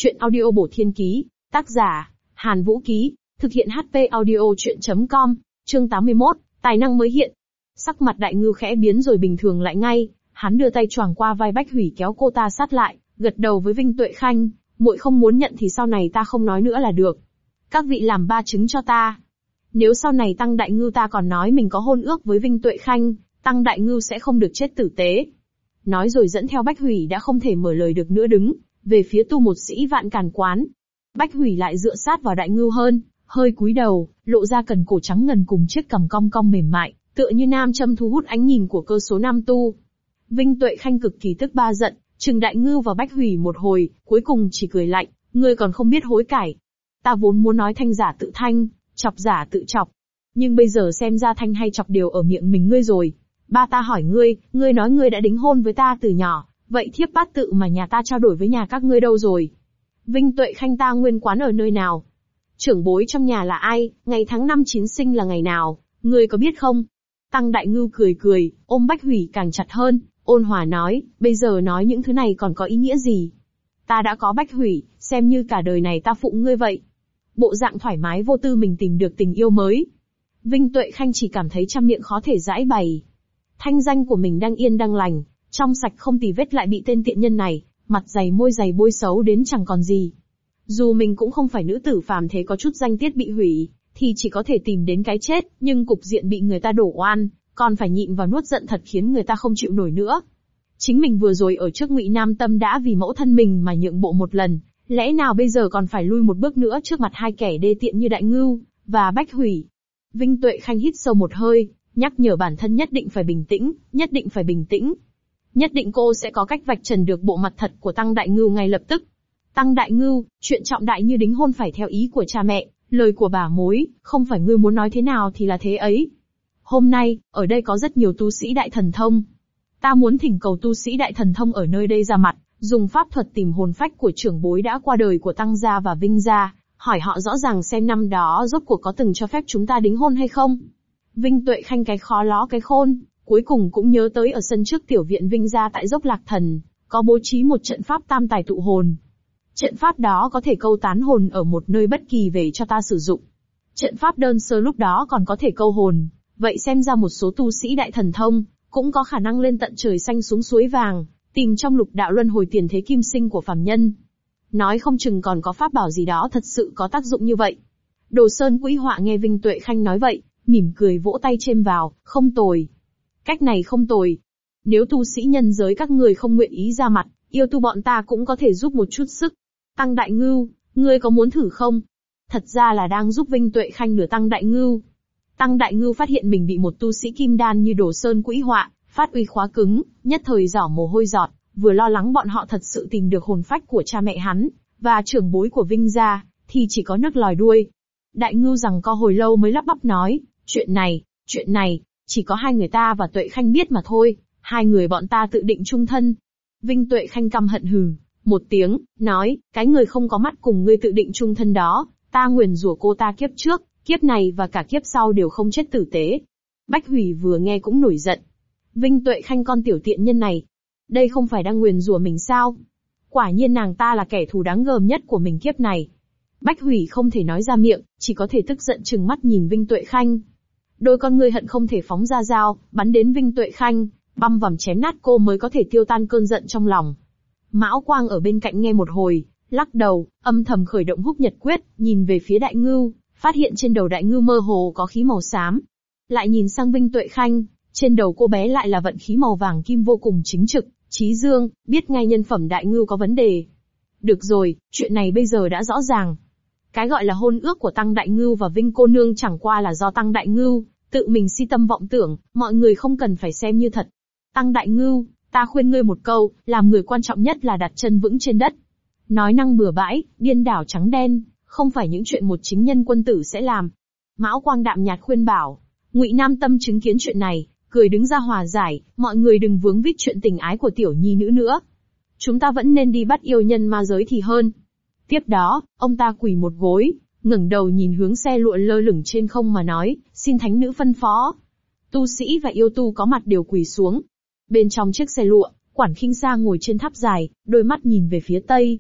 Chuyện audio bổ thiên ký, tác giả, Hàn Vũ Ký, thực hiện HP audio chuyện.com, chương 81, tài năng mới hiện. Sắc mặt Đại Ngưu khẽ biến rồi bình thường lại ngay, hắn đưa tay choàng qua vai Bách Hủy kéo cô ta sát lại, gật đầu với Vinh Tuệ Khanh, muội không muốn nhận thì sau này ta không nói nữa là được. Các vị làm ba chứng cho ta. Nếu sau này Tăng Đại Ngưu ta còn nói mình có hôn ước với Vinh Tuệ Khanh, Tăng Đại Ngưu sẽ không được chết tử tế. Nói rồi dẫn theo Bách Hủy đã không thể mở lời được nữa đứng về phía tu một sĩ Vạn Càn Quán. Bách Hủy lại dựa sát vào Đại Ngưu hơn, hơi cúi đầu, lộ ra cần cổ trắng ngần cùng chiếc cằm cong cong mềm mại, tựa như nam châm thu hút ánh nhìn của cơ số nam tu. Vinh Tuệ Khanh cực kỳ tức ba giận, trừng Đại Ngưu và Bách Hủy một hồi, cuối cùng chỉ cười lạnh, ngươi còn không biết hối cải. Ta vốn muốn nói thanh giả tự thanh, chọc giả tự chọc. Nhưng bây giờ xem ra thanh hay chọc đều ở miệng mình ngươi rồi. Ba ta hỏi ngươi, ngươi nói ngươi đã đính hôn với ta từ nhỏ, vậy thiếp bát tự mà nhà ta trao đổi với nhà các ngươi đâu rồi? Vinh Tuệ Khanh ta nguyên quán ở nơi nào? Trưởng bối trong nhà là ai, ngày tháng năm chín sinh là ngày nào, ngươi có biết không? Tăng Đại Ngưu cười cười, ôm Bách Hủy càng chặt hơn, ôn hòa nói, bây giờ nói những thứ này còn có ý nghĩa gì? Ta đã có Bách Hủy, xem như cả đời này ta phụng ngươi vậy. Bộ dạng thoải mái vô tư mình tìm được tình yêu mới. Vinh Tuệ Khanh chỉ cảm thấy trăm miệng khó thể giải bày. Thanh danh của mình đang yên đang lành, trong sạch không tì vết lại bị tên tiện nhân này, mặt dày môi dày bôi xấu đến chẳng còn gì. Dù mình cũng không phải nữ tử phàm thế có chút danh tiết bị hủy, thì chỉ có thể tìm đến cái chết, nhưng cục diện bị người ta đổ oan, còn phải nhịn và nuốt giận thật khiến người ta không chịu nổi nữa. Chính mình vừa rồi ở trước Ngụy Nam Tâm đã vì mẫu thân mình mà nhượng bộ một lần, lẽ nào bây giờ còn phải lui một bước nữa trước mặt hai kẻ đê tiện như Đại Ngưu và Bách Hủy? Vinh Tuệ Khanh hít sâu một hơi, nhắc nhở bản thân nhất định phải bình tĩnh, nhất định phải bình tĩnh. Nhất định cô sẽ có cách vạch trần được bộ mặt thật của Tăng Đại Ngưu ngay lập tức. Tăng Đại Ngưu, chuyện trọng đại như đính hôn phải theo ý của cha mẹ, lời của bà mối, không phải ngươi muốn nói thế nào thì là thế ấy. Hôm nay, ở đây có rất nhiều tu sĩ đại thần thông. Ta muốn thỉnh cầu tu sĩ đại thần thông ở nơi đây ra mặt, dùng pháp thuật tìm hồn phách của trưởng bối đã qua đời của Tăng gia và Vinh gia, hỏi họ rõ ràng xem năm đó rốt cuộc có từng cho phép chúng ta đính hôn hay không. Vinh Tuệ Khanh cái khó ló cái khôn, cuối cùng cũng nhớ tới ở sân trước tiểu viện Vinh gia tại Dốc Lạc Thần, có bố trí một trận pháp tam tài tụ hồn. Trận pháp đó có thể câu tán hồn ở một nơi bất kỳ về cho ta sử dụng. Trận pháp đơn sơ lúc đó còn có thể câu hồn, vậy xem ra một số tu sĩ đại thần thông, cũng có khả năng lên tận trời xanh xuống suối vàng, tìm trong lục đạo luân hồi tiền thế kim sinh của phàm nhân. Nói không chừng còn có pháp bảo gì đó thật sự có tác dụng như vậy. Đồ Sơn Quỹ Họa nghe Vinh Tuệ Khanh nói vậy, mỉm cười vỗ tay chêm vào, không tồi. Cách này không tồi. Nếu tu sĩ nhân giới các người không nguyện ý ra mặt, yêu tu bọn ta cũng có thể giúp một chút sức. Tăng Đại Ngưu, ngươi có muốn thử không? Thật ra là đang giúp Vinh Tuệ Khanh nửa Tăng Đại Ngưu. Tăng Đại Ngưu phát hiện mình bị một tu sĩ kim đan như Đồ Sơn Quỹ Họa phát uy khóa cứng, nhất thời giỏ mồ hôi giọt, vừa lo lắng bọn họ thật sự tìm được hồn phách của cha mẹ hắn và trưởng bối của Vinh gia, thì chỉ có nước lòi đuôi. Đại Ngưu rằng co hồi lâu mới lắp bắp nói, chuyện này, chỉ có hai người ta và Tuệ Khanh biết mà thôi, hai người bọn ta tự định chung thân. Vinh Tuệ Khanh căm hận hừ một tiếng, nói, cái người không có mắt cùng ngươi tự định chung thân đó, ta nguyền rủa cô ta kiếp trước, kiếp này và cả kiếp sau đều không chết tử tế. Bách Hủy vừa nghe cũng nổi giận. Vinh Tuệ Khanh con tiểu tiện nhân này, đây không phải đang nguyền rủa mình sao? Quả nhiên nàng ta là kẻ thù đáng gờm nhất của mình kiếp này. Bách Hủy không thể nói ra miệng, chỉ có thể tức giận trừng mắt nhìn Vinh Tuệ Khanh. Đôi con ngươi hận không thể phóng ra dao, bắn đến Vinh Tuệ Khanh, băm vằm chém nát cô mới có thể tiêu tan cơn giận trong lòng. Mão Quang ở bên cạnh nghe một hồi, lắc đầu, âm thầm khởi động Húc Nhật Quyết, nhìn về phía Đại Ngưu, phát hiện trên đầu Đại Ngưu mơ hồ có khí màu xám. Lại nhìn sang Vinh Tuệ Khanh, trên đầu cô bé lại là vận khí màu vàng kim vô cùng chính trực, chí dương, biết ngay nhân phẩm Đại Ngưu có vấn đề. Được rồi, chuyện này bây giờ đã rõ ràng. Cái gọi là hôn ước của Tăng Đại Ngưu và Vinh cô nương chẳng qua là do Tăng Đại Ngưu tự mình si tâm vọng tưởng, mọi người không cần phải xem như thật. Tăng Đại Ngưu, ta khuyên ngươi một câu, làm người quan trọng nhất là đặt chân vững trên đất. Nói năng bừa bãi, điên đảo trắng đen, không phải những chuyện một chính nhân quân tử sẽ làm. Mão Quang đạm nhạt khuyên bảo. Ngụy Nam Tâm chứng kiến chuyện này, cười đứng ra hòa giải, mọi người đừng vướng víu chuyện tình ái của tiểu nhi nữ nữa. Chúng ta vẫn nên đi bắt yêu nhân ma giới thì hơn. Tiếp đó, ông ta quỳ một gối, ngẩng đầu nhìn hướng xe lụa lơ lửng trên không mà nói, xin thánh nữ phân phó. Tu sĩ và yêu tu có mặt đều quỳ xuống. Bên trong chiếc xe lụa, Quản Khinh Sa ngồi trên tháp dài, đôi mắt nhìn về phía tây.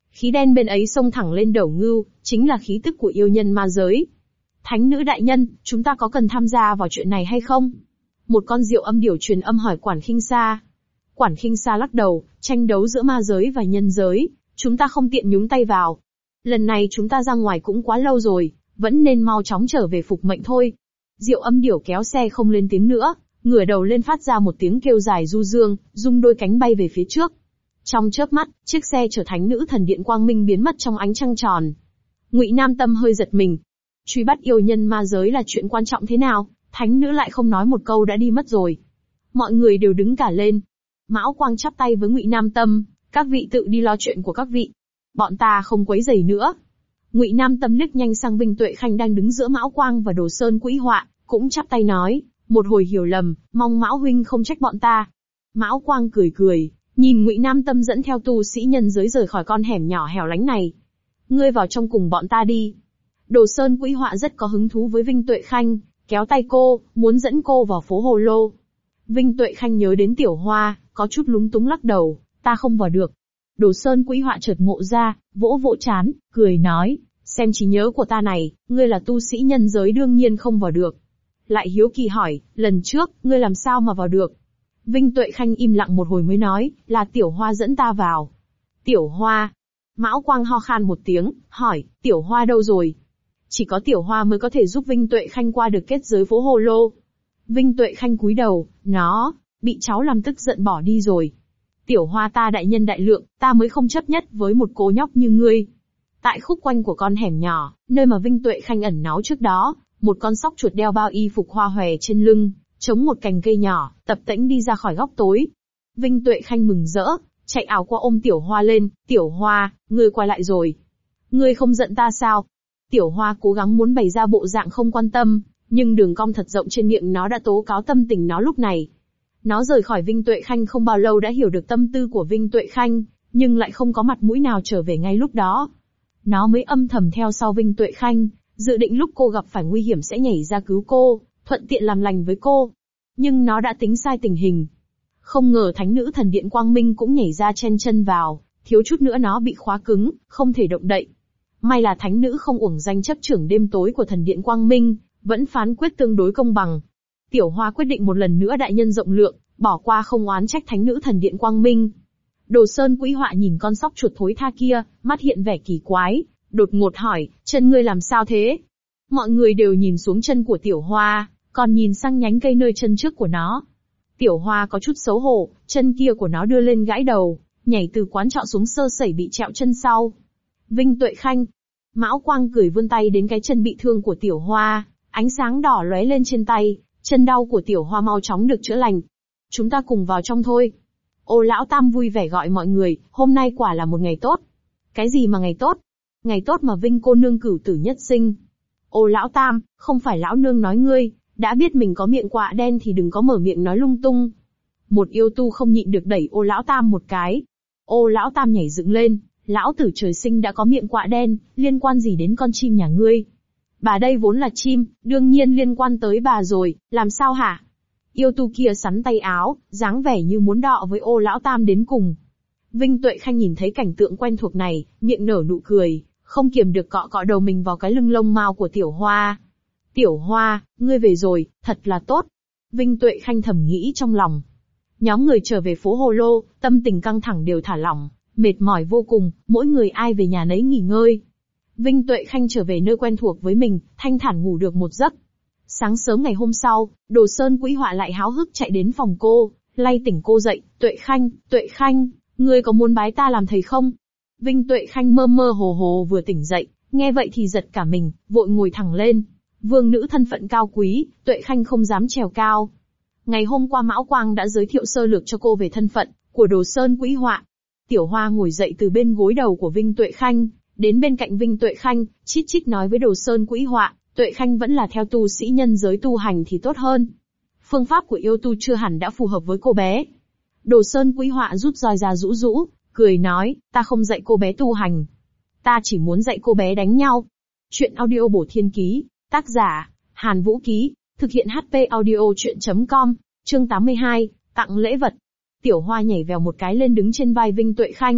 Khí đen bên ấy xông thẳng lên đầu ngưu, chính là khí tức của yêu nhân ma giới. Thánh nữ đại nhân, chúng ta có cần tham gia vào chuyện này hay không? Một con diệu âm điểu truyền âm hỏi Quản Khinh Sa. Quản Khinh Sa lắc đầu, tranh đấu giữa ma giới và nhân giới, chúng ta không tiện nhúng tay vào. Lần này chúng ta ra ngoài cũng quá lâu rồi, vẫn nên mau chóng trở về phục mệnh thôi. Diệu âm điểu kéo xe không lên tiếng nữa, ngửa đầu lên phát ra một tiếng kêu dài du dương, rung đôi cánh bay về phía trước. Trong chớp mắt, chiếc xe chở thánh nữ thần điện quang minh biến mất trong ánh trăng tròn. Ngụy Nam Tâm hơi giật mình. Truy bắt yêu nhân ma giới là chuyện quan trọng thế nào, thánh nữ lại không nói một câu đã đi mất rồi. Mọi người đều đứng cả lên. Mão Quang chắp tay với Ngụy Nam Tâm, các vị tự đi lo chuyện của các vị. Bọn ta không quấy rầy nữa. Ngụy Nam Tâm liếc nhanh sang Vinh Tuệ Khanh đang đứng giữa Mão Quang và Đồ Sơn Quỹ Họa, cũng chắp tay nói, một hồi hiểu lầm, mong Mão huynh không trách bọn ta. Mão Quang cười cười, nhìn Ngụy Nam Tâm dẫn theo tu sĩ nhân giới rời khỏi con hẻm nhỏ hẻo lánh này. Ngươi vào trong cùng bọn ta đi. Đồ Sơn Quỹ Họa rất có hứng thú với Vinh Tuệ Khanh, kéo tay cô, muốn dẫn cô vào phố Hồ Lô. Vinh Tuệ Khanh nhớ đến Tiểu Hoa, có chút lúng túng lắc đầu, ta không vào được. Đồ Sơn Quỹ Họa chợt ngộ ra, vỗ vỗ trán, cười nói, xem trí nhớ của ta này, ngươi là tu sĩ nhân giới đương nhiên không vào được. Lại hiếu kỳ hỏi, lần trước, ngươi làm sao mà vào được? Vinh Tuệ Khanh im lặng một hồi mới nói, là Tiểu Hoa dẫn ta vào. Tiểu Hoa? Mão Quang ho khan một tiếng, hỏi, Tiểu Hoa đâu rồi? Chỉ có Tiểu Hoa mới có thể giúp Vinh Tuệ Khanh qua được kết giới phố Hồ Lô. Vinh Tuệ Khanh cúi đầu, nó, bị cháu làm tức giận bỏ đi rồi. Tiểu Hoa ta đại nhân đại lượng, ta mới không chấp nhất với một cô nhóc như ngươi. Tại khúc quanh của con hẻm nhỏ, nơi mà Vinh Tuệ Khanh ẩn náu trước đó, một con sóc chuột đeo bao y phục hoa hòe trên lưng, chống một cành cây nhỏ, tập tễnh đi ra khỏi góc tối. Vinh Tuệ Khanh mừng rỡ, chạy ảo qua ôm Tiểu Hoa lên, Tiểu Hoa, ngươi quay lại rồi. Ngươi không giận ta sao? Tiểu Hoa cố gắng muốn bày ra bộ dạng không quan tâm, nhưng đường cong thật rộng trên miệng nó đã tố cáo tâm tình nó lúc này. Nó rời khỏi Vinh Tuệ Khanh không bao lâu đã hiểu được tâm tư của Vinh Tuệ Khanh, nhưng lại không có mặt mũi nào trở về ngay lúc đó. Nó mới âm thầm theo sau Vinh Tuệ Khanh, dự định lúc cô gặp phải nguy hiểm sẽ nhảy ra cứu cô, thuận tiện làm lành với cô. Nhưng nó đã tính sai tình hình. Không ngờ thánh nữ thần điện Quang Minh cũng nhảy ra chen chân vào, thiếu chút nữa nó bị khóa cứng, không thể động đậy. May là thánh nữ không uổng danh chấp trưởng đêm tối của thần điện Quang Minh, vẫn phán quyết tương đối công bằng. Tiểu Hoa quyết định một lần nữa đại nhân rộng lượng, bỏ qua không oán trách thánh nữ thần điện Quang Minh. Đồ Sơn Quỹ Họa nhìn con sóc chuột thối tha kia, mắt hiện vẻ kỳ quái, đột ngột hỏi, chân ngươi làm sao thế? Mọi người đều nhìn xuống chân của Tiểu Hoa, còn nhìn sang nhánh cây nơi chân trước của nó. Tiểu Hoa có chút xấu hổ, chân kia của nó đưa lên gãi đầu, nhảy từ quán trọ xuống sơ sẩy bị trẹo chân sau. Vinh Tuệ Khanh. Mão Quang cười vươn tay đến cái chân bị thương của Tiểu Hoa, ánh sáng đỏ lóe lên trên tay, chân đau của Tiểu Hoa mau chóng được chữa lành. Chúng ta cùng vào trong thôi. Ô Lão Tam vui vẻ gọi mọi người, hôm nay quả là một ngày tốt. Cái gì mà ngày tốt? Ngày tốt mà Vinh cô nương cửu tử nhất sinh. Ô Lão Tam, không phải lão nương nói ngươi, đã biết mình có miệng quạ đen thì đừng có mở miệng nói lung tung. Một yêu tu không nhịn được đẩy Ô Lão Tam một cái. Ô Lão Tam nhảy dựng lên, lão tử trời sinh đã có miệng quạ đen, liên quan gì đến con chim nhà ngươi? Bà đây vốn là chim, đương nhiên liên quan tới bà rồi, làm sao hả? Yêu tu kia sắn tay áo, dáng vẻ như muốn đọ với Ô Lão Tam đến cùng. Vinh Tuệ Khanh nhìn thấy cảnh tượng quen thuộc này, miệng nở nụ cười, không kiềm được cọ cọ đầu mình vào cái lưng lông mao của Tiểu Hoa. Tiểu Hoa, ngươi về rồi, thật là tốt. Vinh Tuệ Khanh thầm nghĩ trong lòng. Nhóm người trở về phố Hồ Lô, tâm tình căng thẳng đều thả lỏng, mệt mỏi vô cùng, mỗi người ai về nhà nấy nghỉ ngơi. Vinh Tuệ Khanh trở về nơi quen thuộc với mình, thanh thản ngủ được một giấc. Sáng sớm ngày hôm sau, Đồ Sơn Quỹ Họa lại háo hức chạy đến phòng cô, lay tỉnh cô dậy, Tuệ Khanh, ngươi có muốn bái ta làm thầy không? Vinh Tuệ Khanh mơ mơ hồ hồ vừa tỉnh dậy, nghe vậy thì giật cả mình, vội ngồi thẳng lên. Vương nữ thân phận cao quý, Tuệ Khanh không dám trèo cao. Ngày hôm qua Mão Quang đã giới thiệu sơ lược cho cô về thân phận của Đồ Sơn Quỹ Họa. Tiểu Hoa ngồi dậy từ bên gối đầu của Vinh Tuệ Khanh, đến bên cạnh Vinh Tuệ Khanh, chít chít nói với Đồ Sơn Quỹ Họa, Tuệ Khanh vẫn là theo tu sĩ nhân giới tu hành thì tốt hơn. Phương pháp của yêu tu chưa hẳn đã phù hợp với cô bé. Đồ Sơn Quỹ Họa rút roi ra rũ rũ, cười nói, ta không dạy cô bé tu hành. Ta chỉ muốn dạy cô bé đánh nhau. Chuyện audio bổ thiên ký, tác giả, Hàn Vũ Ký, thực hiện HP audio chuyện.com, chương 82, tặng lễ vật. Tiểu Hoa nhảy vèo một cái lên đứng trên vai Vinh Tuệ Khanh,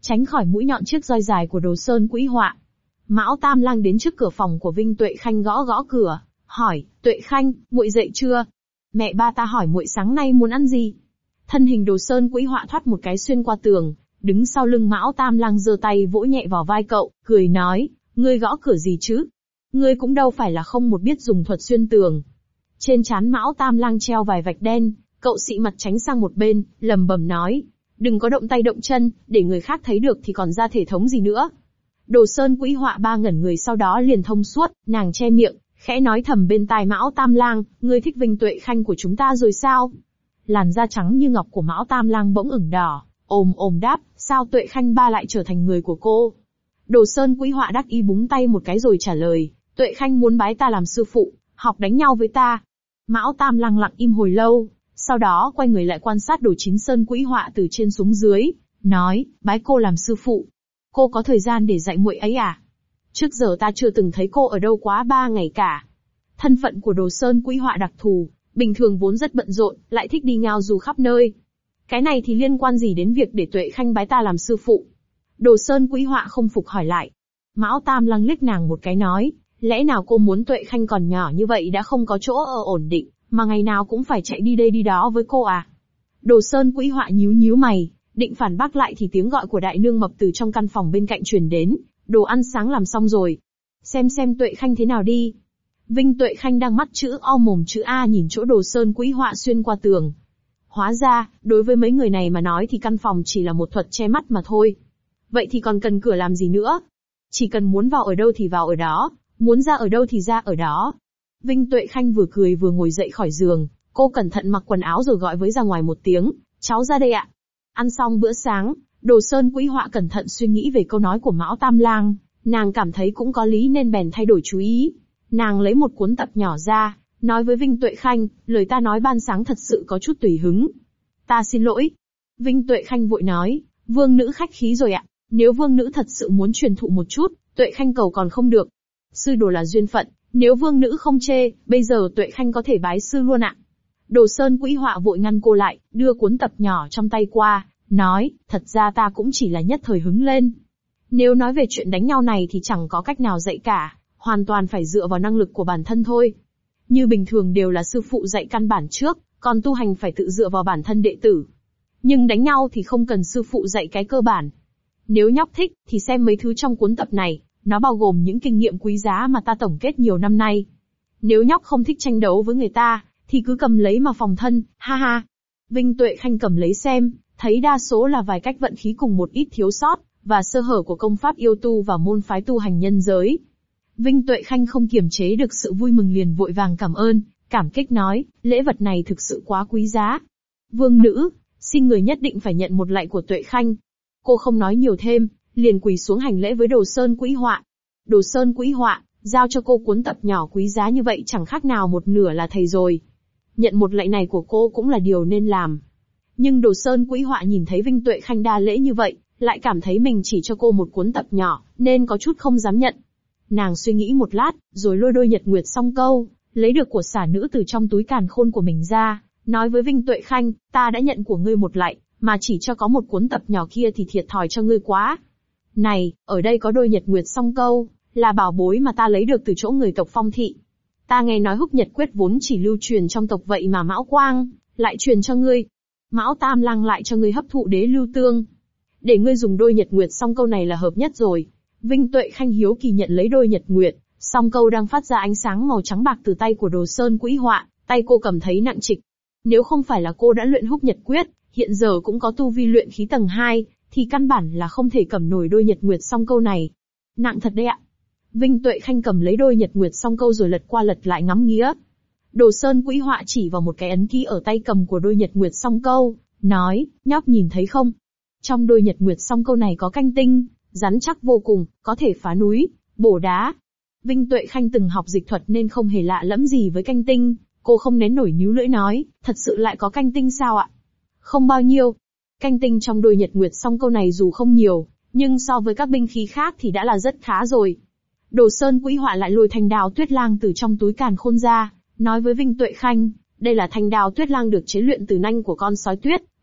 tránh khỏi mũi nhọn chiếc roi dài của Đồ Sơn Quỹ Họa. Mão Tam Lang đến trước cửa phòng của Vinh Tuệ Khanh gõ gõ cửa, hỏi, Tuệ Khanh, muội dậy chưa? Mẹ ba ta hỏi muội sáng nay muốn ăn gì? Thân hình Đồ Sơn Quỹ Họa thoát một cái xuyên qua tường, đứng sau lưng Mão Tam Lang giơ tay vỗ nhẹ vào vai cậu, cười nói, ngươi gõ cửa gì chứ? Ngươi cũng đâu phải là không một biết dùng thuật xuyên tường. Trên trán Mão Tam Lang treo vài vạch đen, cậu xị mặt tránh sang một bên, lầm bầm nói, đừng có động tay động chân, để người khác thấy được thì còn ra thể thống gì nữa. Đồ Sơn Quỹ Họa ba ngẩn người sau đó liền thông suốt, nàng che miệng, khẽ nói thầm bên tai Mão Tam Lang, ngươi thích Vinh Tuệ Khanh của chúng ta rồi sao? Làn da trắng như ngọc của Mão Tam Lang bỗng ửng đỏ, ồm đáp, sao Tuệ Khanh ba lại trở thành người của cô? Đồ Sơn Quỹ Họa đắc ý búng tay một cái rồi trả lời, Tuệ Khanh muốn bái ta làm sư phụ, học đánh nhau với ta. Mão Tam Lang lặng im hồi lâu, sau đó quay người lại quan sát Đồ Chín Sơn Quỹ Họa từ trên xuống dưới, nói, bái cô làm sư phụ. Cô có thời gian để dạy muội ấy à? Trước giờ ta chưa từng thấy cô ở đâu quá 3 ngày cả. Thân phận của Đồ Sơn Quỹ Họa đặc thù, bình thường vốn rất bận rộn, lại thích đi ngao du khắp nơi. Cái này thì liên quan gì đến việc để Tuệ Khanh bái ta làm sư phụ? Đồ Sơn Quỹ Họa không phục hỏi lại. Mão Tam Lang liếc nàng một cái nói, lẽ nào cô muốn Tuệ Khanh còn nhỏ như vậy đã không có chỗ ở ổn định, mà ngày nào cũng phải chạy đi đây đi đó với cô à? Đồ Sơn Quỹ Họa nhíu mày, định phản bác lại thì tiếng gọi của đại nương mập từ trong căn phòng bên cạnh truyền đến, đồ ăn sáng làm xong rồi. Xem Tuệ Khanh thế nào đi. Vinh Tuệ Khanh đang mắt chữ O mồm chữ A nhìn chỗ Đồ Sơn Quỹ Họa xuyên qua tường. Hóa ra, đối với mấy người này mà nói thì căn phòng chỉ là một thuật che mắt mà thôi. Vậy thì còn cần cửa làm gì nữa? Chỉ cần muốn vào ở đâu thì vào ở đó, muốn ra ở đâu thì ra ở đó. Vinh Tuệ Khanh vừa cười vừa ngồi dậy khỏi giường, cô cẩn thận mặc quần áo rồi gọi với ra ngoài một tiếng, cháu ra đây ạ. Ăn xong bữa sáng, Đồ Sơn Quỹ Họa cẩn thận suy nghĩ về câu nói của Mão Tam Lang, nàng cảm thấy cũng có lý nên bèn thay đổi chú ý. Nàng lấy một cuốn tập nhỏ ra, nói với Vinh Tuệ Khanh, lời ta nói ban sáng thật sự có chút tùy hứng. Ta xin lỗi. Vinh Tuệ Khanh vội nói, vương nữ khách khí rồi ạ, nếu vương nữ thật sự muốn truyền thụ một chút, Tuệ Khanh cầu còn không được. Sư đồ là duyên phận, nếu vương nữ không chê, bây giờ Tuệ Khanh có thể bái sư luôn ạ. Đồ Sơn Quỹ Họa vội ngăn cô lại, đưa cuốn tập nhỏ trong tay qua, nói, thật ra ta cũng chỉ là nhất thời hứng lên. Nếu nói về chuyện đánh nhau này thì chẳng có cách nào dạy cả, hoàn toàn phải dựa vào năng lực của bản thân thôi. Như bình thường đều là sư phụ dạy căn bản trước, còn tu hành phải tự dựa vào bản thân đệ tử. Nhưng đánh nhau thì không cần sư phụ dạy cái cơ bản. Nếu nhóc thích, thì xem mấy thứ trong cuốn tập này, nó bao gồm những kinh nghiệm quý giá mà ta tổng kết nhiều năm nay. Nếu nhóc không thích tranh đấu với người ta, thì cứ cầm lấy mà phòng thân, ha ha. Vinh Tuệ Khanh cầm lấy xem, thấy đa số là vài cách vận khí cùng một ít thiếu sót, và sơ hở của công pháp yêu tu và môn phái tu hành nhân giới. Vinh Tuệ Khanh không kiềm chế được sự vui mừng liền vội vàng cảm ơn, cảm kích nói, lễ vật này thực sự quá quý giá. Vương nữ, xin người nhất định phải nhận một lạy của Tuệ Khanh. Cô không nói nhiều thêm, liền quỳ xuống hành lễ với Đồ Sơn Quỹ Họa. Đồ Sơn Quỹ Họa, giao cho cô cuốn tập nhỏ quý giá như vậy chẳng khác nào một nửa là thầy rồi. Nhận một lạy này của cô cũng là điều nên làm. Nhưng Đồ Sơn Quỹ Họa nhìn thấy Vinh Tuệ Khanh đa lễ như vậy, lại cảm thấy mình chỉ cho cô một cuốn tập nhỏ, nên có chút không dám nhận. Nàng suy nghĩ một lát, rồi lôi đôi nhật nguyệt song câu, lấy được của xả nữ từ trong túi càn khôn của mình ra, nói với Vinh Tuệ Khanh, ta đã nhận của ngươi một lạy, mà chỉ cho có một cuốn tập nhỏ kia thì thiệt thòi cho ngươi quá. Này, ở đây có đôi nhật nguyệt song câu, là bảo bối mà ta lấy được từ chỗ người tộc Phong Thị. Ta nghe nói húc nhật quyết vốn chỉ lưu truyền trong tộc vậy mà Mão Quang lại truyền cho ngươi. Mão Tam Lang lại cho ngươi hấp thụ đế lưu tương. Để ngươi dùng đôi nhật nguyệt song câu này là hợp nhất rồi. Vinh Tuệ Khanh hiếu kỳ nhận lấy đôi nhật nguyệt, song câu đang phát ra ánh sáng màu trắng bạc từ tay của Đồ Sơn Quỹ Họa, tay cô cầm thấy nặng trịch. Nếu không phải là cô đã luyện húc nhật quyết, hiện giờ cũng có tu vi luyện khí tầng 2, thì căn bản là không thể cầm nổi đôi nhật nguyệt song câu này. Nặng thật đấy ạ. Vinh Tuệ Khanh cầm lấy đôi nhật nguyệt song câu rồi lật qua lật lại ngắm nghía. Đồ Sơn Quỹ Họa chỉ vào một cái ấn ký ở tay cầm của đôi nhật nguyệt song câu, nói, nhóc nhìn thấy không? Trong đôi nhật nguyệt song câu này có canh tinh, rắn chắc vô cùng, có thể phá núi, bổ đá. Vinh Tuệ Khanh từng học dịch thuật nên không hề lạ lẫm gì với canh tinh, cô không nén nổi níu lưỡi nói, thật sự lại có canh tinh sao ạ? Không bao nhiêu. Canh tinh trong đôi nhật nguyệt song câu này dù không nhiều, nhưng so với các binh khí khác thì đã là rất khá rồi. Đồ Sơn Quỹ Họa lại lôi thanh đao tuyết lang từ trong túi càn khôn ra, nói với Vinh Tuệ Khanh, đây là thanh đao tuyết lang được chế luyện từ nanh của con sói tuyết,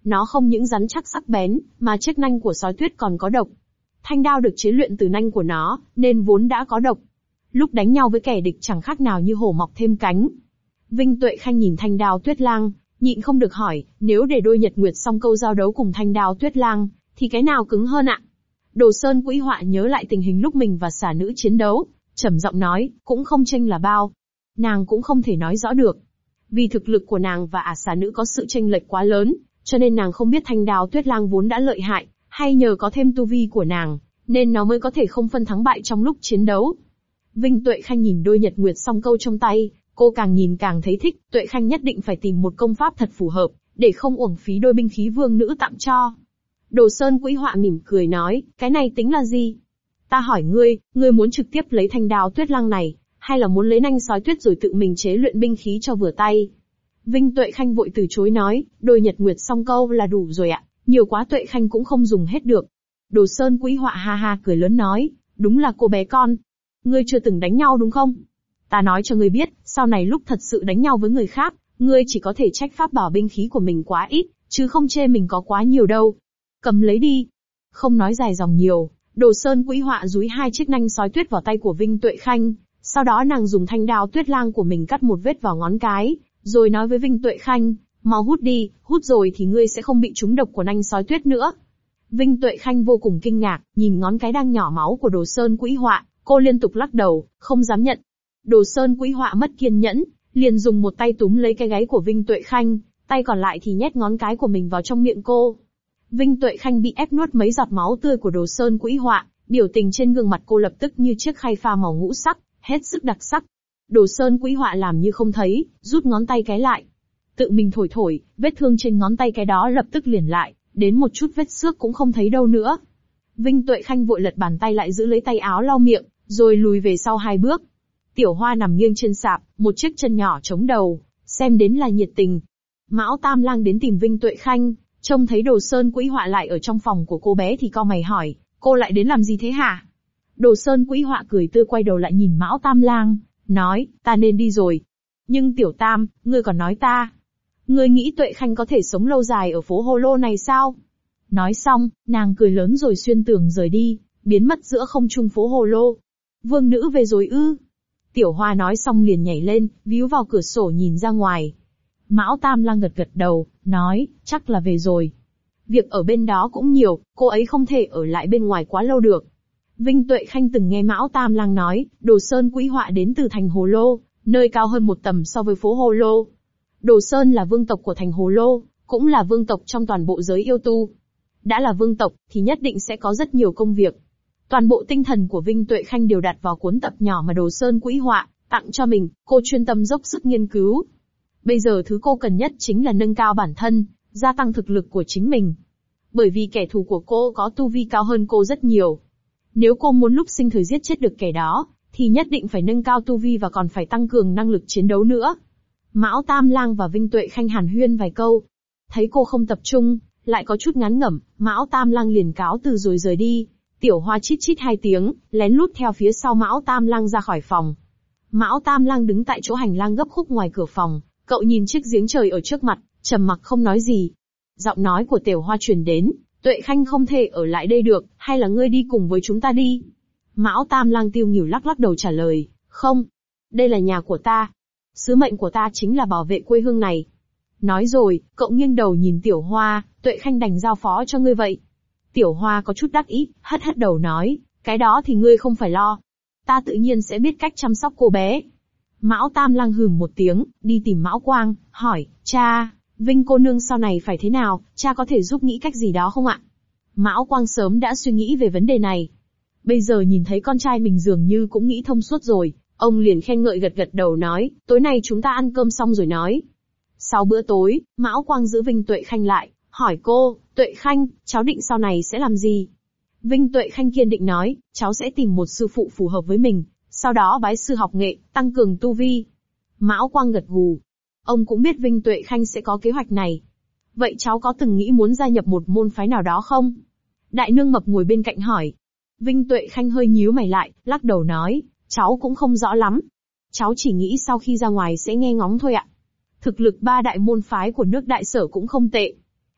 Nó không những rắn chắc sắc bén, mà chiếc nanh của sói tuyết còn có độc. Thanh đao được chế luyện từ nanh của nó, nên vốn đã có độc. Lúc đánh nhau với kẻ địch chẳng khác nào như hổ mọc thêm cánh. Vinh Tuệ Khanh nhìn thanh đao Tuyết Lang, nhịn không được hỏi, nếu để đôi Nhật Nguyệt Song Câu giao đấu cùng thanh đao Tuyết Lang, thì cái nào cứng hơn ạ? Đồ Sơn Quỹ Họa nhớ lại tình hình lúc mình và xà nữ chiến đấu, trầm giọng nói, cũng không chênh là bao. Nàng cũng không thể nói rõ được. Vì thực lực của nàng và xà nữ có sự chênh lệch quá lớn, cho nên nàng không biết thanh đao Tuyết Lang vốn đã lợi hại, hay nhờ có thêm tu vi của nàng, nên nó mới có thể không phân thắng bại trong lúc chiến đấu. Vinh Tuệ Khanh nhìn đôi Nhật Nguyệt Song Câu trong tay, cô càng nhìn càng thấy thích, Tuệ Khanh nhất định phải tìm một công pháp thật phù hợp, để không uổng phí đôi binh khí vương nữ tặng cho. Đồ Sơn Quỹ Họa mỉm cười nói, cái này tính là gì? Ta hỏi ngươi muốn trực tiếp lấy thanh đao Tuyết Lang này, hay là muốn lấy nanh sói tuyết rồi tự mình chế luyện binh khí cho vừa tay? Vinh Tuệ Khanh vội từ chối nói, đôi Nhật Nguyệt Song Câu là đủ rồi ạ, nhiều quá Tuệ Khanh cũng không dùng hết được. Đồ Sơn Quỹ Họa ha ha cười lớn nói, đúng là cô bé con. Ngươi chưa từng đánh nhau đúng không? Ta nói cho ngươi biết, sau này lúc thật sự đánh nhau với người khác, ngươi chỉ có thể trách pháp bảo binh khí của mình quá ít, chứ không chê mình có quá nhiều đâu. Cầm lấy đi. Không nói dài dòng nhiều, Đồ Sơn Quỹ Họa dúi hai chiếc nanh sói tuyết vào tay của Vinh Tuệ Khanh, sau đó nàng dùng thanh đao Tuyết Lang của mình cắt một vết vào ngón cái, rồi nói với Vinh Tuệ Khanh, mau hút đi, hút rồi thì ngươi sẽ không bị trúng độc của nanh sói tuyết nữa. Vinh Tuệ Khanh vô cùng kinh ngạc, nhìn ngón cái đang nhỏ máu của Đồ Sơn Quỹ Họa, cô liên tục lắc đầu, không dám nhận. Đồ Sơn Quỹ Họa mất kiên nhẫn, liền dùng một tay túm lấy cái gáy của Vinh Tuệ Khanh, tay còn lại thì nhét ngón cái của mình vào trong miệng cô. Vinh Tuệ Khanh bị ép nuốt mấy giọt máu tươi của Đồ Sơn Quỹ Họa, biểu tình trên gương mặt cô lập tức như chiếc khay pha màu ngũ sắc, hết sức đặc sắc. Đồ Sơn Quỹ Họa làm như không thấy, rút ngón tay cái lại. Tự mình thổi thổi, vết thương trên ngón tay cái đó lập tức liền lại, đến một chút vết xước cũng không thấy đâu nữa. Vinh Tuệ Khanh vội lật bàn tay lại giữ lấy tay áo lau miệng, rồi lùi về sau 2 bước. Tiểu Hoa nằm nghiêng trên sạp, một chiếc chân nhỏ chống đầu, xem đến là nhiệt tình. Mão Tam Lang đến tìm Vinh Tuệ Khanh, trông thấy Đồ Sơn Quỹ Họa lại ở trong phòng của cô bé thì cau mày hỏi, cô lại đến làm gì thế hả? Đồ Sơn Quỹ Họa cười tươi quay đầu lại nhìn Mão Tam Lang, nói, ta nên đi rồi. Nhưng Tiểu Tam, ngươi còn nói ta. Ngươi nghĩ Tuệ Khanh có thể sống lâu dài ở phố Hồ Lô này sao? Nói xong, nàng cười lớn rồi xuyên tường rời đi, biến mất giữa không trung phố Hồ Lô. Vương nữ về rồi ư? Tiểu Hoa nói xong liền nhảy lên, víu vào cửa sổ nhìn ra ngoài. Mão Tam Lang gật gật đầu, nói, chắc là về rồi. Việc ở bên đó cũng nhiều, cô ấy không thể ở lại bên ngoài quá lâu được. Vinh Tuệ Khanh từng nghe Mão Tam Lang nói, Đồ Sơn Quỹ Họa đến từ thành Hồ Lô, nơi cao hơn một tầm so với phố Hồ Lô. Đồ Sơn là vương tộc của thành Hồ Lô, cũng là vương tộc trong toàn bộ giới yêu tu. Đã là vương tộc, thì nhất định sẽ có rất nhiều công việc. Toàn bộ tinh thần của Vinh Tuệ Khanh đều đặt vào cuốn tập nhỏ mà Đồ Sơn Quỹ Họa tặng cho mình, cô chuyên tâm dốc sức nghiên cứu. Bây giờ thứ cô cần nhất chính là nâng cao bản thân, gia tăng thực lực của chính mình. Bởi vì kẻ thù của cô có tu vi cao hơn cô rất nhiều. Nếu cô muốn lúc sinh thời giết chết được kẻ đó, thì nhất định phải nâng cao tu vi và còn phải tăng cường năng lực chiến đấu nữa. Mão Tam Lang và Vinh Tuệ Khanh hàn huyên vài câu. Thấy cô không tập trung, lại có chút ngán ngẩm, Mão Tam Lang liền cáo từ rồi rời đi. Tiểu Hoa chít chít 2 tiếng, lén lút theo phía sau Mão Tam Lang ra khỏi phòng. Mão Tam Lang đứng tại chỗ hành lang gấp khúc ngoài cửa phòng, cậu nhìn chiếc giếng trời ở trước mặt, trầm mặc không nói gì. Giọng nói của Tiểu Hoa truyền đến, Tuệ Khanh không thể ở lại đây được, hay là ngươi đi cùng với chúng ta đi? Mão Tam Lang tiêu nghỉu lắc lắc đầu trả lời, không. Đây là nhà của ta. Sứ mệnh của ta chính là bảo vệ quê hương này. Nói rồi, cậu nghiêng đầu nhìn Tiểu Hoa, Tuệ Khanh đành giao phó cho ngươi vậy. Tiểu Hoa có chút đắc ý, hất hất đầu nói, cái đó thì ngươi không phải lo. Ta tự nhiên sẽ biết cách chăm sóc cô bé. Mão Tam Lang hừ một tiếng, đi tìm Mão Quang, hỏi, cha, Vinh cô nương sau này phải thế nào, cha có thể giúp nghĩ cách gì đó không ạ? Mão Quang sớm đã suy nghĩ về vấn đề này. Bây giờ nhìn thấy con trai mình dường như cũng nghĩ thông suốt rồi, ông liền khen ngợi gật gật đầu nói, tối nay chúng ta ăn cơm xong rồi nói. Sau bữa tối, Mão Quang giữ Vinh Tuệ Khanh lại, hỏi cô, Tuệ Khanh, cháu định sau này sẽ làm gì? Vinh Tuệ Khanh kiên định nói, cháu sẽ tìm một sư phụ phù hợp với mình, sau đó bái sư học nghệ, tăng cường tu vi. Mão Quang gật gù. Ông cũng biết Vinh Tuệ Khanh sẽ có kế hoạch này. Vậy cháu có từng nghĩ muốn gia nhập một môn phái nào đó không? Đại nương mập ngồi bên cạnh hỏi. Vinh Tuệ Khanh hơi nhíu mày lại, lắc đầu nói, cháu cũng không rõ lắm. Cháu chỉ nghĩ sau khi ra ngoài sẽ nghe ngóng thôi ạ. Thực lực 3 đại môn phái của nước Đại Sở cũng không tệ.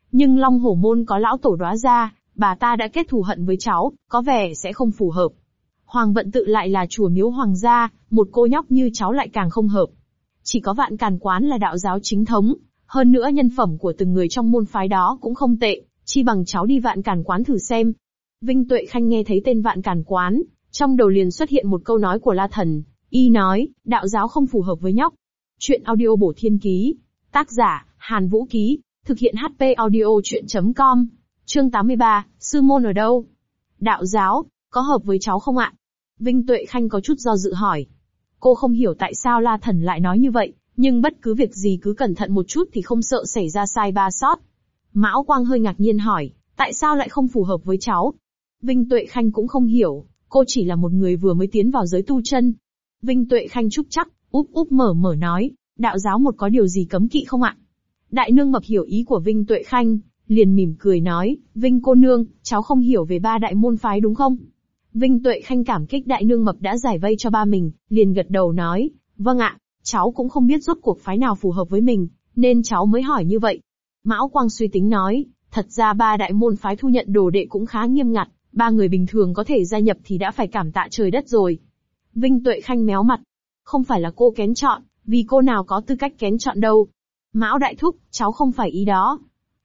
Nhưng Long Hổ Môn có lão tổ Đóa gia, bà ta đã kết thù hận với cháu, có vẻ sẽ không phù hợp. Hoàng Vận Tự lại là chùa miếu hoàng gia, một cô nhóc như cháu lại càng không hợp. Chỉ có Vạn Càn Quán là đạo giáo chính thống, hơn nữa nhân phẩm của từng người trong môn phái đó cũng không tệ, chi bằng cháu đi Vạn Càn Quán thử xem. Vinh Tuệ Khanh nghe thấy tên Vạn Càn Quán, trong đầu liền xuất hiện một câu nói của La Thần, y nói, đạo giáo không phù hợp với nhóc. Chuyện audio bổ thiên ký, tác giả, Hàn Vũ Ký, thực hiện HP audio chuyện.com, chương 83, sư môn ở đâu? Đạo giáo, có hợp với cháu không ạ? Vinh Tuệ Khanh có chút do dự hỏi. Cô không hiểu tại sao La Thần lại nói như vậy, nhưng bất cứ việc gì cứ cẩn thận một chút thì không sợ xảy ra sai ba sót. Mão Quang hơi ngạc nhiên hỏi, tại sao lại không phù hợp với cháu? Vinh Tuệ Khanh cũng không hiểu, cô chỉ là một người vừa mới tiến vào giới tu chân. Vinh Tuệ Khanh trúc chắc, úp úp mở mở nói, đạo giáo một có điều gì cấm kỵ không ạ? Đại nương mập hiểu ý của Vinh Tuệ Khanh, liền mỉm cười nói, Vinh cô nương, cháu không hiểu về ba đại môn phái đúng không? Vinh Tuệ Khanh cảm kích đại nương mập đã giải vây cho ba mình, liền gật đầu nói, vâng ạ, cháu cũng không biết rốt cuộc phái nào phù hợp với mình, nên cháu mới hỏi như vậy. Mão Quang suy tính nói, thật ra ba đại môn phái thu nhận đồ đệ cũng khá nghiêm ngặt, ba người bình thường có thể gia nhập thì đã phải cảm tạ trời đất rồi. Vinh Tuệ Khanh méo mặt, không phải là cô kén chọn, vì cô nào có tư cách kén chọn đâu. Mão đại thúc, cháu không phải ý đó.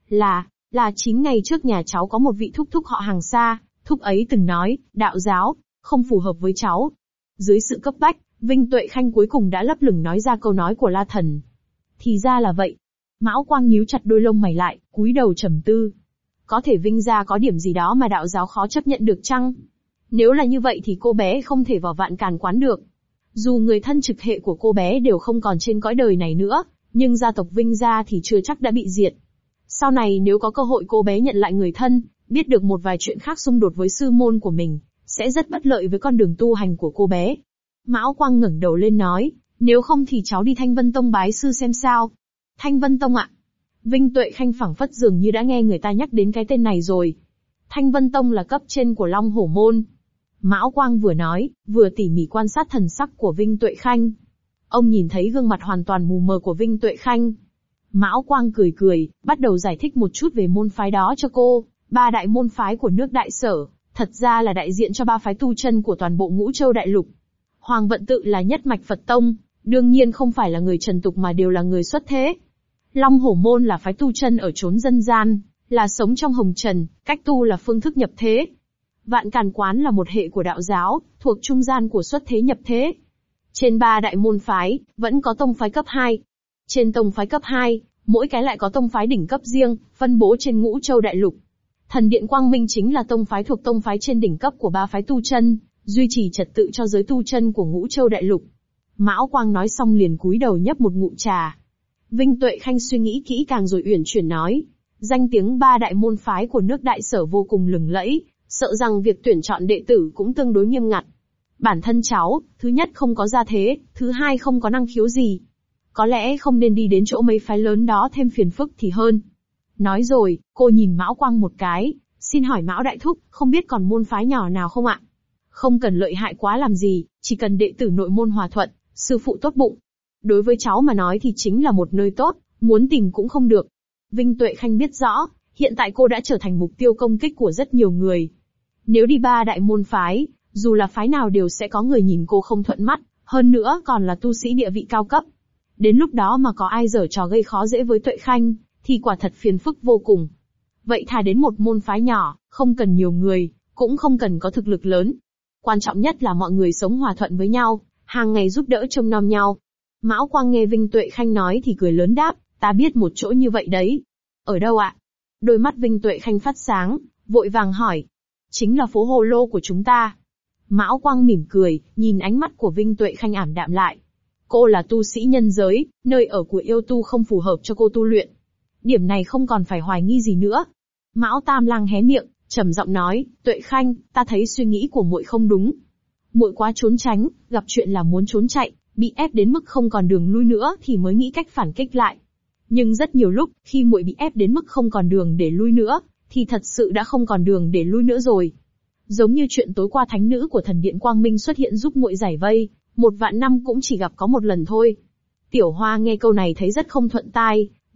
Là 9 ngày trước nhà cháu có một vị thúc thúc họ Hàng xa, thúc ấy từng nói, đạo giáo, không phù hợp với cháu. Dưới sự cấp bách, Vinh Tuệ Khanh cuối cùng đã lấp lửng nói ra câu nói của La Thần. Thì ra là vậy. Mão Quang nhíu chặt đôi lông mày lại, cúi đầu trầm tư. Có thể Vinh gia có điểm gì đó mà đạo giáo khó chấp nhận được chăng? Nếu là như vậy thì cô bé không thể vào Vạn Càn Quán được. Dù người thân trực hệ của cô bé đều không còn trên cõi đời này nữa, nhưng gia tộc Vinh gia thì chưa chắc đã bị diệt. Sau này nếu có cơ hội cô bé nhận lại người thân, biết được một vài chuyện khác xung đột với sư môn của mình, sẽ rất bất lợi với con đường tu hành của cô bé. Mão Quang ngẩng đầu lên nói, nếu không thì cháu đi Thanh Vân Tông bái sư xem sao. Thanh Vân Tông ạ? Vinh Tuệ Khanh phảng phất dường như đã nghe người ta nhắc đến cái tên này rồi. Thanh Vân Tông là cấp trên của Long Hổ Môn. Mão Quang vừa nói, vừa tỉ mỉ quan sát thần sắc của Vinh Tuệ Khanh. Ông nhìn thấy gương mặt hoàn toàn mù mờ của Vinh Tuệ Khanh. Mão Quang cười cười, bắt đầu giải thích một chút về môn phái đó cho cô. Ba đại môn phái của nước Đại Sở, thật ra là đại diện cho ba phái tu chân của toàn bộ Ngũ Châu Đại Lục. Hoàng Vận Tự là nhất mạch Phật Tông, đương nhiên không phải là người trần tục mà đều là người xuất thế. Long Hổ Môn là phái tu chân ở chốn dân gian, là sống trong hồng trần, cách tu là phương thức nhập thế. Vạn Càn Quán là một hệ của đạo giáo, thuộc trung gian của xuất thế nhập thế. Trên ba đại môn phái, vẫn có tông phái cấp 2. Trên tông phái cấp 2, mỗi cái lại có tông phái đỉnh cấp riêng, phân bố trên Ngũ Châu Đại Lục. Thần Điện Quang Minh chính là tông phái thuộc tông phái trên đỉnh cấp của ba phái tu chân, duy trì trật tự cho giới tu chân của Ngũ Châu Đại Lục. Mão Quang nói xong liền cúi đầu nhấp một ngụm trà. Vinh Tuệ Khanh suy nghĩ kỹ càng rồi uyển chuyển nói, danh tiếng ba đại môn phái của nước Đại Sở vô cùng lừng lẫy, sợ rằng việc tuyển chọn đệ tử cũng tương đối nghiêm ngặt. Bản thân cháu, thứ nhất không có gia thế, thứ hai không có năng khiếu gì. Có lẽ không nên đi đến chỗ mấy phái lớn đó thêm phiền phức thì hơn. Nói rồi, cô nhìn Mão Quang một cái, xin hỏi Mão đại thúc, không biết còn môn phái nhỏ nào không ạ? Không cần lợi hại quá làm gì, chỉ cần đệ tử nội môn hòa thuận, sư phụ tốt bụng. Đối với cháu mà nói thì chính là một nơi tốt, muốn tìm cũng không được. Vinh Tuệ Khanh biết rõ, hiện tại cô đã trở thành mục tiêu công kích của rất nhiều người. Nếu đi ba đại môn phái, dù là phái nào đều sẽ có người nhìn cô không thuận mắt, hơn nữa còn là tu sĩ địa vị cao cấp. Đến lúc đó mà có ai giở trò gây khó dễ với Tuệ Khanh, thì quả thật phiền phức vô cùng. Vậy thà đến một môn phái nhỏ, không cần nhiều người, cũng không cần có thực lực lớn. Quan trọng nhất là mọi người sống hòa thuận với nhau, hàng ngày giúp đỡ trông nom nhau. Mão Quang nghe Vinh Tuệ Khanh nói thì cười lớn đáp, ta biết một chỗ như vậy đấy. Ở đâu ạ? Đôi mắt Vinh Tuệ Khanh phát sáng, vội vàng hỏi. Chính là phố Hồ Lô của chúng ta. Mão Quang mỉm cười, nhìn ánh mắt của Vinh Tuệ Khanh ảm đạm lại. Cô là tu sĩ nhân giới, nơi ở của yêu tu không phù hợp cho cô tu luyện. Điểm này không còn phải hoài nghi gì nữa. Mão Tam Lang hé miệng, trầm giọng nói, Tuệ Khanh, ta thấy suy nghĩ của muội không đúng. Muội quá trốn tránh, gặp chuyện là muốn trốn chạy, bị ép đến mức không còn đường lui nữa thì mới nghĩ cách phản kích lại. Nhưng rất nhiều lúc, khi muội bị ép đến mức không còn đường để lui nữa, thì thật sự đã không còn đường để lui nữa rồi. Giống như chuyện tối qua thánh nữ của thần điện Quang Minh xuất hiện giúp muội giải vây, 1 vạn năm cũng chỉ gặp có một lần thôi. Tiểu Hoa nghe câu này thấy rất không thuận tai,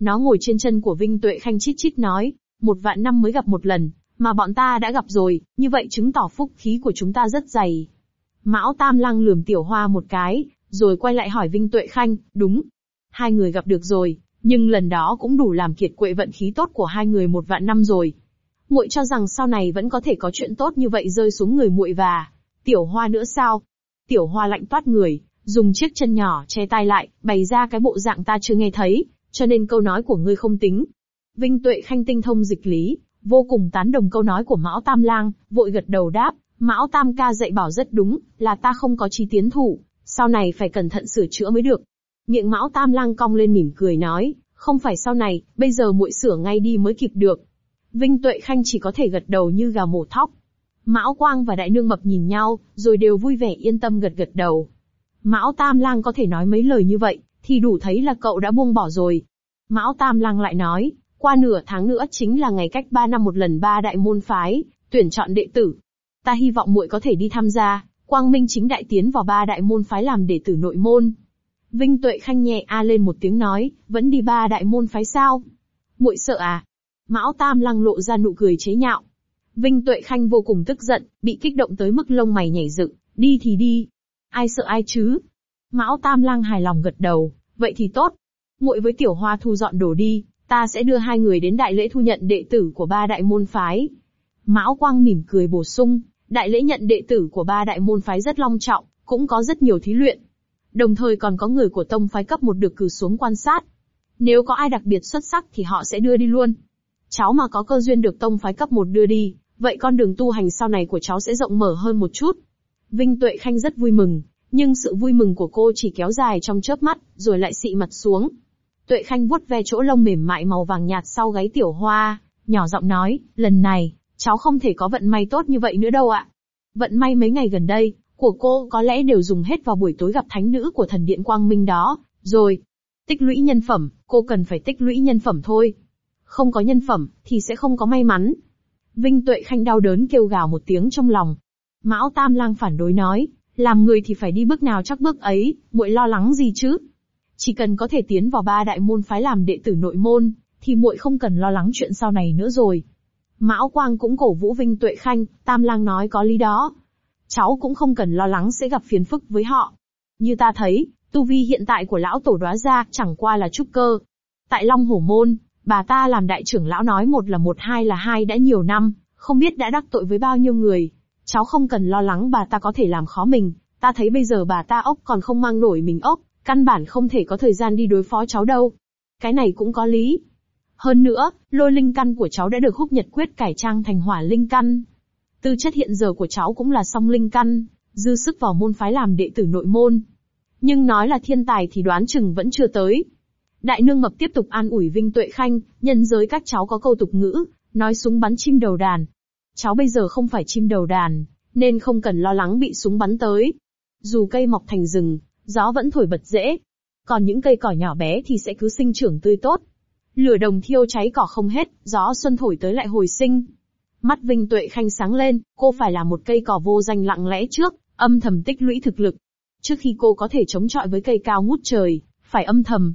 Nó ngồi trên chân của Vinh Tuệ Khanh chít chít nói, 1.000 năm mới gặp một lần, mà bọn ta đã gặp rồi, như vậy chứng tỏ phúc khí của chúng ta rất dày. Mão Tam Lang lườm Tiểu Hoa một cái, rồi quay lại hỏi Vinh Tuệ Khanh, đúng. Hai người gặp được rồi, nhưng lần đó cũng đủ làm kiệt quệ vận khí tốt của hai người 1.000 năm rồi. Muội cho rằng sau này vẫn có thể có chuyện tốt như vậy rơi xuống người muội và Tiểu Hoa nữa sao? Tiểu Hoa lạnh toát người, dùng chiếc chân nhỏ che tai lại, bày ra cái bộ dạng ta chưa nghe thấy, cho nên câu nói của ngươi không tính. Vinh Tuệ Khanh tinh thông dịch lý, vô cùng tán đồng câu nói của Mão Tam Lang, vội gật đầu đáp, Mão Tam ca dạy bảo rất đúng, là ta không có chí tiến thủ, sau này phải cẩn thận sửa chữa mới được. Miệng Mão Tam Lang cong lên mỉm cười nói, không phải sau này, bây giờ muội sửa ngay đi mới kịp được. Vinh Tuệ Khanh chỉ có thể gật đầu như gà mổ thóc. Mão Quang và Đại Nương Mập nhìn nhau, rồi đều vui vẻ yên tâm gật gật đầu. Mão Tam Lang có thể nói mấy lời như vậy, thì đủ thấy là cậu đã buông bỏ rồi. Mão Tam Lang lại nói, qua nửa tháng nữa chính là ngày cách 3 năm một lần 3 đại môn phái tuyển chọn đệ tử. Ta hy vọng muội có thể đi tham gia, quang minh chính đại tiến vào 3 đại môn phái làm đệ tử nội môn. Vinh Tuệ Khanh nhẹ a lên một tiếng nói, vẫn đi 3 đại môn phái sao? Muội sợ à? Mão Tam Lang lộ ra nụ cười chế nhạo. Vinh Tuệ Khanh vô cùng tức giận, bị kích động tới mức lông mày nhảy dựng, đi thì đi. Ai sợ ai chứ? Mão Tam Lang hài lòng gật đầu, vậy thì tốt. Muội với Tiểu Hoa thu dọn đồ đi, ta sẽ đưa hai người đến đại lễ thu nhận đệ tử của 3 đại môn phái. Mão Quang mỉm cười bổ sung, đại lễ nhận đệ tử của 3 đại môn phái rất long trọng, cũng có rất nhiều thí luyện. Đồng thời còn có người của tông phái cấp 1 được cử xuống quan sát. Nếu có ai đặc biệt xuất sắc thì họ sẽ đưa đi luôn. Cháu mà có cơ duyên được tông phái cấp 1 đưa đi, vậy con đường tu hành sau này của cháu sẽ rộng mở hơn một chút. Vinh Tuệ Khanh rất vui mừng, nhưng sự vui mừng của cô chỉ kéo dài trong chớp mắt, rồi lại xị mặt xuống. Tuệ Khanh vuốt ve chỗ lông mềm mại màu vàng nhạt sau gáy Tiểu Hoa, nhỏ giọng nói, lần này, cháu không thể có vận may tốt như vậy nữa đâu ạ. Vận may mấy ngày gần đây, của cô có lẽ đều dùng hết vào buổi tối gặp thánh nữ của thần điện Quang Minh đó, rồi. Tích lũy nhân phẩm, cô cần phải tích lũy nhân phẩm thôi. Không có nhân phẩm, thì sẽ không có may mắn. Vinh Tuệ Khanh đau đớn kêu gào một tiếng trong lòng. Mão Tam Lang phản đối nói, làm người thì phải đi bước nào chắc bước ấy, muội lo lắng gì chứ? Chỉ cần có thể tiến vào 3 đại môn phái làm đệ tử nội môn, thì muội không cần lo lắng chuyện sau này nữa rồi. Mão Quang cũng cổ vũ Vinh Tuệ Khanh, Tam Lang nói có lý đó. Cháu cũng không cần lo lắng sẽ gặp phiền phức với họ. Như ta thấy, tu vi hiện tại của lão tổ Đóa gia chẳng qua là trúc cơ. Tại Long Hổ Môn, bà ta làm đại trưởng lão nói một là một hai là hai đã nhiều năm, không biết đã đắc tội với bao nhiêu người. Cháu không cần lo lắng bà ta có thể làm khó mình, ta thấy bây giờ bà ta ốc còn không mang nổi mình ốc, căn bản không thể có thời gian đi đối phó cháu đâu. Cái này cũng có lý. Hơn nữa, lôi linh căn của cháu đã được Húc Nhật Quyết cải trang thành hỏa linh căn. Tư chất hiện giờ của cháu cũng là song linh căn, dư sức vào môn phái làm đệ tử nội môn. Nhưng nói là thiên tài thì đoán chừng vẫn chưa tới. Đại Nương Mập tiếp tục an ủi Vinh Tuệ Khanh, nhân giới các cháu có câu tục ngữ, nói súng bắn chim đầu đàn. Cháu bây giờ không phải chim đầu đàn, nên không cần lo lắng bị súng bắn tới. Dù cây mọc thành rừng, gió vẫn thổi bật rễ. Còn những cây cỏ nhỏ bé thì sẽ cứ sinh trưởng tươi tốt. Lửa đồng thiêu cháy cỏ không hết, gió xuân thổi tới lại hồi sinh. Mắt Vinh Tuệ Khanh sáng lên, cô phải là một cây cỏ vô danh lặng lẽ trước, âm thầm tích lũy thực lực. Trước khi cô có thể chống chọi với cây cao ngút trời, phải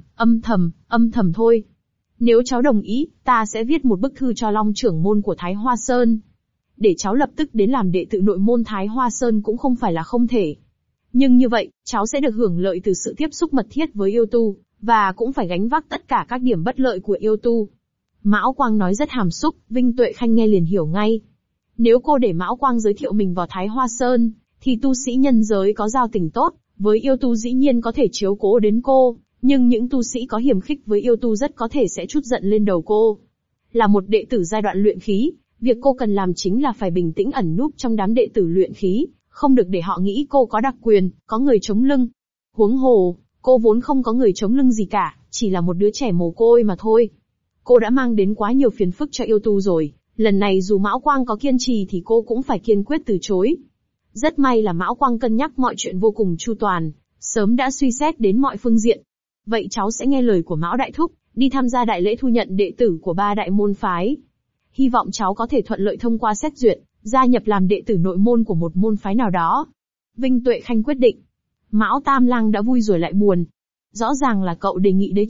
âm thầm thôi. Nếu cháu đồng ý, ta sẽ viết một bức thư cho Long trưởng môn của Thái Hoa Sơn. Để cháu lập tức đến làm đệ tử nội môn Thái Hoa Sơn cũng không phải là không thể. Nhưng như vậy, cháu sẽ được hưởng lợi từ sự tiếp xúc mật thiết với yêu tu, và cũng phải gánh vác tất cả các điểm bất lợi của yêu tu. Mão Quang nói rất hàm xúc, Vinh Tuệ Khanh nghe liền hiểu ngay. Nếu cô để Mão Quang giới thiệu mình vào Thái Hoa Sơn, thì tu sĩ nhân giới có giao tình tốt, với yêu tu dĩ nhiên có thể chiếu cố đến cô, nhưng những tu sĩ có hiềm khích với yêu tu rất có thể sẽ trút giận lên đầu cô. Là một đệ tử giai đoạn luyện khí, việc cô cần làm chính là phải bình tĩnh ẩn núp trong đám đệ tử luyện khí, không được để họ nghĩ cô có đặc quyền, có người chống lưng. Huống hồ, cô vốn không có người chống lưng gì cả, chỉ là một đứa trẻ mồ côi mà thôi. Cô đã mang đến quá nhiều phiền phức cho yêu tu rồi, lần này dù Mão Quang có kiên trì thì cô cũng phải kiên quyết từ chối. Rất may là Mão Quang cân nhắc mọi chuyện vô cùng chu toàn, sớm đã suy xét đến mọi phương diện. Vậy cháu sẽ nghe lời của Mão Đại Thúc, đi tham gia đại lễ thu nhận đệ tử của 3 đại môn phái. Hy vọng cháu có thể thuận lợi thông qua xét duyệt, gia nhập làm đệ tử nội môn của một môn phái nào đó. Vinh Tuệ Khanh quyết định. Mão Tam Lang đã vui rồi lại buồn. Rõ ràng là cậu đề nghị đấy chứ,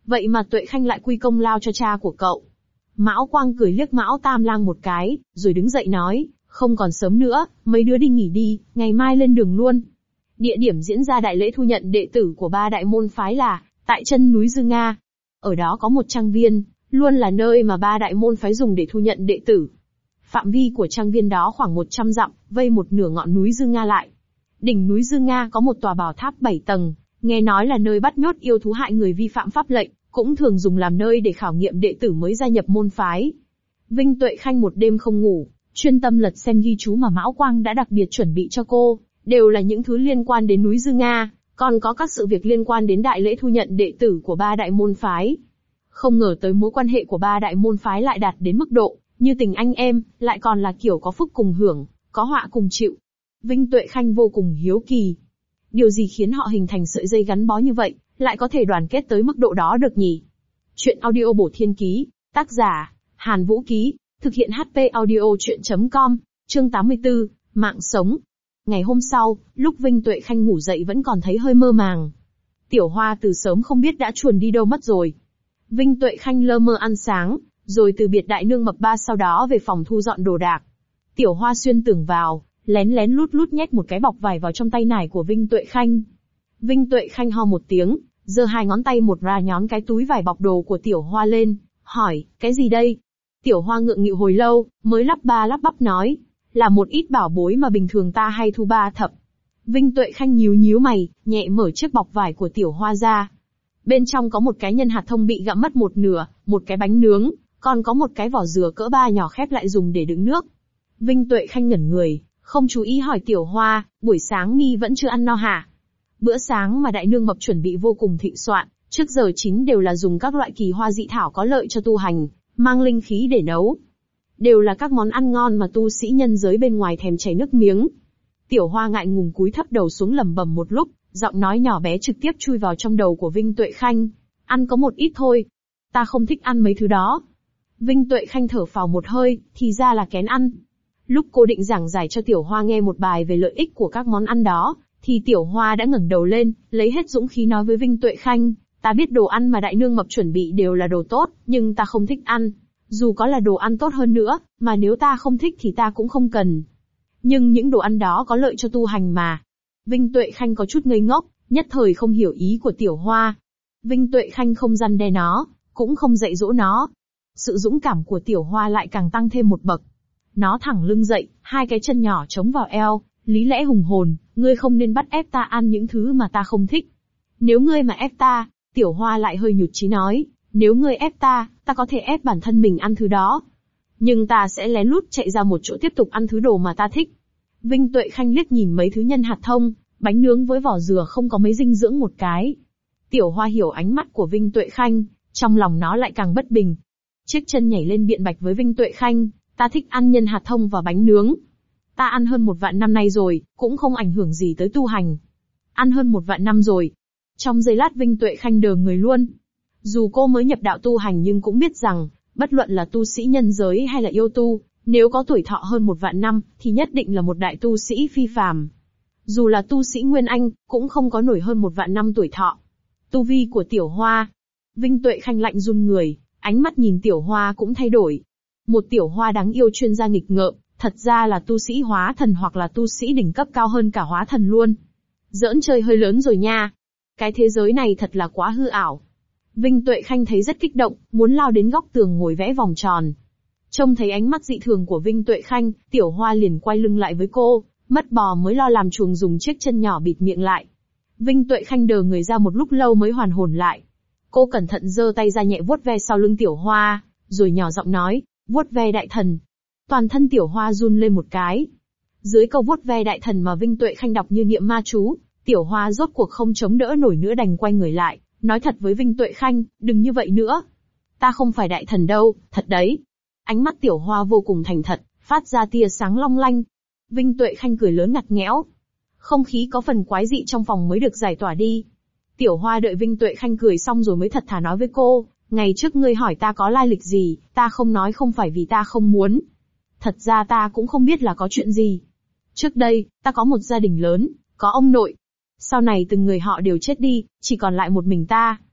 Vậy mà Tuệ Khanh lại quy công lao cho cha của cậu. Mão Quang cười liếc Mão Tam Lang một cái, rồi đứng dậy nói, không còn sớm nữa, mấy đứa đi nghỉ đi, ngày mai lên đường luôn. Địa điểm diễn ra đại lễ thu nhận đệ tử của 3 đại môn phái là tại chân núi Dương Nga. Ở đó có một trang viên, luôn là nơi mà 3 đại môn phái dùng để thu nhận đệ tử. Phạm vi của trang viên đó khoảng 100 dặm, vây một nửa ngọn núi Dương Nga lại. Đỉnh núi Dương Nga có một tòa bảo tháp 7 tầng, nghe nói là nơi bắt nhốt yêu thú hại người vi phạm pháp lệnh, cũng thường dùng làm nơi để khảo nghiệm đệ tử mới gia nhập môn phái. Vinh Tuệ Khanh một đêm không ngủ, chuyên tâm lật xem ghi chú mà Mão Quang đã đặc biệt chuẩn bị cho cô, đều là những thứ liên quan đến núi Dương Nga, còn có các sự việc liên quan đến đại lễ thu nhận đệ tử của 3 đại môn phái. Không ngờ tới mối quan hệ của 3 đại môn phái lại đạt đến mức độ như tình anh em, lại còn là kiểu có phúc cùng hưởng, có họa cùng chịu. Vinh Tuệ Khanh vô cùng hiếu kỳ. Điều gì khiến họ hình thành sợi dây gắn bó như vậy, lại có thể đoàn kết tới mức độ đó được nhỉ? Chuyện audio bổ thiên ký, tác giả, Hàn Vũ Ký, thực hiện HP audio chuyện.com, chương 84, mạng sống. Ngày hôm sau, lúc Vinh Tuệ Khanh ngủ dậy vẫn còn thấy hơi mơ màng. Tiểu Hoa từ sớm không biết đã chuồn đi đâu mất rồi. Vinh Tuệ Khanh lơ mơ ăn sáng, rồi từ biệt đại nương mập ba sau đó về phòng thu dọn đồ đạc. Tiểu Hoa xuyên tường vào, lén lén lút lút nhét một cái bọc vải vào trong tay nải của Vinh Tuệ Khanh. Vinh Tuệ Khanh ho một tiếng, giơ 2 ngón tay một ra nhón cái túi vải bọc đồ của Tiểu Hoa lên, hỏi, cái gì đây? Tiểu Hoa ngượng nghịu hồi lâu, mới lắp ba lắp bắp nói, là một ít bảo bối mà bình thường ta hay thu 3 thập. Vinh Tuệ Khanh nhíu nhíu mày, nhẹ mở chiếc bọc vải của Tiểu Hoa ra. Bên trong có một cái nhân hạt thông bị gặm mất một nửa, một cái bánh nướng, còn có một cái vỏ dừa cỡ 3 nhỏ khép lại dùng để đựng nước. Vinh Tuệ Khanh ngẩn người, không chú ý hỏi Tiểu Hoa, buổi sáng mi vẫn chưa ăn no hả? Bữa sáng mà đại nương mập chuẩn bị vô cùng thịnh soạn, trước giờ chín đều là dùng các loại kỳ hoa dị thảo có lợi cho tu hành, mang linh khí để nấu. Đều là các món ăn ngon mà tu sĩ nhân giới bên ngoài thèm chảy nước miếng. Tiểu Hoa ngại ngùng cúi thấp đầu xuống lẩm bẩm một lúc, giọng nói nhỏ bé trực tiếp chui vào trong đầu của Vinh Tuệ Khanh. Ăn có một ít thôi. Ta không thích ăn mấy thứ đó. Vinh Tuệ Khanh thở phào một hơi, thì ra là kén ăn. Lúc cô định giảng giải cho Tiểu Hoa nghe một bài về lợi ích của các món ăn đó, thì Tiểu Hoa đã ngẩng đầu lên, lấy hết dũng khí nói với Vinh Tuệ Khanh, ta biết đồ ăn mà đại nương mập chuẩn bị đều là đồ tốt, nhưng ta không thích ăn. Dù có là đồ ăn tốt hơn nữa, mà nếu ta không thích thì ta cũng không cần. Nhưng những đồ ăn đó có lợi cho tu hành mà. Vinh Tuệ Khanh có chút ngây ngốc, nhất thời không hiểu ý của Tiểu Hoa. Vinh Tuệ Khanh không răn đe nó, cũng không dạy dỗ nó. Sự dũng cảm của Tiểu Hoa lại càng tăng thêm một bậc. Nó thẳng lưng dậy, 2 cái chân nhỏ chống vào eo, lý lẽ hùng hồn, ngươi không nên bắt ép ta ăn những thứ mà ta không thích. Nếu ngươi mà ép ta, Tiểu Hoa lại hơi nhụt chí nói, nếu ngươi ép ta, ta có thể ép bản thân mình ăn thứ đó. Nhưng ta sẽ lén lút chạy ra một chỗ tiếp tục ăn thứ đồ mà ta thích. Vinh Tuệ Khanh liếc nhìn mấy thứ nhân hạt thông, bánh nướng với vỏ dừa không có mấy dinh dưỡng một cái. Tiểu Hoa hiểu ánh mắt của Vinh Tuệ Khanh, trong lòng nó lại càng bất bình. Chiếc chân nhảy lên biện bạch với Vinh Tuệ Khanh, ta thích ăn nhân hạt thông và bánh nướng. Ta ăn hơn 1 vạn năm nay rồi, cũng không ảnh hưởng gì tới tu hành. Ăn hơn 1 vạn năm rồi. Trong giây lát Vinh Tuệ Khanh đờ người luôn. Dù cô mới nhập đạo tu hành nhưng cũng biết rằng, bất luận là tu sĩ nhân giới hay là yêu tu, nếu có tuổi thọ hơn 1 vạn năm, thì nhất định là một đại tu sĩ phi phàm. Dù là tu sĩ Nguyên Anh, cũng không có nổi hơn 1 vạn năm tuổi thọ. Tu vi của Tiểu Hoa. Vinh Tuệ Khanh lạnh run người, ánh mắt nhìn Tiểu Hoa cũng thay đổi. Một Tiểu Hoa đáng yêu chuyên gia nghịch ngợm, thật ra là tu sĩ hóa thần hoặc là tu sĩ đỉnh cấp cao hơn cả hóa thần luôn. Giỡn chơi hơi lớn rồi nha. Cái thế giới này thật là quá hư ảo. Vinh Tuệ Khanh thấy rất kích động, muốn lao đến góc tường ngồi vẽ vòng tròn. Trông thấy ánh mắt dị thường của Vinh Tuệ Khanh, Tiểu Hoa liền quay lưng lại với cô, mất bò mới lo làm chuồng dùng chiếc chân nhỏ bịt miệng lại. Vinh Tuệ Khanh đờ người ra một lúc lâu mới hoàn hồn lại. Cô cẩn thận giơ tay ra nhẹ vuốt ve sau lưng Tiểu Hoa, rồi nhỏ giọng nói, vuốt ve đại thần. Toàn thân Tiểu Hoa run lên một cái. Dưới câu vuốt ve đại thần mà Vinh Tuệ Khanh đọc như niệm ma chú, Tiểu Hoa rốt cuộc không chống đỡ nổi nữa đành quay người lại, nói thật với Vinh Tuệ Khanh, đừng như vậy nữa. Ta không phải đại thần đâu, thật đấy. Ánh mắt Tiểu Hoa vô cùng thành thật, phát ra tia sáng long lanh. Vinh Tuệ Khanh cười lớn ngặt nghẽo. Không khí có phần quái dị trong phòng mới được giải tỏa đi. Tiểu Hoa đợi Vinh Tuệ Khanh cười xong rồi mới thật thà nói với cô, ngày trước ngươi hỏi ta có lai lịch gì, ta không nói không phải vì ta không muốn. Thật ra ta cũng không biết là có chuyện gì. Trước đây, ta có một gia đình lớn, có ông nội. Sau này từng người họ đều chết đi, chỉ còn lại một mình ta.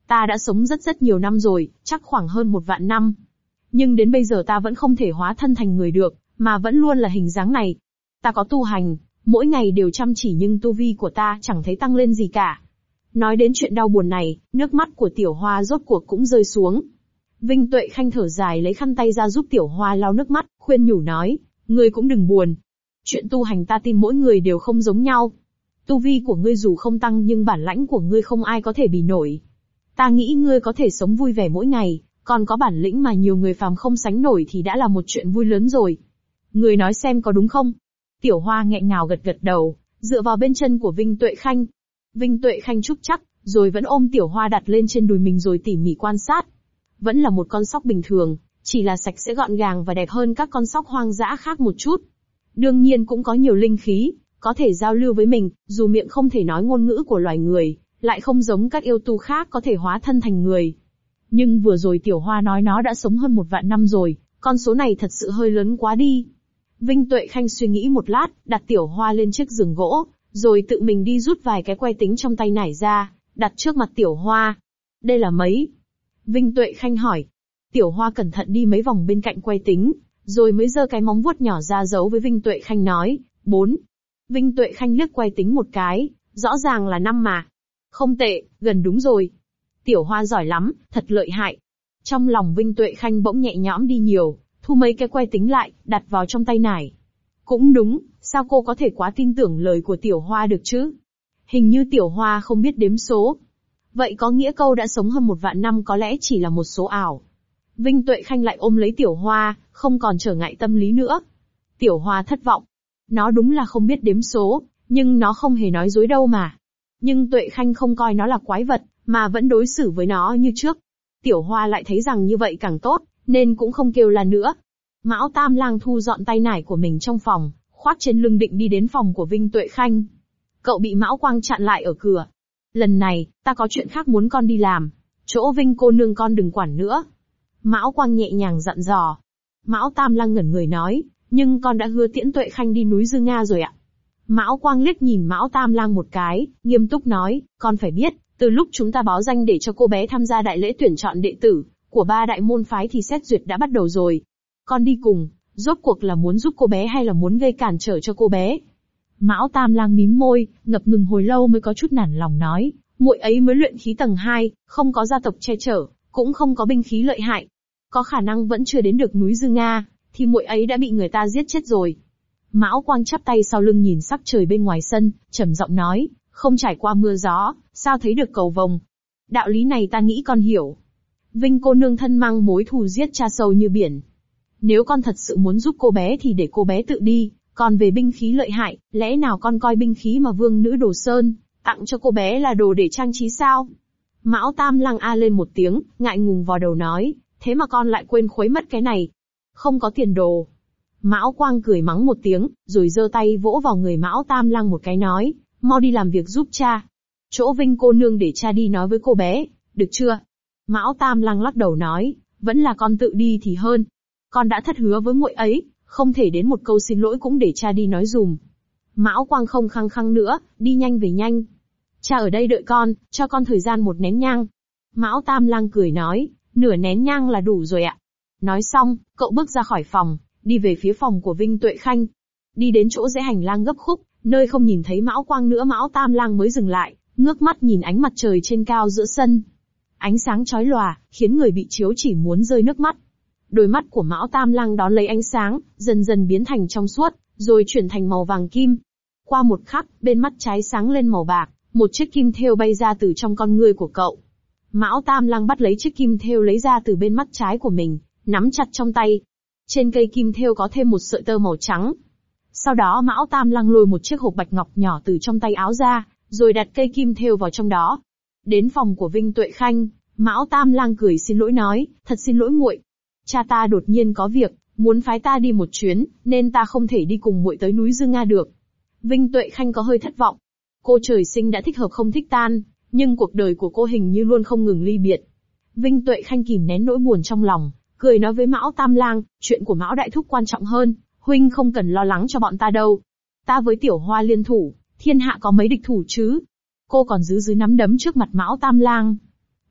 Ta đã sống rất nhiều năm rồi, chắc khoảng hơn 1 vạn năm. Nhưng đến bây giờ ta vẫn không thể hóa thân thành người được, mà vẫn luôn là hình dáng này. Ta có tu hành, mỗi ngày đều chăm chỉ nhưng tu vi của ta chẳng thấy tăng lên gì cả. Nói đến chuyện đau buồn này, nước mắt của Tiểu Hoa rốt cuộc cũng rơi xuống. Vinh Tuệ Khanh thở dài lấy khăn tay ra giúp Tiểu Hoa lau nước mắt, khuyên nhủ nói, ngươi cũng đừng buồn. Chuyện tu hành ta tin mỗi người đều không giống nhau. Tu vi của ngươi dù không tăng nhưng bản lãnh của ngươi không ai có thể bì nổi. Ta nghĩ ngươi có thể sống vui vẻ mỗi ngày, còn có bản lĩnh mà nhiều người phàm không sánh nổi thì đã là một chuyện vui lớn rồi. Ngươi nói xem có đúng không? Tiểu Hoa nghẹn ngào gật gật đầu, dựa vào bên chân của Vinh Tuệ Khanh. Vinh Tuệ Khanh chúc chắc, rồi vẫn ôm Tiểu Hoa đặt lên trên đùi mình rồi tỉ mỉ quan sát. Vẫn là một con sóc bình thường, chỉ là sạch sẽ gọn gàng và đẹp hơn các con sóc hoang dã khác một chút. Đương nhiên cũng có nhiều linh khí, có thể giao lưu với mình, dù miệng không thể nói ngôn ngữ của loài người, lại không giống các yêu tu khác có thể hóa thân thành người. Nhưng vừa rồi Tiểu Hoa nói nó đã sống hơn 1 vạn năm rồi, con số này thật sự hơi lớn quá đi. Vinh Tuệ Khanh suy nghĩ một lát, đặt Tiểu Hoa lên chiếc giường gỗ, rồi tự mình đi rút vài cái que tính trong tay nải ra, đặt trước mặt Tiểu Hoa. Đây là mấy? Vinh Tuệ Khanh hỏi. Tiểu Hoa cẩn thận đi mấy vòng bên cạnh que tính, rồi mới giơ cái móng vuốt nhỏ ra giấu với Vinh Tuệ Khanh nói, 4. Vinh Tuệ Khanh liếc que tính một cái, rõ ràng là 5 mà. Không tệ, gần đúng rồi. Tiểu Hoa giỏi lắm, thật lợi hại. Trong lòng Vinh Tuệ Khanh bỗng nhẹ nhõm đi nhiều, thu mấy cái que tính lại, đặt vào trong tay nải. Cũng đúng, sao cô có thể quá tin tưởng lời của Tiểu Hoa được chứ? Hình như Tiểu Hoa không biết đếm số. Vậy có nghĩa câu đã sống hơn 1 vạn năm có lẽ chỉ là một số ảo. Vinh Tuệ Khanh lại ôm lấy Tiểu Hoa, không còn trở ngại tâm lý nữa. Tiểu Hoa thất vọng. Nó đúng là không biết đếm số, nhưng nó không hề nói dối đâu mà. Nhưng Tuệ Khanh không coi nó là quái vật, mà vẫn đối xử với nó như trước. Tiểu Hoa lại thấy rằng như vậy càng tốt, nên cũng không kêu là nữa. Mão Tam Lang thu dọn tay nải của mình trong phòng, khoác trên lưng định đi đến phòng của Vinh Tuệ Khanh. Cậu bị Mão Quang chặn lại ở cửa. Lần này, ta có chuyện khác muốn con đi làm. Chỗ Vinh cô nương con đừng quản nữa. Mão Quang nhẹ nhàng dặn dò. Mão Tam Lang ngẩn người nói, nhưng con đã hứa tiễn Tuệ Khanh đi núi Dương Nga rồi ạ. Mão Quang liếc nhìn Mão Tam Lang một cái, nghiêm túc nói, con phải biết, từ lúc chúng ta báo danh để cho cô bé tham gia đại lễ tuyển chọn đệ tử của 3 đại môn phái thì xét duyệt đã bắt đầu rồi. Con đi cùng, rốt cuộc là muốn giúp cô bé hay là muốn gây cản trở cho cô bé? Mão Tam Lang mím môi, ngập ngừng hồi lâu mới có chút nản lòng nói, muội ấy mới luyện khí tầng 2, không có gia tộc che chở, cũng không có binh khí lợi hại. Có khả năng vẫn chưa đến được núi Dương Nga, thì muội ấy đã bị người ta giết chết rồi. Mão Quang chắp tay sau lưng nhìn sắc trời bên ngoài sân, trầm giọng nói, không trải qua mưa gió, sao thấy được cầu vồng. Đạo lý này ta nghĩ con hiểu. Vinh cô nương thân mang mối thù giết cha sâu như biển. Nếu con thật sự muốn giúp cô bé thì để cô bé tự đi, còn về binh khí lợi hại, lẽ nào con coi binh khí mà vương nữ Đồ Sơn tặng cho cô bé là đồ để trang trí sao? Mão Tam Lang a lên một tiếng, ngại ngùng vò đầu nói, thế mà con lại quên khuấy mất cái này. Không có tiền đồ. Mão Quang cười mắng một tiếng, rồi giơ tay vỗ vào người Mão Tam Lang một cái nói, mau đi làm việc giúp cha. Chỗ Vinh cô nương để cha đi nói với cô bé, được chưa? Mão Tam Lang lắc đầu nói, vẫn là con tự đi thì hơn. Con đã thất hứa với muội ấy, không thể đến một câu xin lỗi cũng để cha đi nói dùm. Mão Quang không khăng khăng nữa, đi nhanh về nhanh. Cha ở đây đợi con, cho con thời gian 1 nén nhang. Mão Tam Lang cười nói, nửa nén nhang là đủ rồi ạ. Nói xong, cậu bước ra khỏi phòng, đi về phía phòng của Vinh Tuệ Khanh. Đi đến chỗ rẽ hành lang gấp khúc, nơi không nhìn thấy Mão Quang nữa Mão Tam Lang mới dừng lại, ngước mắt nhìn ánh mặt trời trên cao giữa sân. Ánh sáng chói lòa, khiến người bị chiếu chỉ muốn rơi nước mắt. Đôi mắt của Mão Tam Lang đón lấy ánh sáng, dần dần biến thành trong suốt, rồi chuyển thành màu vàng kim. Qua một khắc, bên mắt trái sáng lên màu bạc, một chiếc kim thêu bay ra từ trong con ngươi của cậu. Mão Tam Lang bắt lấy chiếc kim thêu lấy ra từ bên mắt trái của mình, nắm chặt trong tay. Trên cây kim thêu có thêm một sợi tơ màu trắng. Sau đó Mão Tam Lang lôi một chiếc hộp bạch ngọc nhỏ từ trong tay áo ra, rồi đặt cây kim thêu vào trong đó. Đến phòng của Vinh Tuệ Khanh, Mão Tam Lang cười xin lỗi nói, thật xin lỗi muội. Cha ta đột nhiên có việc, muốn phái ta đi một chuyến, nên ta không thể đi cùng muội tới núi Dương Nga được. Vinh Tuệ Khanh có hơi thất vọng. Cô trời sinh đã thích hợp không thích tan, nhưng cuộc đời của cô hình như luôn không ngừng ly biệt. Vinh Tuệ Khanh kìm nén nỗi buồn trong lòng, cười nói với Mão Tam Lang, chuyện của Mão đại thúc quan trọng hơn, huynh không cần lo lắng cho bọn ta đâu. Ta với Tiểu Hoa liên thủ, thiên hạ có mấy địch thủ chứ? Cô còn giữ nắm đấm trước mặt Mão Tam Lang.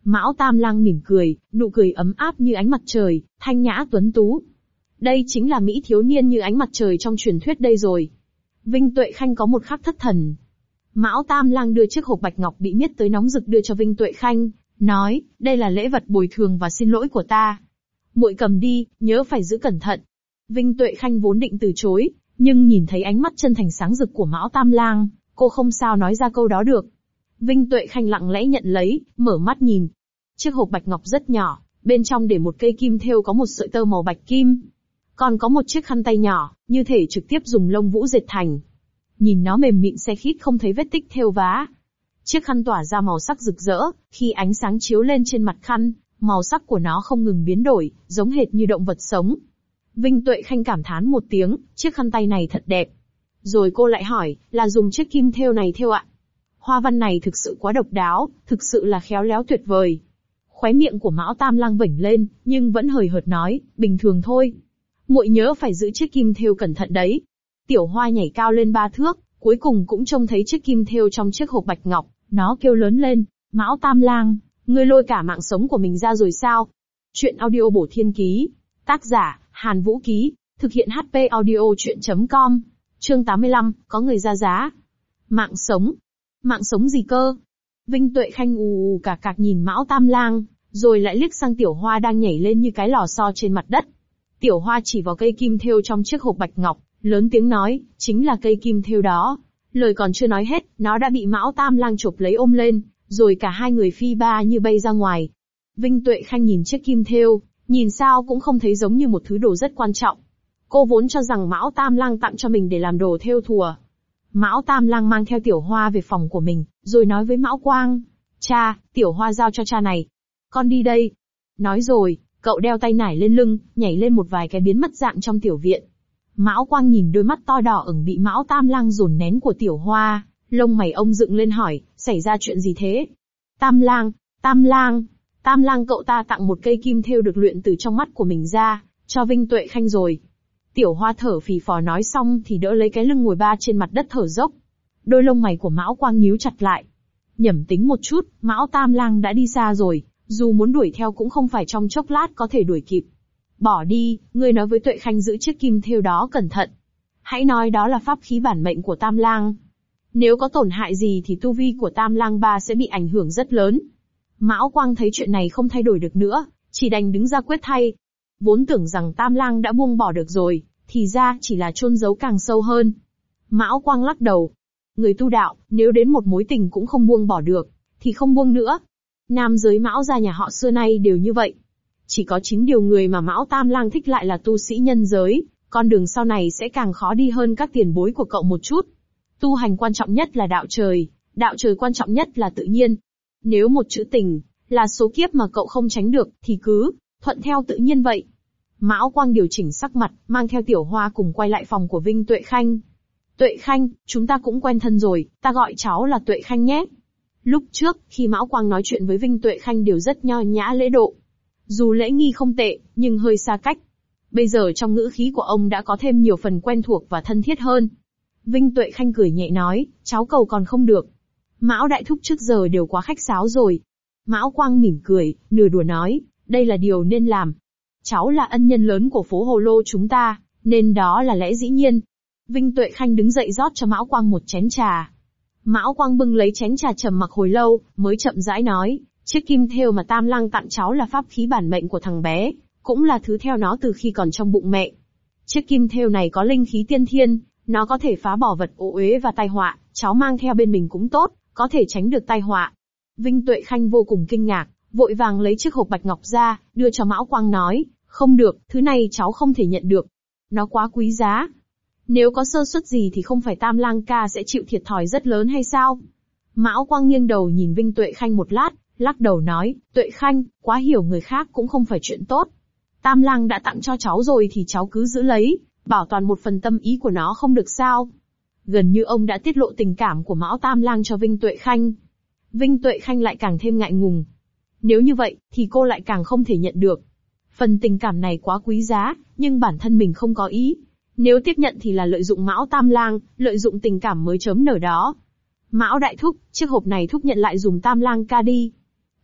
Mão Tam Lang mỉm cười, nụ cười ấm áp như ánh mặt trời, thanh nhã tuấn tú. Đây chính là Mỹ thiếu niên như ánh mặt trời trong truyền thuyết đây rồi. Vinh Tuệ Khanh có một khắc thất thần. Mão Tam Lang đưa chiếc hộp bạch ngọc bị miết tới nóng rực đưa cho Vinh Tuệ Khanh, nói, đây là lễ vật bồi thường và xin lỗi của ta. Muội cầm đi, nhớ phải giữ cẩn thận. Vinh Tuệ Khanh vốn định từ chối, nhưng nhìn thấy ánh mắt chân thành sáng rực của Mão Tam Lang, cô không sao nói ra câu đó được. Vinh Tuệ Khanh lặng lẽ nhận lấy, mở mắt nhìn. Chiếc hộp bạch ngọc rất nhỏ, bên trong để một cây kim thêu có một sợi tơ màu bạch kim. Còn có một chiếc khăn tay nhỏ, như thể trực tiếp dùng lông vũ dệt thành. Nhìn nó mềm mịn se khít không thấy vết tích thêu vá. Chiếc khăn tỏa ra màu sắc rực rỡ, khi ánh sáng chiếu lên trên mặt khăn, màu sắc của nó không ngừng biến đổi, giống hệt như động vật sống. Vinh Tuệ Khanh cảm thán một tiếng, chiếc khăn tay này thật đẹp. Rồi cô lại hỏi, là dùng chiếc kim thêu này thêu ạ? Hoa văn này thực sự quá độc đáo, thực sự là khéo léo tuyệt vời. Khóe miệng của Mão Tam Lang vểnh lên, nhưng vẫn hời hợt nói, bình thường thôi. Muội nhớ phải giữ chiếc kim thêu cẩn thận đấy. Tiểu Hoa nhảy cao lên 3 thước, cuối cùng cũng trông thấy chiếc kim thêu trong chiếc hộp bạch ngọc, nó kêu lớn lên, Mão Tam Lang, ngươi lôi cả mạng sống của mình ra rồi sao? Chuyện audio bổ thiên ký, tác giả, Hàn Vũ Ký, thực hiện HP audio chuyện.com, chương 85, có người ra giá. Mạng sống? Mạng sống gì cơ? Vinh Tuệ Khanh ù cạc cạc nhìn Mão Tam Lang, rồi lại liếc sang Tiểu Hoa đang nhảy lên như cái lò xo trên mặt đất. Tiểu Hoa chỉ vào cây kim thêu trong chiếc hộp bạch ngọc, lớn tiếng nói, chính là cây kim thêu đó. Lời còn chưa nói hết, nó đã bị Mão Tam Lang chộp lấy ôm lên, rồi cả hai người phi ba như bay ra ngoài. Vinh Tuệ Khanh nhìn chiếc kim thêu, nhìn sao cũng không thấy giống như một thứ đồ rất quan trọng. Cô vốn cho rằng Mão Tam Lang tặng cho mình để làm đồ thêu thùa. Mão Tam Lang mang theo Tiểu Hoa về phòng của mình, rồi nói với Mão Quang, cha, Tiểu Hoa giao cho cha này. Con đi đây. Nói rồi, cậu đeo tay nải lên lưng, nhảy lên một vài cái biến mất dạng trong tiểu viện. Mão Quang nhìn đôi mắt to đỏ ửng bị Mão Tam Lang dồn nén của Tiểu Hoa, lông mày ông dựng lên hỏi, xảy ra chuyện gì thế? Tam Lang, Tam Lang, Tam Lang cậu ta tặng một cây kim thêu được luyện từ trong mắt của mình ra, cho Vinh Tuệ Khanh rồi. Tiểu Hoa thở phì phò nói xong thì đỡ lấy cái lưng ngồi ba trên mặt đất thở dốc. Đôi lông mày của Mão Quang nhíu chặt lại. Nhẩm tính một chút, Mão Tam Lang đã đi xa rồi, dù muốn đuổi theo cũng không phải trong chốc lát có thể đuổi kịp. Bỏ đi, ngươi nói với Tuệ Khanh giữ chiếc kim thêu đó cẩn thận. Hãy nói đó là pháp khí bản mệnh của Tam Lang. Nếu có tổn hại gì thì tu vi của Tam Lang ba sẽ bị ảnh hưởng rất lớn. Mão Quang thấy chuyện này không thay đổi được nữa, chỉ đành đứng ra quyết thay. Vốn tưởng rằng Tam Lang đã buông bỏ được rồi, thì ra chỉ là chôn giấu càng sâu hơn. Mão Quang lắc đầu. Người tu đạo, nếu đến một mối tình cũng không buông bỏ được, thì không buông nữa. Nam giới Mão gia nhà họ xưa nay đều như vậy. Chỉ có 9 điều người mà Mão Tam Lang thích lại là tu sĩ nhân giới, con đường sau này sẽ càng khó đi hơn các tiền bối của cậu một chút. Tu hành quan trọng nhất là đạo trời quan trọng nhất là tự nhiên. Nếu một chữ tình, là số kiếp mà cậu không tránh được, thì cứ thuận theo tự nhiên vậy. Mão Quang điều chỉnh sắc mặt, mang theo Tiểu Hoa cùng quay lại phòng của Vinh Tuệ Khanh. Tuệ Khanh, chúng ta cũng quen thân rồi, ta gọi cháu là Tuệ Khanh nhé. Lúc trước, khi Mão Quang nói chuyện với Vinh Tuệ Khanh đều rất nho nhã lễ độ. Dù lễ nghi không tệ, nhưng hơi xa cách. Bây giờ trong ngữ khí của ông đã có thêm nhiều phần quen thuộc và thân thiết hơn. Vinh Tuệ Khanh cười nhẹ nói, cháu cầu còn không được. Mão đại thúc trước giờ đều quá khách sáo rồi. Mão Quang mỉm cười, nửa đùa nói, đây là điều nên làm. Cháu là ân nhân lớn của phố Hồ Lô chúng ta, nên đó là lẽ dĩ nhiên. Vinh Tuệ Khanh đứng dậy rót cho Mão Quang một chén trà. Mão Quang bưng lấy chén trà trầm mặc hồi lâu, mới chậm rãi nói, chiếc kim thêu mà Tam Lang tặng cháu là pháp khí bản mệnh của thằng bé, cũng là thứ theo nó từ khi còn trong bụng mẹ. Chiếc kim thêu này có linh khí tiên thiên, nó có thể phá bỏ vật ô uế và tai họa, cháu mang theo bên mình cũng tốt, có thể tránh được tai họa. Vinh Tuệ Khanh vô cùng kinh ngạc, vội vàng lấy chiếc hộp bạch ngọc ra, đưa cho Mão Quang nói, không được, thứ này cháu không thể nhận được. Nó quá quý giá. Nếu có sơ suất gì thì không phải Tam Lang ca sẽ chịu thiệt thòi rất lớn hay sao? Mão Quang nghiêng đầu nhìn Vinh Tuệ Khanh một lát, lắc đầu nói, Tuệ Khanh, quá hiểu người khác cũng không phải chuyện tốt. Tam Lang đã tặng cho cháu rồi thì cháu cứ giữ lấy, bảo toàn một phần tâm ý của nó không được sao? Gần như ông đã tiết lộ tình cảm của Mão Tam Lang cho Vinh Tuệ Khanh. Vinh Tuệ Khanh lại càng thêm ngại ngùng. Nếu như vậy, thì cô lại càng không thể nhận được. Phần tình cảm này quá quý giá, nhưng bản thân mình không có ý. Nếu tiếp nhận thì là lợi dụng Mão Tam Lang, lợi dụng tình cảm mới chớm nở đó. Mão đại thúc, chiếc hộp này thúc nhận lại dùng Tam Lang ca đi.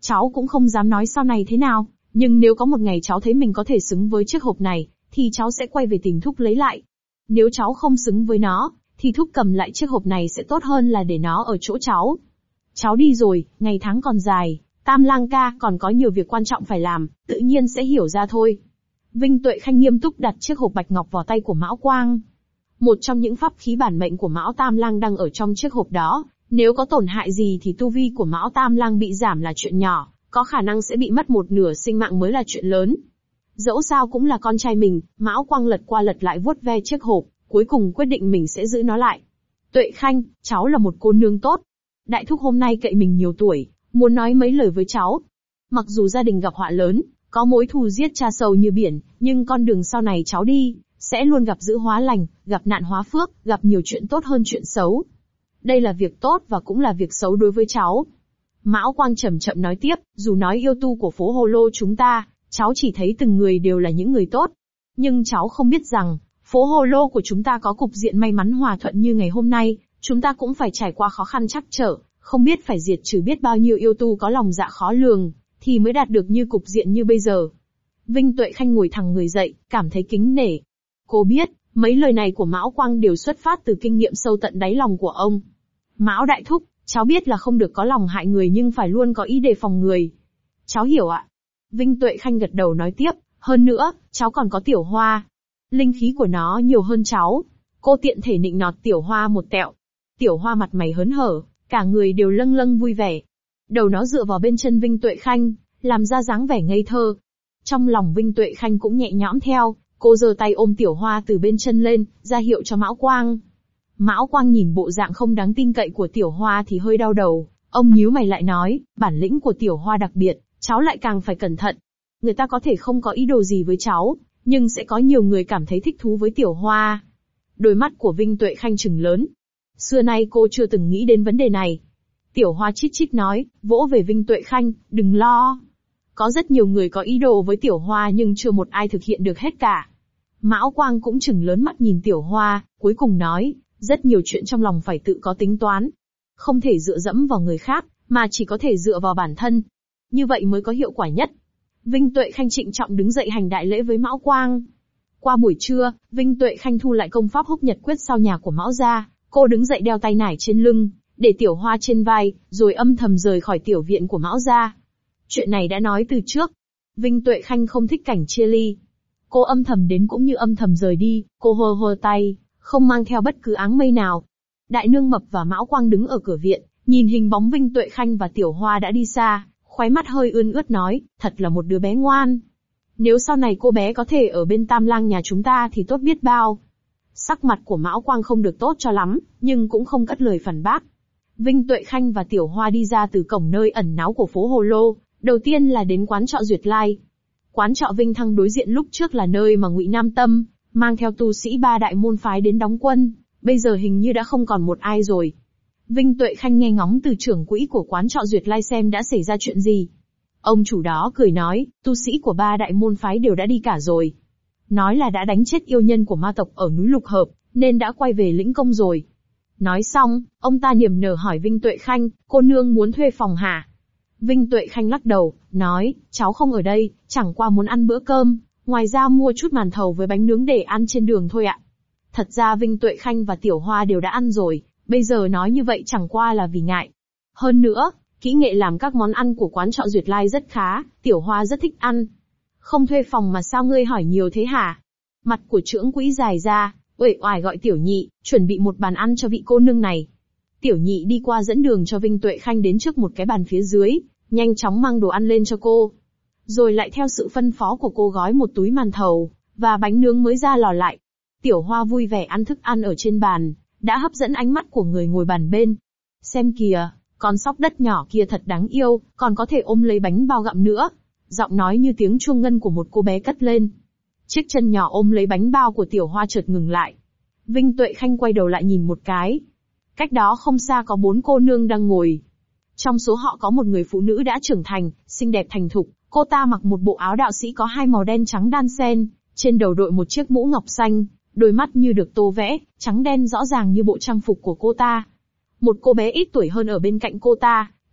Cháu cũng không dám nói sau này thế nào, nhưng nếu có một ngày cháu thấy mình có thể xứng với chiếc hộp này, thì cháu sẽ quay về tìm Thúc lấy lại. Nếu cháu không xứng với nó, thì Thúc cầm lại chiếc hộp này sẽ tốt hơn là để nó ở chỗ cháu. Cháu đi rồi, ngày tháng còn dài, Tam Lang ca còn có nhiều việc quan trọng phải làm, tự nhiên sẽ hiểu ra thôi. Vinh Tuệ Khanh nghiêm túc đặt chiếc hộp bạch ngọc vào tay của Mão Quang. Một trong những pháp khí bản mệnh của Mão Tam Lang đang ở trong chiếc hộp đó, nếu có tổn hại gì thì tu vi của Mão Tam Lang bị giảm là chuyện nhỏ, có khả năng sẽ bị mất một nửa sinh mạng mới là chuyện lớn. Dẫu sao cũng là con trai mình, Mão Quang lật qua lật lại vuốt ve chiếc hộp, cuối cùng quyết định mình sẽ giữ nó lại. Tuệ Khanh, cháu là một cô nương tốt. Đại thúc hôm nay cậy mình nhiều tuổi, muốn nói mấy lời với cháu. Mặc dù gia đình gặp họa lớn, có mối thù giết cha sâu như biển, nhưng con đường sau này cháu đi, sẽ luôn gặp dữ hóa lành, gặp nạn hóa phước, gặp nhiều chuyện tốt hơn chuyện xấu. Đây là việc tốt và cũng là việc xấu đối với cháu. Mão Quang chậm chậm nói tiếp, dù nói yêu tu của phố Hồ Lô chúng ta, cháu chỉ thấy từng người đều là những người tốt. Nhưng cháu không biết rằng, phố Hồ Lô của chúng ta có cục diện may mắn hòa thuận như ngày hôm nay, chúng ta cũng phải trải qua khó khăn trắc trở, không biết phải diệt trừ biết bao nhiêu yêu tu có lòng dạ khó lường, thì mới đạt được như cục diện như bây giờ. Vinh Tuệ Khanh ngồi thẳng người dậy, cảm thấy kính nể. Cô biết, mấy lời này của Mão Quang đều xuất phát từ kinh nghiệm sâu tận đáy lòng của ông. Mão đại thúc, cháu biết là không được có lòng hại người nhưng phải luôn có ý đề phòng người. Cháu hiểu ạ. Vinh Tuệ Khanh gật đầu nói tiếp, hơn nữa, cháu còn có Tiểu Hoa. Linh khí của nó nhiều hơn cháu. Cô tiện thể nịnh nọt Tiểu Hoa một tẹo. Tiểu Hoa mặt mày hớn hở, cả người đều lâng lâng vui vẻ. Đầu nó dựa vào bên chân Vinh Tuệ Khanh, làm ra dáng vẻ ngây thơ. Trong lòng Vinh Tuệ Khanh cũng nhẹ nhõm theo, cô giơ tay ôm Tiểu Hoa từ bên chân lên, ra hiệu cho Mão Quang. Mão Quang nhìn bộ dạng không đáng tin cậy của Tiểu Hoa thì hơi đau đầu, ông nhíu mày lại nói, bản lĩnh của Tiểu Hoa đặc biệt, cháu lại càng phải cẩn thận. Người ta có thể không có ý đồ gì với cháu, nhưng sẽ có nhiều người cảm thấy thích thú với Tiểu Hoa. Đôi mắt của Vinh Tuệ Khanh trừng lớn. Xưa nay cô chưa từng nghĩ đến vấn đề này. Tiểu Hoa chít chít nói, vỗ về Vinh Tuệ Khanh, đừng lo. Có rất nhiều người có ý đồ với Tiểu Hoa nhưng chưa một ai thực hiện được hết cả. Mão Quang cũng trừng lớn mắt nhìn Tiểu Hoa, cuối cùng nói, rất nhiều chuyện trong lòng phải tự có tính toán. Không thể dựa dẫm vào người khác, mà chỉ có thể dựa vào bản thân. Như vậy mới có hiệu quả nhất. Vinh Tuệ Khanh trịnh trọng đứng dậy hành đại lễ với Mão Quang. Qua buổi trưa, Vinh Tuệ Khanh thu lại công pháp Húc Nhật Quyết sau nhà của Mão gia, cô đứng dậy đeo tay nải trên lưng, để Tiểu Hoa trên vai, rồi âm thầm rời khỏi tiểu viện của Mão gia. Chuyện này đã nói từ trước. Vinh Tuệ Khanh không thích cảnh chia ly. Cô âm thầm đến cũng như âm thầm rời đi, cô hơ tay, không mang theo bất cứ áng mây nào. Đại nương Mập và Mão Quang đứng ở cửa viện, nhìn hình bóng Vinh Tuệ Khanh và Tiểu Hoa đã đi xa, khóe mắt hơi ươn ướt nói, thật là một đứa bé ngoan. Nếu sau này cô bé có thể ở bên Tam Lang nhà chúng ta thì tốt biết bao. Sắc mặt của Mão Quang không được tốt cho lắm, nhưng cũng không cất lời phản bác. Vinh Tuệ Khanh và Tiểu Hoa đi ra từ cổng nơi ẩn náu của phố Hồ Lô, đầu tiên là đến quán trọ Duyệt Lai. Quán trọ Vinh Thăng đối diện lúc trước là nơi mà Ngụy Nam Tâm mang theo tu sĩ ba đại môn phái đến đóng quân, bây giờ hình như đã không còn một ai rồi. Vinh Tuệ Khanh nghe ngóng từ trưởng quỹ của quán trọ Duyệt Lai xem đã xảy ra chuyện gì. Ông chủ đó cười nói, tu sĩ của ba đại môn phái đều đã đi cả rồi. Nói là đã đánh chết yêu nhân của ma tộc ở núi Lục Hợp, nên đã quay về lĩnh công rồi. Nói xong, ông ta niềm nở hỏi Vinh Tuệ Khanh, cô nương muốn thuê phòng hả? Vinh Tuệ Khanh lắc đầu, nói, cháu không ở đây, chẳng qua muốn ăn bữa cơm, ngoài ra mua chút màn thầu với bánh nướng để ăn trên đường thôi ạ. Thật ra Vinh Tuệ Khanh và Tiểu Hoa đều đã ăn rồi, bây giờ nói như vậy chẳng qua là vì ngại. Hơn nữa, kỹ nghệ làm các món ăn của quán trọ Duyệt Lai rất khá, Tiểu Hoa rất thích ăn. Không thuê phòng mà sao ngươi hỏi nhiều thế hả? Mặt của trưởng quỹ dài ra, uể oải gọi Tiểu Nhị, chuẩn bị một bàn ăn cho vị cô nương này. Tiểu Nhị đi qua dẫn đường cho Vinh Tuệ Khanh đến trước một cái bàn phía dưới, nhanh chóng mang đồ ăn lên cho cô. Rồi lại theo sự phân phó của cô gói một túi màn thầu, và bánh nướng mới ra lò lại. Tiểu Hoa vui vẻ ăn thức ăn ở trên bàn, đã hấp dẫn ánh mắt của người ngồi bàn bên. Xem kìa, con sóc đất nhỏ kia thật đáng yêu, còn có thể ôm lấy bánh bao gặm nữa. Giọng nói như tiếng chuông ngân của một cô bé cất lên. Chiếc chân nhỏ ôm lấy bánh bao của Tiểu Hoa chợt ngừng lại. Vinh Tuệ Khanh quay đầu lại nhìn một cái. Cách đó không xa có 4 cô nương đang ngồi. Trong số họ có một người phụ nữ đã trưởng thành, xinh đẹp thành thục, cô ta mặc một bộ áo đạo sĩ có 2 màu đen trắng đan xen, trên đầu đội một chiếc mũ ngọc xanh, đôi mắt như được tô vẽ, trắng đen rõ ràng như bộ trang phục của cô ta. Một cô bé ít tuổi hơn ở bên cạnh cô ta,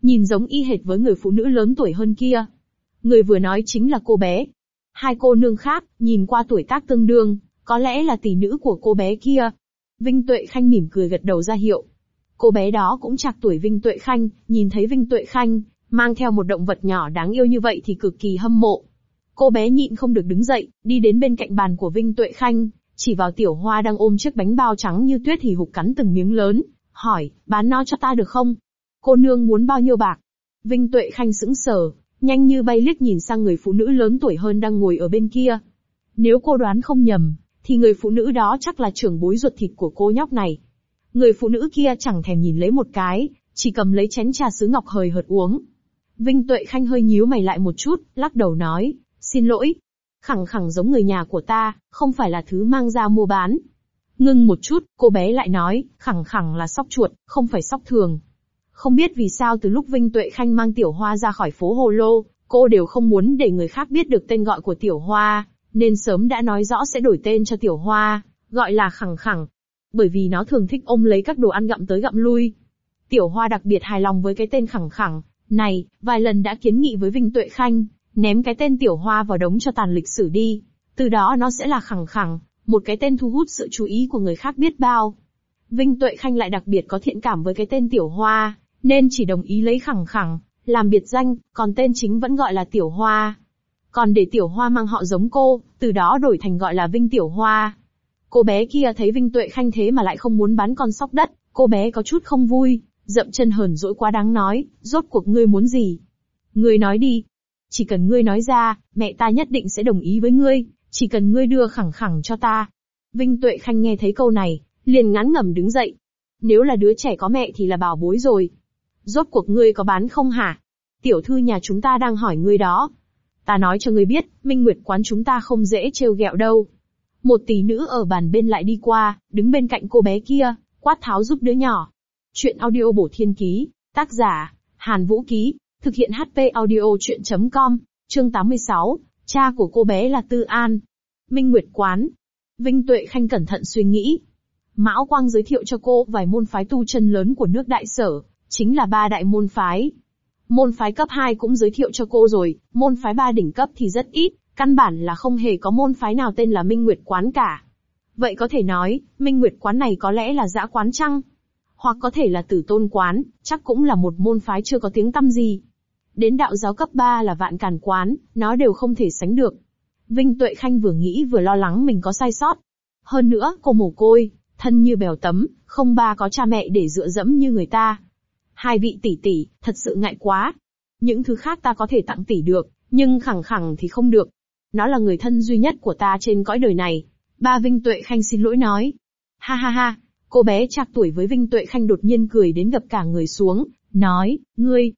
nhìn giống y hệt với người phụ nữ lớn tuổi hơn kia. Người vừa nói chính là cô bé. Hai cô nương khác, nhìn qua tuổi tác tương đương, có lẽ là tỷ nữ của cô bé kia. Vinh Tuệ Khanh mỉm cười gật đầu ra hiệu. Cô bé đó cũng trạc tuổi Vinh Tuệ Khanh, nhìn thấy Vinh Tuệ Khanh mang theo một động vật nhỏ đáng yêu như vậy thì cực kỳ hâm mộ. Cô bé nhịn không được đứng dậy, đi đến bên cạnh bàn của Vinh Tuệ Khanh, chỉ vào Tiểu Hoa đang ôm chiếc bánh bao trắng như tuyết hì hục cắn từng miếng lớn, hỏi, bán nó cho ta được không? Cô nương muốn bao nhiêu bạc? Vinh Tuệ Khanh sững sờ, nhanh như bay liếc nhìn sang người phụ nữ lớn tuổi hơn đang ngồi ở bên kia. Nếu cô đoán không nhầm, thì người phụ nữ đó chắc là trưởng bối ruột thịt của cô nhóc này. Người phụ nữ kia chẳng thèm nhìn lấy một cái, chỉ cầm lấy chén trà sứ ngọc hời hợt uống. Vinh Tuệ Khanh hơi nhíu mày lại một chút, lắc đầu nói, xin lỗi. Khẳng khẳng giống người nhà của ta, không phải là thứ mang ra mua bán. Ngưng một chút, cô bé lại nói, khẳng khẳng là sóc chuột, không phải sóc thường. Không biết vì sao từ lúc Vinh Tuệ Khanh mang Tiểu Hoa ra khỏi phố Hồ Lô, cô đều không muốn để người khác biết được tên gọi của Tiểu Hoa, nên sớm đã nói rõ sẽ đổi tên cho Tiểu Hoa, gọi là khẳng khẳng. Bởi vì nó thường thích ôm lấy các đồ ăn gặm tới gặm lui. Tiểu Hoa đặc biệt hài lòng với cái tên khẳng khẳng này, vài lần đã kiến nghị với Vinh Tuệ Khanh, ném cái tên Tiểu Hoa vào đống cho tàn lịch sử đi. Từ đó nó sẽ là khẳng khẳng, một cái tên thu hút sự chú ý của người khác biết bao. Vinh Tuệ Khanh lại đặc biệt có thiện cảm với cái tên Tiểu Hoa, nên chỉ đồng ý lấy khẳng khẳng, làm biệt danh, còn tên chính vẫn gọi là Tiểu Hoa. Còn để Tiểu Hoa mang họ giống cô, từ đó đổi thành gọi là Vinh Tiểu Hoa. Cô bé kia thấy Vinh Tuệ Khanh thế mà lại không muốn bán con sóc đất, cô bé có chút không vui, dậm chân hờn dỗi quá đáng nói, rốt cuộc ngươi muốn gì? Ngươi nói đi. Chỉ cần ngươi nói ra, mẹ ta nhất định sẽ đồng ý với ngươi, chỉ cần ngươi đưa khẳng khẳng cho ta. Vinh Tuệ Khanh nghe thấy câu này, liền ngán ngẩm đứng dậy. Nếu là đứa trẻ có mẹ thì là bảo bối rồi. Rốt cuộc ngươi có bán không hả? Tiểu thư nhà chúng ta đang hỏi ngươi đó. Ta nói cho ngươi biết, Minh Nguyệt quán chúng ta không dễ trêu ghẹo đâu. Một tỷ nữ ở bàn bên lại đi qua, đứng bên cạnh cô bé kia, quát tháo giúp đứa nhỏ. Chuyện audio bổ thiên ký, tác giả, Hàn Vũ Ký, thực hiện HP audio chuyện.com, chương 86, cha của cô bé là Tư An. Minh Nguyệt quán. Vinh Tuệ Khanh cẩn thận suy nghĩ. Mão Quang giới thiệu cho cô vài môn phái tu chân lớn của nước Đại Sở, chính là 3 đại môn phái. Môn phái cấp 2 cũng giới thiệu cho cô rồi, môn phái 3 đỉnh cấp thì rất ít, căn bản là không hề có môn phái nào tên là Minh Nguyệt quán cả. Vậy có thể nói, Minh Nguyệt quán này có lẽ là dã quán chăng? Hoặc có thể là Tử Tôn quán, chắc cũng là một môn phái chưa có tiếng tăm gì. Đến đạo giáo cấp 3 là Vạn Càn quán, nó đều không thể sánh được. Vinh Tuệ Khanh vừa nghĩ vừa lo lắng mình có sai sót. Hơn nữa, cô mồ côi, thân như bèo tấm, không ba có cha mẹ để dựa dẫm như người ta. Hai vị tỷ tỷ, thật sự ngại quá. Những thứ khác ta có thể tặng tỷ được, nhưng khẳng khẳng thì không được. Nó là người thân duy nhất của ta trên cõi đời này. Ba Vinh Tuệ Khanh xin lỗi nói. Ha ha ha, cô bé trạc tuổi với Vinh Tuệ Khanh đột nhiên cười đến gập cả người xuống, nói, ngươi,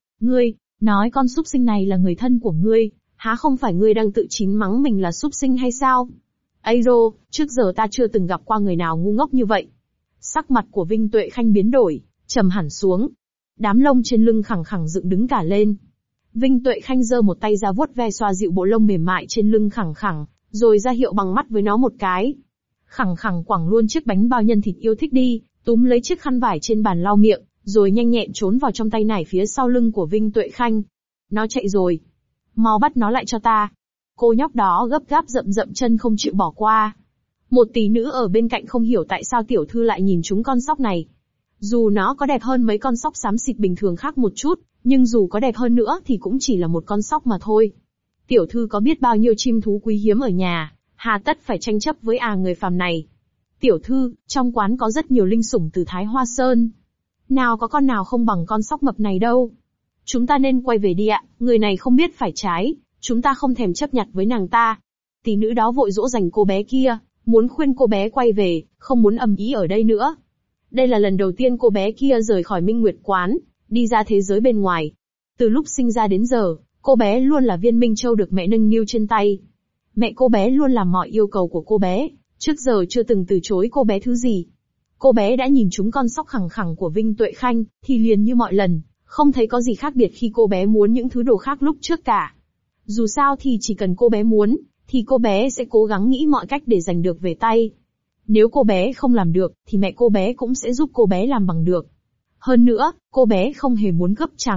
nói con súc sinh này là người thân của ngươi, há không phải ngươi đang tự chín mắng mình là súc sinh hay sao? Ây rô, trước giờ ta chưa từng gặp qua người nào ngu ngốc như vậy. Sắc mặt của Vinh Tuệ Khanh biến đổi, trầm hẳn xuống. Đám lông trên lưng khẳng khẳng dựng đứng cả lên. Vinh Tuệ Khanh giơ một tay ra vuốt ve xoa dịu bộ lông mềm mại trên lưng khẳng khẳng, rồi ra hiệu bằng mắt với nó một cái. Khẳng khẳng quẳng luôn chiếc bánh bao nhân thịt yêu thích đi, túm lấy chiếc khăn vải trên bàn lau miệng, rồi nhanh nhẹn trốn vào trong tay nải phía sau lưng của Vinh Tuệ Khanh. Nó chạy rồi. Mau bắt nó lại cho ta. Cô nhóc đó gấp gáp dậm dậm chân không chịu bỏ qua. Một tỷ nữ ở bên cạnh không hiểu tại sao tiểu thư lại nhìn chúng con sóc này. Dù nó có đẹp hơn mấy con sóc xám xịt bình thường khác một chút, nhưng dù có đẹp hơn nữa thì cũng chỉ là một con sóc mà thôi. Tiểu thư có biết bao nhiêu chim thú quý hiếm ở nhà, hà tất phải tranh chấp với người phàm này. Tiểu thư, trong quán có rất nhiều linh sủng từ Thái Hoa Sơn. Nào có con nào không bằng con sóc mập này đâu. Chúng ta nên quay về đi ạ, người này không biết phải trái, chúng ta không thèm chấp nhặt với nàng ta. Tỷ nữ đó vội dỗ dành cô bé kia, muốn khuyên cô bé quay về, không muốn ầm ĩ ở đây nữa. Đây là lần đầu tiên cô bé kia rời khỏi Minh Nguyệt quán, đi ra thế giới bên ngoài. Từ lúc sinh ra đến giờ, cô bé luôn là viên minh châu được mẹ nâng niu trên tay. Mẹ cô bé luôn làm mọi yêu cầu của cô bé, trước giờ chưa từng từ chối cô bé thứ gì. Cô bé đã nhìn trúng con sóc khẳng khẳng của Vinh Tuệ Khanh, thì liền như mọi lần, không thấy có gì khác biệt khi cô bé muốn những thứ đồ khác lúc trước cả. Dù sao thì chỉ cần cô bé muốn, thì cô bé sẽ cố gắng nghĩ mọi cách để giành được về tay. Nếu cô bé không làm được, thì mẹ cô bé cũng sẽ giúp cô bé làm bằng được. Hơn nữa, cô bé không hề muốn cướp trắng,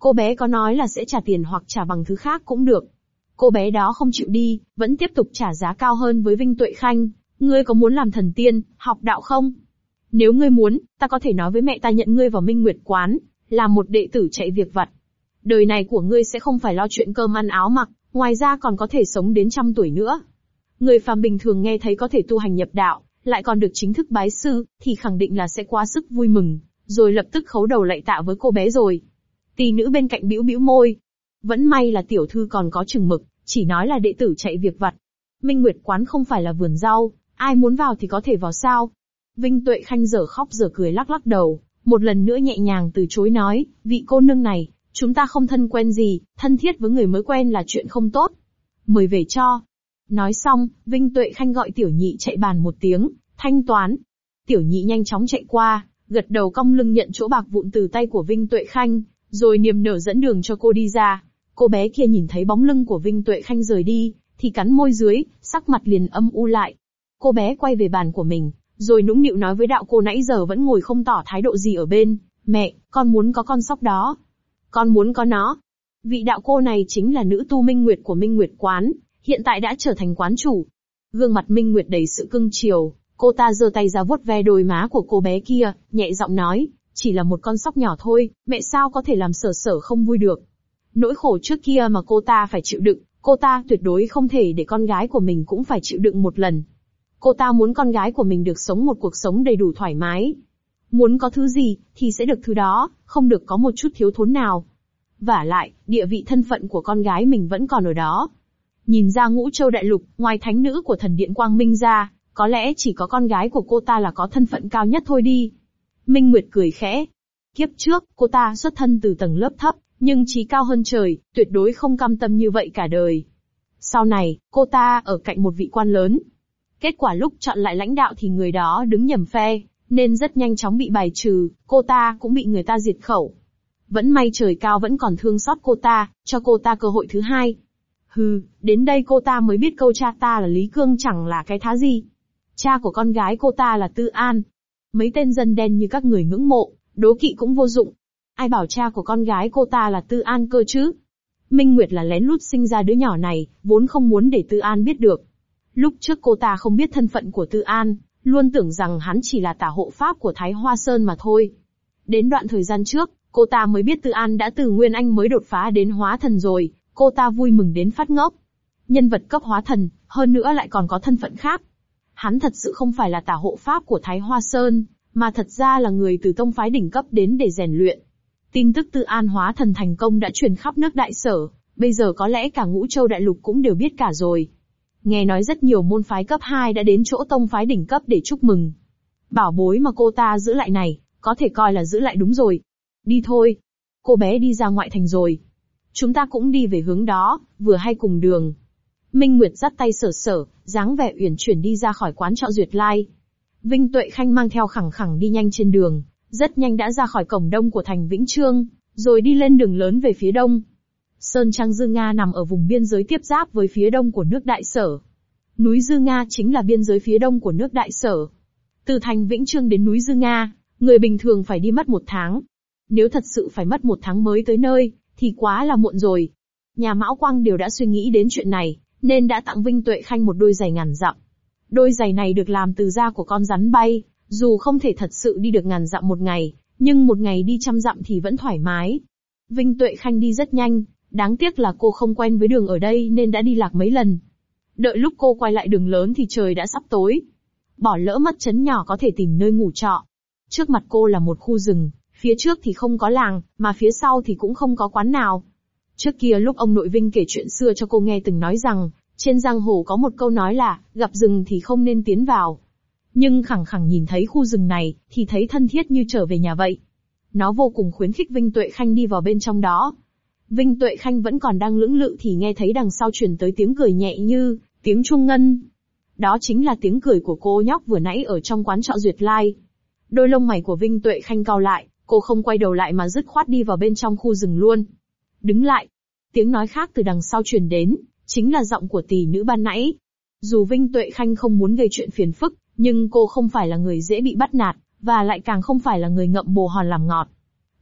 Cô bé có nói là sẽ trả tiền hoặc trả bằng thứ khác cũng được. Cô bé đó không chịu đi, vẫn tiếp tục trả giá cao hơn với Vinh Tuệ Khanh. Ngươi có muốn làm thần tiên, học đạo không? Nếu ngươi muốn, ta có thể nói với mẹ ta nhận ngươi vào Minh Nguyệt Quán, làm một đệ tử chạy việc vặt. Đời này của ngươi sẽ không phải lo chuyện cơm ăn áo mặc, ngoài ra còn có thể sống đến 100 tuổi nữa. Người phàm bình thường nghe thấy có thể tu hành nhập đạo, lại còn được chính thức bái sư, thì khẳng định là sẽ quá sức vui mừng, rồi lập tức khấu đầu lạy tạ với cô bé rồi. Tỷ nữ bên cạnh bĩu bĩu môi. Vẫn may là tiểu thư còn có chừng mực, chỉ nói là đệ tử chạy việc vặt. Minh Nguyệt Quán không phải là vườn rau, ai muốn vào thì có thể vào sao? Vinh Tuệ Khanh giờ khóc giờ cười lắc lắc đầu, một lần nữa nhẹ nhàng từ chối nói, vị cô nương này, chúng ta không thân quen gì, thân thiết với người mới quen là chuyện không tốt. Mời về cho. Nói xong, Vinh Tuệ Khanh gọi tiểu nhị chạy bàn một tiếng, thanh toán. Tiểu nhị nhanh chóng chạy qua, gật đầu cong lưng nhận chỗ bạc vụn từ tay của Vinh Tuệ Khanh, rồi niềm nở dẫn đường cho cô đi ra. Cô bé kia nhìn thấy bóng lưng của Vinh Tuệ Khanh rời đi, thì cắn môi dưới, sắc mặt liền âm u lại. Cô bé quay về bàn của mình, rồi nũng nịu nói với đạo cô nãy giờ vẫn ngồi không tỏ thái độ gì ở bên. Mẹ, con muốn có con sóc đó. Con muốn có nó. Vị đạo cô này chính là nữ tu Minh Nguyệt của Minh Nguyệt Quán, hiện tại đã trở thành quán chủ. Gương mặt Minh Nguyệt đầy sự cưng chiều, cô ta giơ tay ra vuốt ve đôi má của cô bé kia, nhẹ giọng nói, chỉ là một con sóc nhỏ thôi, mẹ sao có thể làm sở sở không vui được. Nỗi khổ trước kia mà cô ta phải chịu đựng, cô ta tuyệt đối không thể để con gái của mình cũng phải chịu đựng một lần. Cô ta muốn con gái của mình được sống một cuộc sống đầy đủ thoải mái. Muốn có thứ gì, thì sẽ được thứ đó, không được có một chút thiếu thốn nào. Vả lại, địa vị thân phận của con gái mình vẫn còn ở đó. Nhìn ra Ngũ Châu Đại Lục, ngoài thánh nữ của thần điện Quang Minh ra, có lẽ chỉ có con gái của cô ta là có thân phận cao nhất thôi đi. Minh Nguyệt cười khẽ. Kiếp trước, cô ta xuất thân từ tầng lớp thấp, nhưng trí cao hơn trời, tuyệt đối không cam tâm như vậy cả đời. Sau này, cô ta ở cạnh một vị quan lớn. Kết quả lúc chọn lại lãnh đạo thì người đó đứng nhầm phe, nên rất nhanh chóng bị bài trừ, cô ta cũng bị người ta diệt khẩu. Vẫn may trời cao vẫn còn thương xót cô ta, cho cô ta cơ hội thứ hai. Hừ, đến đây cô ta mới biết câu cha ta là Lý Cương chẳng là cái thá gì. Cha của con gái cô ta là Tư An. Mấy tên dân đen như các người ngưỡng mộ, đố kỵ cũng vô dụng. Ai bảo cha của con gái cô ta là Tư An cơ chứ? Minh Nguyệt là lén lút sinh ra đứa nhỏ này, vốn không muốn để Tư An biết được. Lúc trước cô ta không biết thân phận của Tư An, luôn tưởng rằng hắn chỉ là tả hộ pháp của Thái Hoa Sơn mà thôi. Đến đoạn thời gian trước, cô ta mới biết Tư An đã từ Nguyên Anh mới đột phá đến hóa thần rồi, cô ta vui mừng đến phát ngốc. Nhân vật cấp hóa thần, hơn nữa lại còn có thân phận khác. Hắn thật sự không phải là tả hộ pháp của Thái Hoa Sơn, mà thật ra là người từ tông phái đỉnh cấp đến để rèn luyện. Tin tức Tư An hóa thần thành công đã truyền khắp nước Đại Sở, bây giờ có lẽ cả Ngũ Châu Đại Lục cũng đều biết cả rồi. Nghe nói rất nhiều môn phái cấp 2 đã đến chỗ tông phái đỉnh cấp để chúc mừng. Bảo bối mà cô ta giữ lại này, có thể coi là giữ lại đúng rồi. Đi thôi. Cô bé đi ra ngoại thành rồi. Chúng ta cũng đi về hướng đó, vừa hay cùng đường. Minh Nguyệt dắt tay Sở Sở, dáng vẻ uyển chuyển đi ra khỏi quán trọ Duyệt Lai. Vinh Tuệ Khanh mang theo khẳng khẳng đi nhanh trên đường, rất nhanh đã ra khỏi cổng đông của thành Vĩnh Chương, rồi đi lên đường lớn về phía đông. Sơn Trang Dư Nga nằm ở vùng biên giới tiếp giáp với phía đông của nước Đại Sở. Núi Dư Nga chính là biên giới phía đông của nước Đại Sở. Từ thành Vĩnh Chương đến núi Dư Nga, người bình thường phải đi mất 1 tháng. Nếu thật sự phải mất 1 tháng mới tới nơi, thì quá là muộn rồi. Nhà Mão Quang đều đã suy nghĩ đến chuyện này, nên đã tặng Vinh Tuệ Khanh một đôi giày ngàn dặm. Đôi giày này được làm từ da của con rắn bay, dù không thể thật sự đi được ngàn dặm một ngày, nhưng một ngày đi 100 dặm thì vẫn thoải mái. Vinh Tuệ Khanh đi rất nhanh, đáng tiếc là cô không quen với đường ở đây nên đã đi lạc mấy lần. Đợi lúc cô quay lại đường lớn thì trời đã sắp tối. Bỏ lỡ mất trấn nhỏ có thể tìm nơi ngủ trọ. Trước mặt cô là một khu rừng, phía trước thì không có làng, mà phía sau thì cũng không có quán nào. Trước kia lúc ông nội Vinh kể chuyện xưa cho cô nghe từng nói rằng, trên giang hồ có một câu nói là, gặp rừng thì không nên tiến vào. Nhưng khẳng khẳng nhìn thấy khu rừng này, thì thấy thân thiết như trở về nhà vậy. Nó vô cùng khuyến khích Vinh Tuệ Khanh đi vào bên trong đó. Vinh Tuệ Khanh vẫn còn đang lưỡng lự thì nghe thấy đằng sau truyền tới tiếng cười nhẹ như tiếng chuông ngân. Đó chính là tiếng cười của cô nhóc vừa nãy ở trong quán trọ Duyệt Lai. Đôi lông mày của Vinh Tuệ Khanh cau lại, cô không quay đầu lại mà dứt khoát đi vào bên trong khu rừng luôn. Đứng lại. Tiếng nói khác từ đằng sau truyền đến, chính là giọng của tỷ nữ ban nãy. Dù Vinh Tuệ Khanh không muốn gây chuyện phiền phức, nhưng cô không phải là người dễ bị bắt nạt, và lại càng không phải là người ngậm bồ hòn làm ngọt.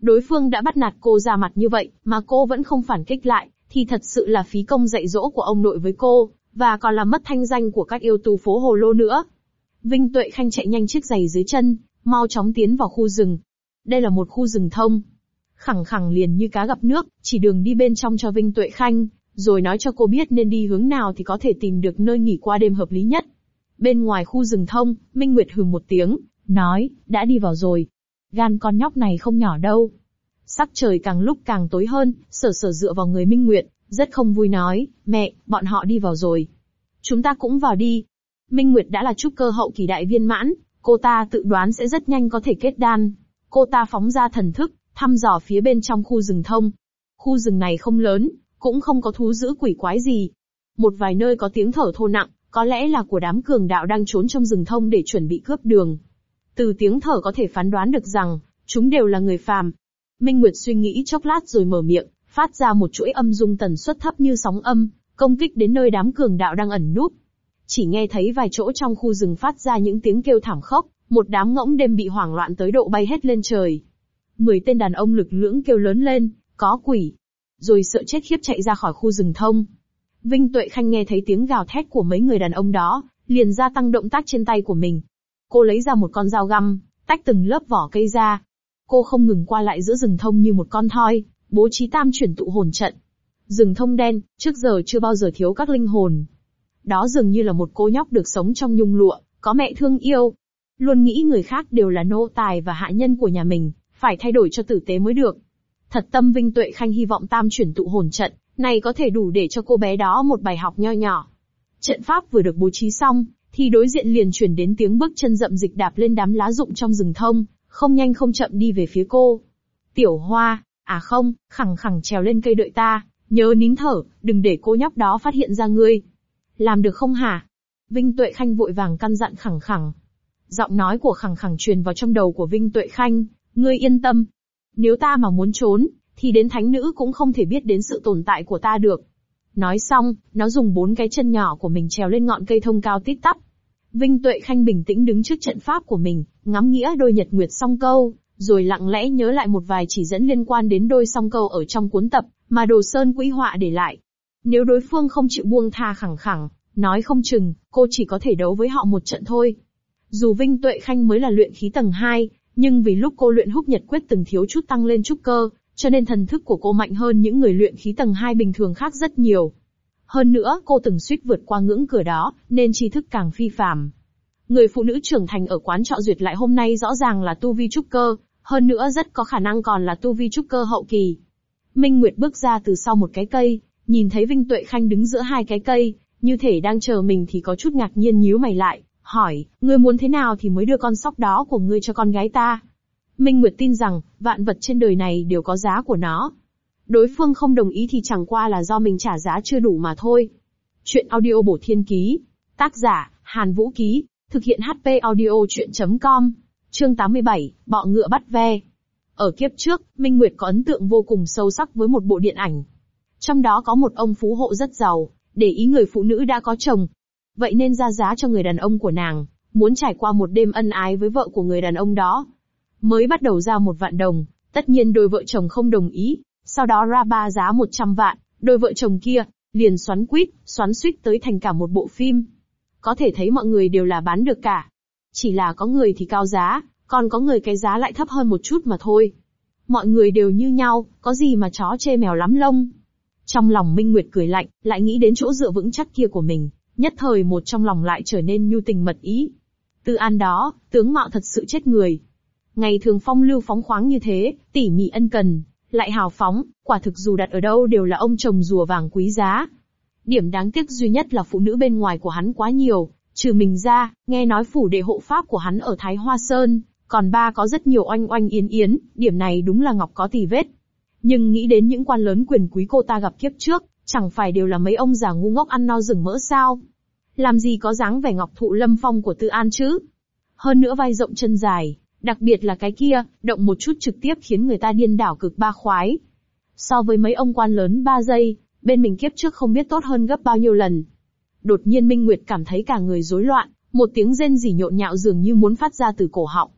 Đối phương đã bắt nạt cô ra mặt như vậy, mà cô vẫn không phản kích lại, thì thật sự là phí công dạy dỗ của ông nội với cô, và còn là mất thanh danh của các yêu tu phố Hồ Lô nữa. Vinh Tuệ Khanh chạy nhanh chiếc giày dưới chân, mau chóng tiến vào khu rừng. Đây là một khu rừng thông. Khẳng khẳng liền như cá gặp nước, chỉ đường đi bên trong cho Vinh Tuệ Khanh, rồi nói cho cô biết nên đi hướng nào thì có thể tìm được nơi nghỉ qua đêm hợp lý nhất. Bên ngoài khu rừng thông, Minh Nguyệt hừ một tiếng, nói, đã đi vào rồi. Gan con nhóc này không nhỏ đâu. Sắc trời càng lúc càng tối hơn, Sở Sở dựa vào người Minh Nguyệt, rất không vui nói, mẹ, bọn họ đi vào rồi. Chúng ta cũng vào đi. Minh Nguyệt đã là trúc cơ hậu kỳ đại viên mãn, cô ta tự đoán sẽ rất nhanh có thể kết đan. Cô ta phóng ra thần thức, thăm dò phía bên trong khu rừng thông. Khu rừng này không lớn, cũng không có thú dữ quỷ quái gì. Một vài nơi có tiếng thở thô nặng, có lẽ là của đám cường đạo đang trốn trong rừng thông để chuẩn bị cướp đường. Từ tiếng thở có thể phán đoán được rằng, chúng đều là người phàm. Minh Nguyệt suy nghĩ chốc lát rồi mở miệng, phát ra một chuỗi âm dung tần suất thấp như sóng âm, công kích đến nơi đám cường đạo đang ẩn núp. Chỉ nghe thấy vài chỗ trong khu rừng phát ra những tiếng kêu thảm khốc, một đám ngỗng đêm bị hoảng loạn tới độ bay hết lên trời. 10 tên đàn ông lực lưỡng kêu lớn lên, có quỷ. Rồi sợ chết khiếp chạy ra khỏi khu rừng thông. Vinh Tuệ Khanh nghe thấy tiếng gào thét của mấy người đàn ông đó, liền gia tăng động tác trên tay của mình. Cô lấy ra một con dao găm, tách từng lớp vỏ cây ra. Cô không ngừng qua lại giữa rừng thông như một con thoi, bố trí tam chuyển tụ hồn trận. Rừng thông đen, trước giờ chưa bao giờ thiếu các linh hồn. Đó dường như là một cô nhóc được sống trong nhung lụa, có mẹ thương yêu. Luôn nghĩ người khác đều là nô tài và hạ nhân của nhà mình, phải thay đổi cho tử tế mới được. Thật tâm Vinh Tuệ Khanh hy vọng tam chuyển tụ hồn trận này có thể đủ để cho cô bé đó một bài học nho nhỏ. Trận pháp vừa được bố trí xong, thì đối diện liền truyền đến tiếng bước chân rậm rịch đạp lên đám lá rụng trong rừng thông, không nhanh không chậm đi về phía cô. Tiểu Hoa, à không, khẳng khẳng trèo lên cây đợi ta, nhớ nín thở, đừng để cô nhóc đó phát hiện ra ngươi. Làm được không hả? Vinh Tuệ Khanh vội vàng căn dặn khẳng khẳng. Giọng nói của khẳng khẳng truyền vào trong đầu của Vinh Tuệ Khanh, ngươi yên tâm. Nếu ta mà muốn trốn, thì đến thánh nữ cũng không thể biết đến sự tồn tại của ta được. Nói xong, nó dùng 4 cái chân nhỏ của mình trèo lên ngọn cây thông cao tít tắp. Vinh Tuệ Khanh bình tĩnh đứng trước trận pháp của mình, ngắm nghĩa đôi nhật nguyệt song câu, rồi lặng lẽ nhớ lại một vài chỉ dẫn liên quan đến đôi song câu ở trong cuốn tập mà Đồ Sơn Quỹ Họa để lại. Nếu đối phương không chịu buông tha khẳng khẳng, nói không chừng, cô chỉ có thể đấu với họ một trận thôi. Dù Vinh Tuệ Khanh mới là luyện khí tầng 2, nhưng vì lúc cô luyện húc nhật quyết từng thiếu chút tăng lên trúc cơ, cho nên thần thức của cô mạnh hơn những người luyện khí tầng 2 bình thường khác rất nhiều. Hơn nữa, cô từng suýt vượt qua ngưỡng cửa đó, nên tri thức càng phi phàm. Người phụ nữ trưởng thành ở quán trọ duyệt lại hôm nay rõ ràng là tu vi trúc cơ, hơn nữa rất có khả năng còn là tu vi trúc cơ hậu kỳ. Minh Nguyệt bước ra từ sau một cái cây, nhìn thấy Vinh Tuệ Khanh đứng giữa hai cái cây, như thể đang chờ mình thì có chút ngạc nhiên nhíu mày lại, hỏi, ngươi muốn thế nào thì mới đưa con sóc đó của ngươi cho con gái ta? Minh Nguyệt tin rằng, vạn vật trên đời này đều có giá của nó. Đối phương không đồng ý thì chẳng qua là do mình trả giá chưa đủ mà thôi. Chuyện audio bổ thiên ký. Tác giả, Hàn Vũ Ký. Thực hiện HP audio chuyện.com. Chương 87, bọ ngựa bắt ve. Ở kiếp trước, Minh Nguyệt có ấn tượng vô cùng sâu sắc với một bộ điện ảnh. Trong đó có một ông phú hộ rất giàu, để ý người phụ nữ đã có chồng. Vậy nên ra giá cho người đàn ông của nàng, muốn trải qua một đêm ân ái với vợ của người đàn ông đó. Mới bắt đầu ra 1 vạn đồng, tất nhiên đôi vợ chồng không đồng ý, sau đó ra ba giá 100 vạn, đôi vợ chồng kia, liền xoắn quýt, xoắn xuýt tới thành cả một bộ phim. Có thể thấy mọi người đều là bán được cả. Chỉ là có người thì cao giá, còn có người cái giá lại thấp hơn một chút mà thôi. Mọi người đều như nhau, có gì mà chó chê mèo lắm lông. Trong lòng Minh Nguyệt cười lạnh, lại nghĩ đến chỗ dựa vững chắc kia của mình, nhất thời một trong lòng lại trở nên nhu tình mật ý. Tư An đó, tướng mạo thật sự chết người. Ngày thường phong lưu phóng khoáng như thế, tỉ mỉ ân cần, lại hào phóng, quả thực dù đặt ở đâu đều là ông chồng rùa vàng quý giá. Điểm đáng tiếc duy nhất là phụ nữ bên ngoài của hắn quá nhiều, trừ mình ra, nghe nói phủ đệ hộ pháp của hắn ở Thái Hoa Sơn, còn ba có rất nhiều oanh oanh yến yến, điểm này đúng là ngọc có tì vết. Nhưng nghĩ đến những quan lớn quyền quý cô ta gặp kiếp trước, chẳng phải đều là mấy ông già ngu ngốc ăn no rừng mỡ sao? Làm gì có dáng vẻ ngọc thụ lâm phong của Tư An chứ? Hơn nữa vai rộng chân dài, đặc biệt là cái kia, động một chút trực tiếp khiến người ta điên đảo cực ba khoái. So với mấy ông quan lớn 3 giây, bên mình kiếp trước không biết tốt hơn gấp bao nhiêu lần. Đột nhiên Minh Nguyệt cảm thấy cả người rối loạn, một tiếng rên rỉ nhộn nhạo dường như muốn phát ra từ cổ họng.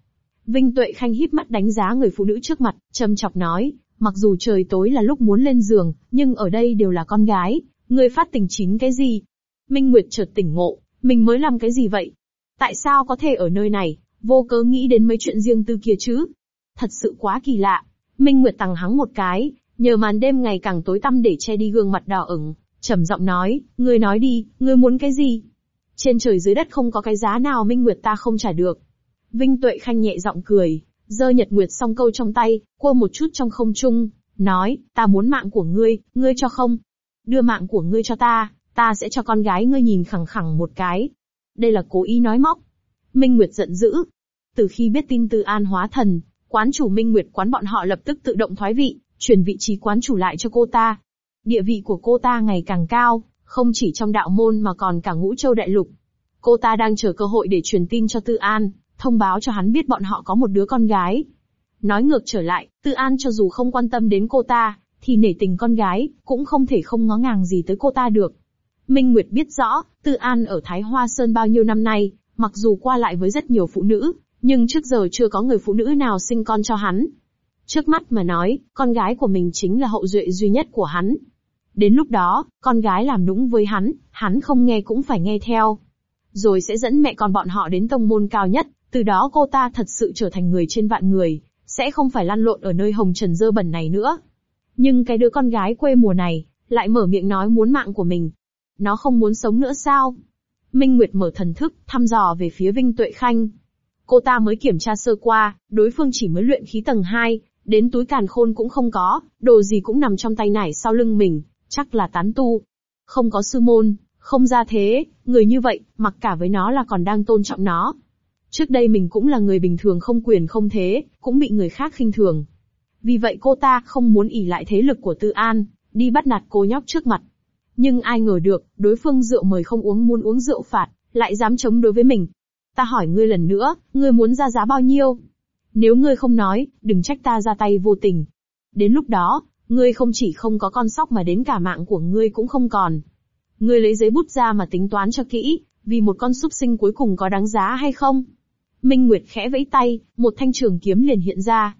Vinh Tuệ Khanh híp mắt đánh giá người phụ nữ trước mặt, châm chọc nói, mặc dù trời tối là lúc muốn lên giường, nhưng ở đây đều là con gái, ngươi phát tình chín cái gì? Minh Nguyệt chợt tỉnh ngộ, mình mới làm cái gì vậy? Tại sao có thể ở nơi này, vô cớ nghĩ đến mấy chuyện riêng tư kia chứ? Thật sự quá kỳ lạ. Minh Nguyệt tằng hắng một cái, nhờ màn đêm ngày càng tối tăm để che đi gương mặt đỏ ửng, trầm giọng nói, ngươi nói đi, ngươi muốn cái gì? Trên trời dưới đất không có cái giá nào Minh Nguyệt ta không trả được. Vinh Tuệ Khanh nhẹ giọng cười, giơ Nhật Nguyệt song câu trong tay, quơ một chút trong không trung, nói, ta muốn mạng của ngươi, ngươi cho không? Đưa mạng của ngươi cho ta sẽ cho con gái ngươi nhìn khẳng khẳng một cái. Đây là cố ý nói móc. Minh Nguyệt giận dữ. Từ khi biết tin Tư An hóa thần, quán chủ Minh Nguyệt quán bọn họ lập tức tự động thoái vị, chuyển vị trí quán chủ lại cho cô ta. Địa vị của cô ta ngày càng cao, không chỉ trong đạo môn mà còn cả Ngũ Châu đại lục. Cô ta đang chờ cơ hội để truyền tin cho Tư An, thông báo cho hắn biết bọn họ có một đứa con gái. Nói ngược trở lại, Tư An cho dù không quan tâm đến cô ta, thì nể tình con gái, cũng không thể không ngó ngàng gì tới cô ta được. Minh Nguyệt biết rõ, Tư An ở Thái Hoa Sơn bao nhiêu năm nay, mặc dù qua lại với rất nhiều phụ nữ, nhưng trước giờ chưa có người phụ nữ nào sinh con cho hắn. Trước mắt mà nói, con gái của mình chính là hậu duệ duy nhất của hắn. Đến lúc đó, con gái làm nũng với hắn không nghe cũng phải nghe theo. Rồi sẽ dẫn mẹ con bọn họ đến tông môn cao nhất, từ đó cô ta thật sự trở thành người trên vạn người, sẽ không phải lăn lộn ở nơi hồng trần dơ bẩn này nữa. Nhưng cái đứa con gái quê mùa này, lại mở miệng nói muốn mạng của mình. Nó không muốn sống nữa sao? Minh Nguyệt mở thần thức, thăm dò về phía Vinh Tuệ Khanh. Cô ta mới kiểm tra sơ qua, đối phương chỉ mới luyện khí tầng 2, đến túi càn khôn cũng không có, đồ gì cũng nằm trong tay nải sau lưng mình, chắc là tán tu. Không có sư môn, không gia thế, người như vậy, mặc cả với nó là còn đang tôn trọng nó. Trước đây mình cũng là người bình thường không quyền không thế, cũng bị người khác khinh thường. Vì vậy cô ta không muốn ỷ lại thế lực của Tư An, đi bắt nạt cô nhóc trước mặt. Nhưng ai ngờ được, đối phương rượu mời không uống muốn uống rượu phạt, lại dám chống đối với mình. Ta hỏi ngươi lần nữa, ngươi muốn ra giá bao nhiêu? Nếu ngươi không nói, đừng trách ta ra tay vô tình. Đến lúc đó, ngươi không chỉ không có con sóc mà đến cả mạng của ngươi cũng không còn. Ngươi lấy giấy bút ra mà tính toán cho kỹ, vì một con súc sinh cuối cùng có đáng giá hay không? Minh Nguyệt khẽ vẫy tay, một thanh trường kiếm liền hiện ra.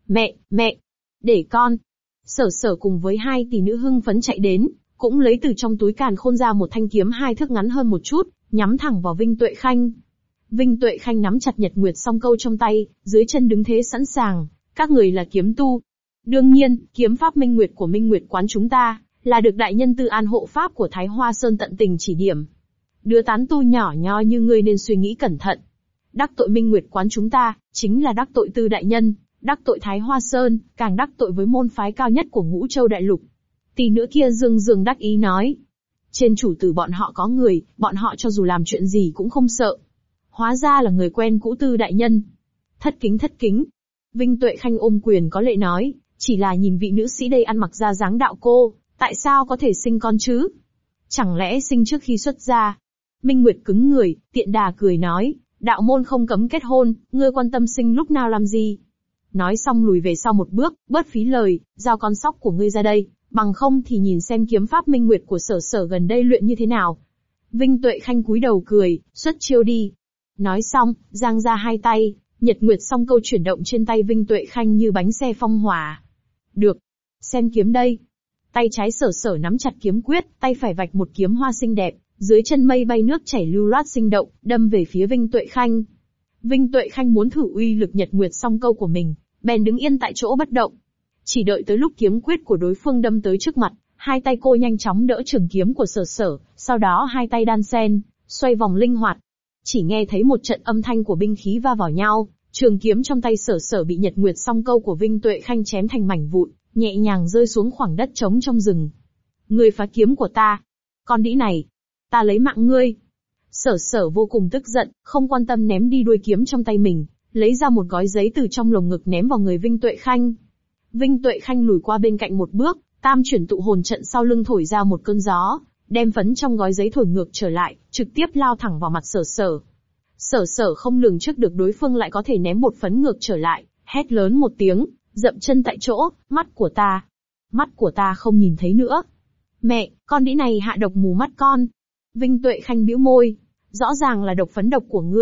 Mẹ, để con. Sở Sở cùng với hai tỷ nữ hưng phấn chạy đến, cũng lấy từ trong túi càn khôn ra một thanh kiếm 2 thước ngắn hơn một chút, nhắm thẳng vào Vinh Tuệ Khanh. Vinh Tuệ Khanh nắm chặt Nhật Nguyệt song câu trong tay, dưới chân đứng thế sẵn sàng, các người là kiếm tu. Đương nhiên, kiếm pháp Minh Nguyệt của Minh Nguyệt quán chúng ta, là được đại nhân Tư An hộ pháp của Thái Hoa Sơn tận tình chỉ điểm. Đứa tán tu nhỏ nho như ngươi nên suy nghĩ cẩn thận. Đắc tội Minh Nguyệt quán chúng ta, chính là đắc tội Tư đại nhân, đắc tội Thái Hoa Sơn, càng đắc tội với môn phái cao nhất của Ngũ Châu đại lục. Tỷ nữ kia dương dương đắc ý nói. Trên chủ tử bọn họ có người, bọn họ cho dù làm chuyện gì cũng không sợ. Hóa ra là người quen cũ Tư đại nhân. Thất kính. Vinh Tuệ Khanh ôm quyền có lệ nói, chỉ là nhìn vị nữ sĩ đây ăn mặc ra dáng đạo cô, tại sao có thể sinh con chứ? Chẳng lẽ sinh trước khi xuất gia? Minh Nguyệt cứng người, tiện đà cười nói, đạo môn không cấm kết hôn, ngươi quan tâm sinh lúc nào làm gì? Nói xong lùi về sau một bước, bớt phí lời, giao con sóc của ngươi ra đây, bằng không thì nhìn xem kiếm pháp Minh Nguyệt của Sở Sở gần đây luyện như thế nào. Vinh Tuệ Khanh cúi đầu cười, xuất chiêu đi. Nói xong, giang ra hai tay, Nhật Nguyệt song câu chuyển động trên tay Vinh Tuệ Khanh như bánh xe phong hỏa. Được. Xem kiếm đây. Tay trái Sở Sở nắm chặt kiếm quyết, tay phải vạch một kiếm hoa xinh đẹp, dưới chân mây bay nước chảy lưu loát sinh động, đâm về phía Vinh Tuệ Khanh. Vinh Tuệ Khanh muốn thử uy lực Nhật Nguyệt song câu của mình, bèn đứng yên tại chỗ bất động. Chỉ đợi tới lúc kiếm quyết của đối phương đâm tới trước mặt, hai tay cô nhanh chóng đỡ trường kiếm của Sở Sở, sau đó hai tay đan sen, xoay vòng linh hoạt. Chỉ nghe thấy một trận âm thanh của binh khí va vào nhau, trường kiếm trong tay Sở Sở bị Nhật Nguyệt song câu của Vinh Tuệ Khanh chém thành mảnh vụn, nhẹ nhàng rơi xuống khoảng đất trống trong rừng. Ngươi phá kiếm của ta, con đĩ này, ta lấy mạng ngươi. Sở Sở vô cùng tức giận, không quan tâm ném đi đuôi kiếm trong tay mình, lấy ra một gói giấy từ trong lồng ngực ném vào người Vinh Tuệ Khanh. Vinh Tuệ Khanh lùi qua bên cạnh một bước, tam chuyển tụ hồn trận sau lưng thổi ra một cơn gió, đem phấn trong gói giấy thổi ngược trở lại, trực tiếp lao thẳng vào mặt Sở Sở. Sở Sở không lường trước được đối phương lại có thể ném một phấn ngược trở lại, hét lớn một tiếng, dậm chân tại chỗ, mắt của ta không nhìn thấy nữa. Mẹ, con đĩ này hạ độc mù mắt con. Vinh Tuệ Khanh bĩu môi, rõ ràng là độc phấn độc của ngươi,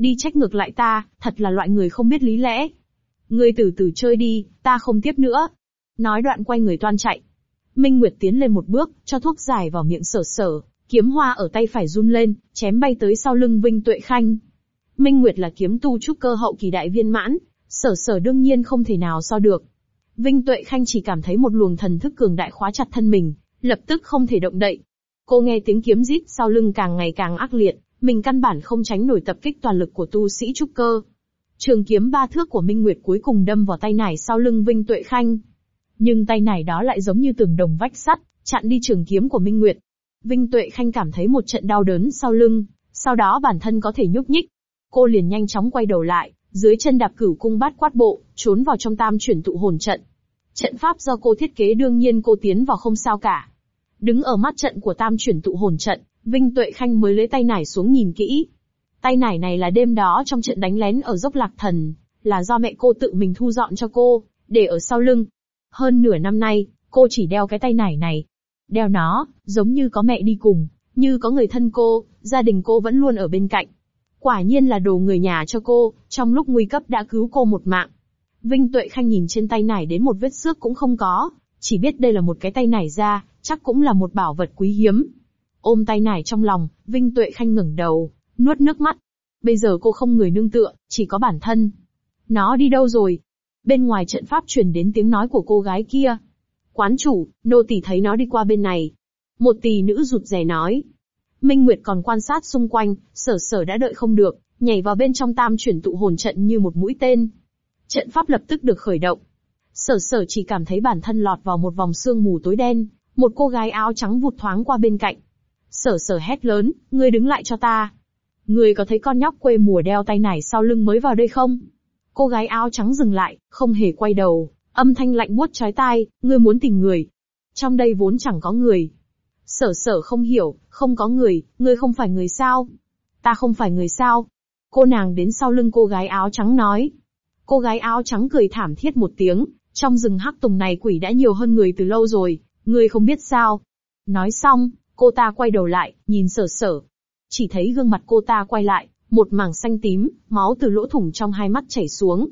Đi trách ngược lại ta, thật là loại người không biết lý lẽ. Ngươi từ từ chơi đi, ta không tiếp nữa. Nói đoạn quay người toan chạy. Minh Nguyệt tiến lên một bước, cho thuốc giải vào miệng Sở Sở, kiếm hoa ở tay phải run lên, chém bay tới sau lưng Vinh Tuệ Khanh. Minh Nguyệt là kiếm tu trúc cơ hậu kỳ đại viên mãn, Sở Sở đương nhiên không thể nào so được. Vinh Tuệ Khanh chỉ cảm thấy một luồng thần thức cường đại khóa chặt thân mình, lập tức không thể động đậy. Cô nghe tiếng kiếm rít sau lưng càng ngày càng ác liệt, mình căn bản không tránh nổi tập kích toàn lực của tu sĩ trúc cơ. Trường kiếm 3 thước của Minh Nguyệt cuối cùng đâm vào tay nải sau lưng Vinh Tuệ Khanh. Nhưng tay nải đó lại giống như tường đồng vách sắt, chặn đi trường kiếm của Minh Nguyệt. Vinh Tuệ Khanh cảm thấy một trận đau đớn sau lưng, sau đó bản thân có thể nhúc nhích. Cô liền nhanh chóng quay đầu lại, dưới chân đạp Cửu Cung Bát Quát Bộ, trốn vào trong Tam Chuyển Tụ Hồn Trận. Trận pháp do cô thiết kế đương nhiên cô tiến vào không sao cả. Đứng ở mắt trận của Tam Chuyển Tụ Hồn Trận, Vinh Tuệ Khanh mới lấy tay nải xuống nhìn kỹ. Tay nải này là đêm đó trong trận đánh lén ở dốc Lạc Thần, là do mẹ cô tự mình thu dọn cho cô, để ở sau lưng. Hơn nửa năm nay, cô chỉ đeo cái tay nải này. Đeo nó, giống như có mẹ đi cùng, như có người thân cô, gia đình cô vẫn luôn ở bên cạnh. Quả nhiên là đồ người nhà cho cô, trong lúc nguy cấp đã cứu cô một mạng. Vinh Tuệ Khanh nhìn trên tay nải đến một vết xước cũng không có, chỉ biết đây là một cái tay nải ra, chắc cũng là một bảo vật quý hiếm. Ôm tay nải trong lòng, Vinh Tuệ Khanh ngẩng đầu, nuốt nước mắt. Bây giờ cô không người nương tựa, chỉ có bản thân. Nó đi đâu rồi? Bên ngoài trận pháp truyền đến tiếng nói của cô gái kia. Quán chủ, nô tỳ thấy nó đi qua bên này. Một tỷ nữ rụt rè nói. Minh Nguyệt còn quan sát xung quanh, Sở Sở đã đợi không được, nhảy vào bên trong Tam Chuyển Tụ Hồn Trận như một mũi tên. Trận pháp lập tức được khởi động. Sở Sở chỉ cảm thấy bản thân lọt vào một vòng sương mù tối đen, một cô gái áo trắng vụt thoáng qua bên cạnh. Sở Sở hét lớn, ngươi đứng lại cho ta. Ngươi có thấy con nhóc quê mùa đeo tay nải sau lưng mới vào đây không? Cô gái áo trắng dừng lại, không hề quay đầu, âm thanh lạnh buốt chói tai, ngươi muốn tìm người. Trong đây vốn chẳng có người. Sở Sở không hiểu, không có người, ngươi không phải người sao? Ta không phải người sao? Cô nàng đến sau lưng cô gái áo trắng nói. Cô gái áo trắng cười thảm thiết một tiếng, trong rừng hắc tùng này quỷ đã nhiều hơn người từ lâu rồi, ngươi không biết sao? Nói xong, cô ta quay đầu lại, nhìn Sở Sở. Chỉ thấy gương mặt cô ta quay lại, một mảng xanh tím, máu từ lỗ thủng trong hai mắt chảy xuống.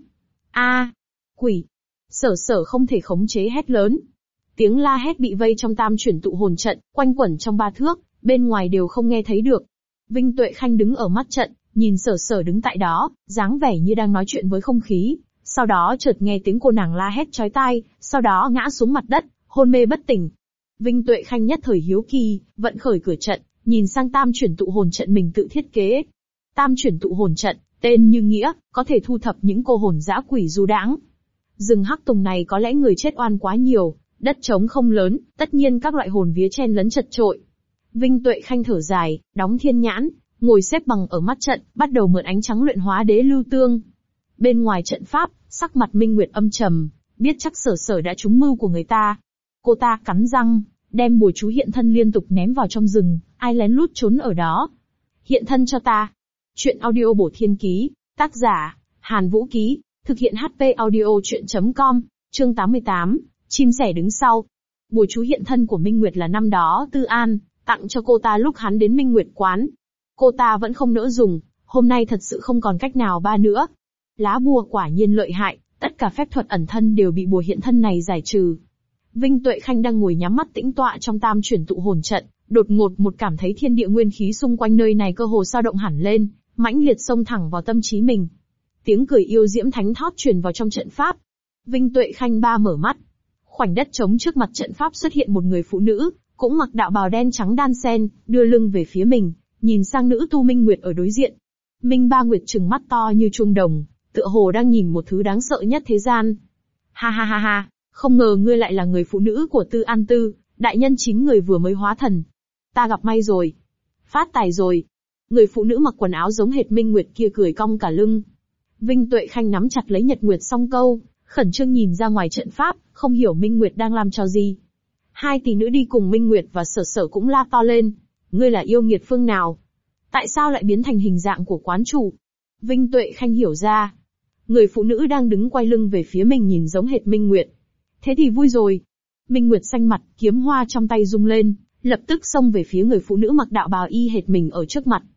A, quỷ! Sở Sở không thể khống chế hét lớn. Tiếng la hét bị vây trong Tam Chuyển Tụ Hồn Trận, quanh quẩn trong 3 thước, bên ngoài đều không nghe thấy được. Vinh Tuệ Khanh đứng ở mắt trận, nhìn Sở Sở đứng tại đó, dáng vẻ như đang nói chuyện với không khí. Sau đó chợt nghe tiếng cô nàng la hét chói tai, sau đó ngã xuống mặt đất, hôn mê bất tỉnh. Vinh Tuệ Khanh nhất thời hiếu kỳ, vận khởi cửa trận, nhìn sang Tam Chuyển Tụ Hồn Trận mình tự thiết kế. Tam Chuyển Tụ Hồn Trận, tên như nghĩa, có thể thu thập những cô hồn dã quỷ du đãng. Rừng hắc tùng này có lẽ người chết oan quá nhiều, đất trống không lớn, tất nhiên các loại hồn vía chen lấn chật chội. Vinh Tuệ Khanh thở dài, đóng thiên nhãn, ngồi xếp bằng ở mắt trận, bắt đầu mượn ánh trắng luyện hóa đế lưu tương. Bên ngoài trận pháp, sắc mặt Minh Nguyệt âm trầm, biết chắc Sở Sở đã trúng mưu của người ta. Cô ta cắn răng, đem bùa chú hiện thân liên tục ném vào trong rừng, ai lén lút trốn ở đó. Hiện thân cho ta. Chuyện audio bổ thiên ký, tác giả, Hàn Vũ Ký, thực hiện HP audio chuyện.com, chương 88, chim sẻ đứng sau. Bùa chú hiện thân của Minh Nguyệt là năm đó Tư An tặng cho cô ta lúc hắn đến Minh Nguyệt quán. Cô ta vẫn không nỡ dùng, hôm nay thật sự không còn cách nào ba nữa. Lá bùa quả nhiên lợi hại, tất cả phép thuật ẩn thân đều bị bùa hiện thân này giải trừ. Vinh Tuệ Khanh đang ngồi nhắm mắt tĩnh tọa trong Tam Chuyển Tụ Hồn Trận, đột ngột một cảm thấy thiên địa nguyên khí xung quanh nơi này cơ hồ dao động hẳn lên, mãnh liệt xông thẳng vào tâm trí mình. Tiếng cười yêu diễm thánh thót truyền vào trong trận pháp. Vinh Tuệ Khanh ba mở mắt. Khoảnh đất trống trước mặt trận pháp xuất hiện một người phụ nữ, cũng mặc đạo bào đen trắng đan sen, đưa lưng về phía mình, nhìn sang nữ tu Minh Nguyệt ở đối diện. Minh Ba Nguyệt trừng mắt to như chuông đồng, tựa hồ đang nhìn một thứ đáng sợ nhất thế gian. Ha ha ha ha, không ngờ ngươi lại là người phụ nữ của Tư An Tư, đại nhân chính người vừa mới hóa thần. Ta gặp may rồi. Phát tài rồi. Người phụ nữ mặc quần áo giống hệt Minh Nguyệt kia cười cong cả lưng. Vinh Tuệ Khanh nắm chặt lấy Nhật Nguyệt song câu, khẩn trương nhìn ra ngoài trận pháp, không hiểu Minh Nguyệt đang làm trò gì. Hai tỷ nữ đi cùng Minh Nguyệt và Sở Sở cũng la to lên. Ngươi là yêu nghiệt phương nào? Tại sao lại biến thành hình dạng của quán chủ? Vinh Tuệ Khanh hiểu ra. Người phụ nữ đang đứng quay lưng về phía mình nhìn giống hệt Minh Nguyệt. Thế thì vui rồi. Minh Nguyệt xanh mặt, kiếm hoa trong tay rung lên, lập tức xông về phía người phụ nữ mặc đạo bào y hệt mình ở trước mặt.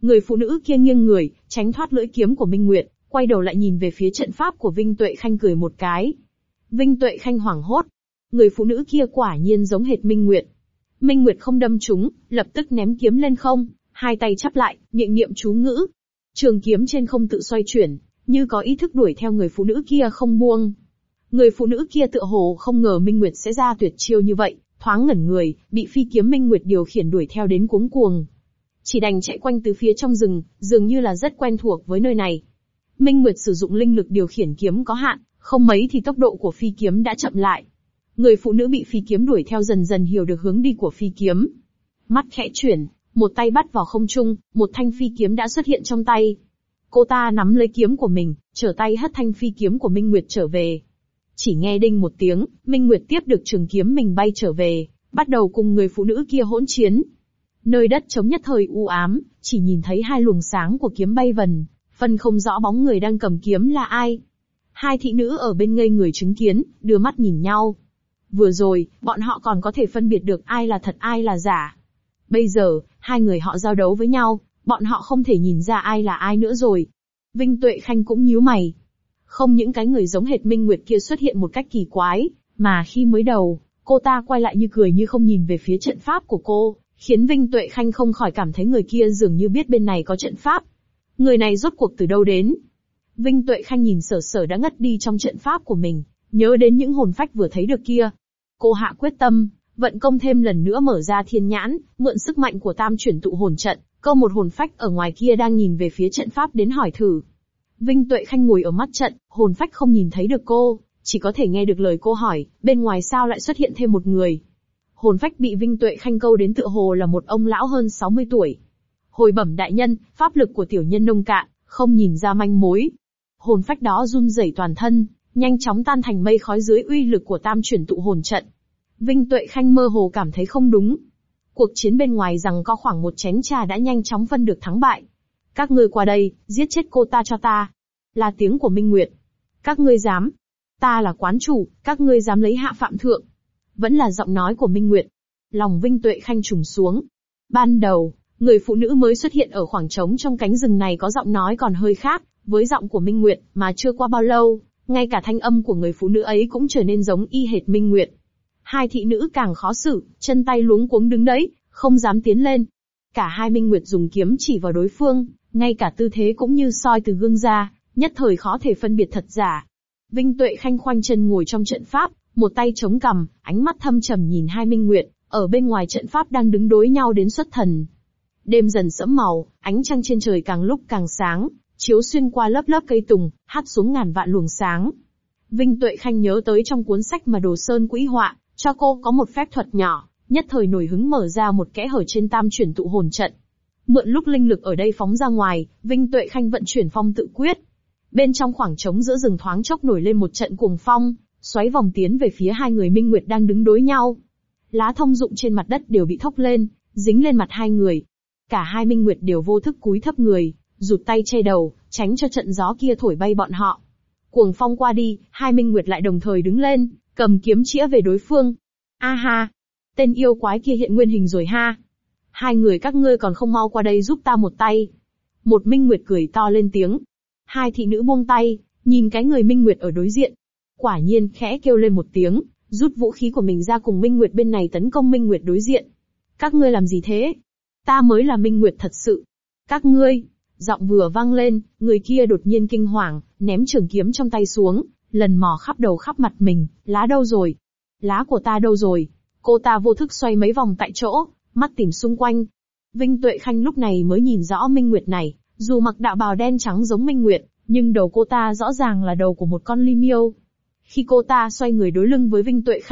Người phụ nữ kia nghiêng người, tránh thoát lưỡi kiếm của Minh Nguyệt, quay đầu lại nhìn về phía trận pháp của Vinh Tuệ Khanh cười một cái. Vinh Tuệ Khanh hoảng hốt. Người phụ nữ kia quả nhiên giống hệt Minh Nguyệt. Minh Nguyệt không đâm trúng, lập tức ném kiếm lên không, hai tay chắp lại, miệng niệm chú ngữ. Trường kiếm trên không tự xoay chuyển, như có ý thức đuổi theo người phụ nữ kia không buông. Người phụ nữ kia tựa hồ không ngờ Minh Nguyệt sẽ ra tuyệt chiêu như vậy, thoáng ngẩn người, bị phi kiếm Minh Nguyệt điều khiển đuổi theo đến cuống cuồng. Chỉ đành chạy quanh từ phía trong rừng, dường như là rất quen thuộc với nơi này. Minh Nguyệt sử dụng linh lực điều khiển kiếm có hạn, không mấy thì tốc độ của phi kiếm đã chậm lại. Người phụ nữ bị phi kiếm đuổi theo dần dần hiểu được hướng đi của phi kiếm. Mắt khẽ chuyển, một tay bắt vào không trung, một thanh phi kiếm đã xuất hiện trong tay. Cô ta nắm lấy kiếm của mình, trở tay hất thanh phi kiếm của Minh Nguyệt trở về. Chỉ nghe đinh một tiếng, Minh Nguyệt tiếp được trường kiếm mình bay trở về, bắt đầu cùng người phụ nữ kia hỗn chiến. Nơi đất trống nhất thời u ám, chỉ nhìn thấy hai luồng sáng của kiếm bay vần, phân không rõ bóng người đang cầm kiếm là ai. Hai thị nữ ở bên ngây người chứng kiến, đưa mắt nhìn nhau. Vừa rồi, bọn họ còn có thể phân biệt được ai là thật ai là giả. Bây giờ, hai người họ giao đấu với nhau, bọn họ không thể nhìn ra ai là ai nữa rồi. Vinh Tuệ Khanh cũng nhíu mày. Không những cái người giống hệt Minh Nguyệt kia xuất hiện một cách kỳ quái, mà khi mới đầu, cô ta quay lại như cười như không nhìn về phía trận pháp của cô, khiến Vinh Tuệ Khanh không khỏi cảm thấy người kia dường như biết bên này có trận pháp. Người này rốt cuộc từ đâu đến? Vinh Tuệ Khanh nhìn Sở Sở đã ngất đi trong trận pháp của mình, nhớ đến những hồn phách vừa thấy được kia. Cô hạ quyết tâm, vận công thêm lần nữa mở ra thiên nhãn, mượn sức mạnh của tam chuyển tụ hồn trận, câu một hồn phách ở ngoài kia đang nhìn về phía trận pháp đến hỏi thử. Vinh Tuệ Khanh ngồi ở mắt trận, hồn phách không nhìn thấy được cô, chỉ có thể nghe được lời cô hỏi, bên ngoài sao lại xuất hiện thêm một người. Hồn phách bị Vinh Tuệ Khanh câu đến tựa hồ là một ông lão hơn 60 tuổi. Hồi bẩm đại nhân, pháp lực của tiểu nhân nông cạn, không nhìn ra manh mối. Hồn phách đó run rẩy toàn thân, nhanh chóng tan thành mây khói dưới uy lực của tam chuyển tụ hồn trận. Vinh Tuệ Khanh mơ hồ cảm thấy không đúng. Cuộc chiến bên ngoài rằng có khoảng một chén trà đã nhanh chóng phân được thắng bại. Các ngươi qua đây, giết chết cô ta cho ta. Là tiếng của Minh Nguyệt. Các ngươi dám. Ta là quán chủ, các ngươi dám lấy hạ phạm thượng. Vẫn là giọng nói của Minh Nguyệt. Lòng Vinh Tuệ Khanh trùng xuống. Ban đầu, người phụ nữ mới xuất hiện ở khoảng trống trong cánh rừng này có giọng nói còn hơi khác với giọng của Minh Nguyệt, mà chưa qua bao lâu, ngay cả thanh âm của người phụ nữ ấy cũng trở nên giống y hệt Minh Nguyệt. Hai thị nữ càng khó xử, chân tay luống cuống đứng đấy, không dám tiến lên. Cả hai Minh Nguyệt dùng kiếm chỉ vào đối phương, ngay cả tư thế cũng như soi từ gương ra, nhất thời khó thể phân biệt thật giả. Vinh Tuệ Khanh khoanh chân ngồi trong trận pháp, một tay chống cằm, ánh mắt thâm trầm nhìn hai Minh Nguyệt, ở bên ngoài trận pháp đang đứng đối nhau đến xuất thần. Đêm dần sẫm màu, ánh trăng trên trời càng lúc càng sáng, chiếu xuyên qua lớp lớp cây tùng, hắt xuống ngàn vạn luồng sáng. Vinh Tuệ Khanh nhớ tới trong cuốn sách mà Đồ Sơn Quỹ họa, cho cô có một phép thuật nhỏ, nhất thời nổi hứng mở ra một kẽ hở trên tam chuyển tụ hồn trận. Mượn lúc linh lực ở đây phóng ra ngoài, Vinh Tuệ Khanh vận chuyển phong tự quyết. Bên trong khoảng trống giữa rừng thoáng chốc nổi lên một trận cuồng phong, xoáy vòng tiến về phía hai người Minh Nguyệt đang đứng đối nhau. Lá thông dụng trên mặt đất đều bị thốc lên, dính lên mặt hai người. Cả hai Minh Nguyệt đều vô thức cúi thấp người, rụt tay che đầu, tránh cho trận gió kia thổi bay bọn họ. Cuồng phong qua đi, hai Minh Nguyệt lại đồng thời đứng lên, cầm kiếm chĩa về đối phương. A ha! Tên yêu quái kia hiện nguyên hình rồi ha! Hai người các ngươi còn không mau qua đây giúp ta một tay. Một Minh Nguyệt cười to lên tiếng. Hai thị nữ buông tay, nhìn cái người Minh Nguyệt ở đối diện. Quả nhiên khẽ kêu lên một tiếng, rút vũ khí của mình ra cùng Minh Nguyệt bên này tấn công Minh Nguyệt đối diện. Các ngươi làm gì thế? Ta mới là Minh Nguyệt thật sự. Các ngươi! Giọng vừa vang lên, người kia đột nhiên kinh hoàng, ném trường kiếm trong tay xuống, lần mò khắp đầu khắp mặt mình, lá đâu rồi? Lá của ta đâu rồi? Cô ta vô thức xoay mấy vòng tại chỗ, mắt tìm xung quanh. Vinh Tuệ Khanh lúc này mới nhìn rõ Minh Nguyệt này, dù mặc đạo bào đen trắng giống Minh Nguyệt, nhưng đầu cô ta rõ ràng là đầu của một con ly miêu. Khi cô ta xoay người đối lưng với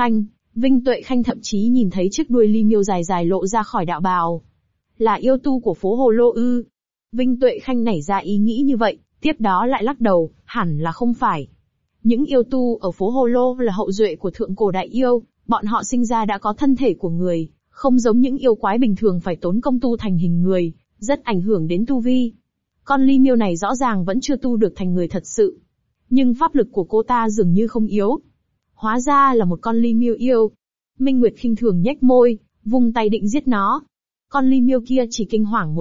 Vinh Tuệ Khanh thậm chí nhìn thấy chiếc đuôi ly miêu dài dài lộ ra khỏi đạo bào. Là yêu tu của phố Hồ Lô ư? Vinh Tuệ Khanh nảy ra ý nghĩ như vậy, tiếp đó lại lắc đầu, hẳn là không phải. Những yêu tu ở phố Hồ Lô là hậu duệ của thượng cổ đại yêu, bọn họ sinh ra đã có thân thể của người, không giống những yêu quái bình thường phải tốn công tu thành hình người, rất ảnh hưởng đến tu vi. Con ly miêu này rõ ràng vẫn chưa tu được thành người thật sự. Nhưng pháp lực của cô ta dường như không yếu. Hóa ra là một con ly miêu yêu. Minh Nguyệt khinh thường nhếch môi, vung tay định giết nó. Con ly miêu kia chỉ kinh hoàng một chốc,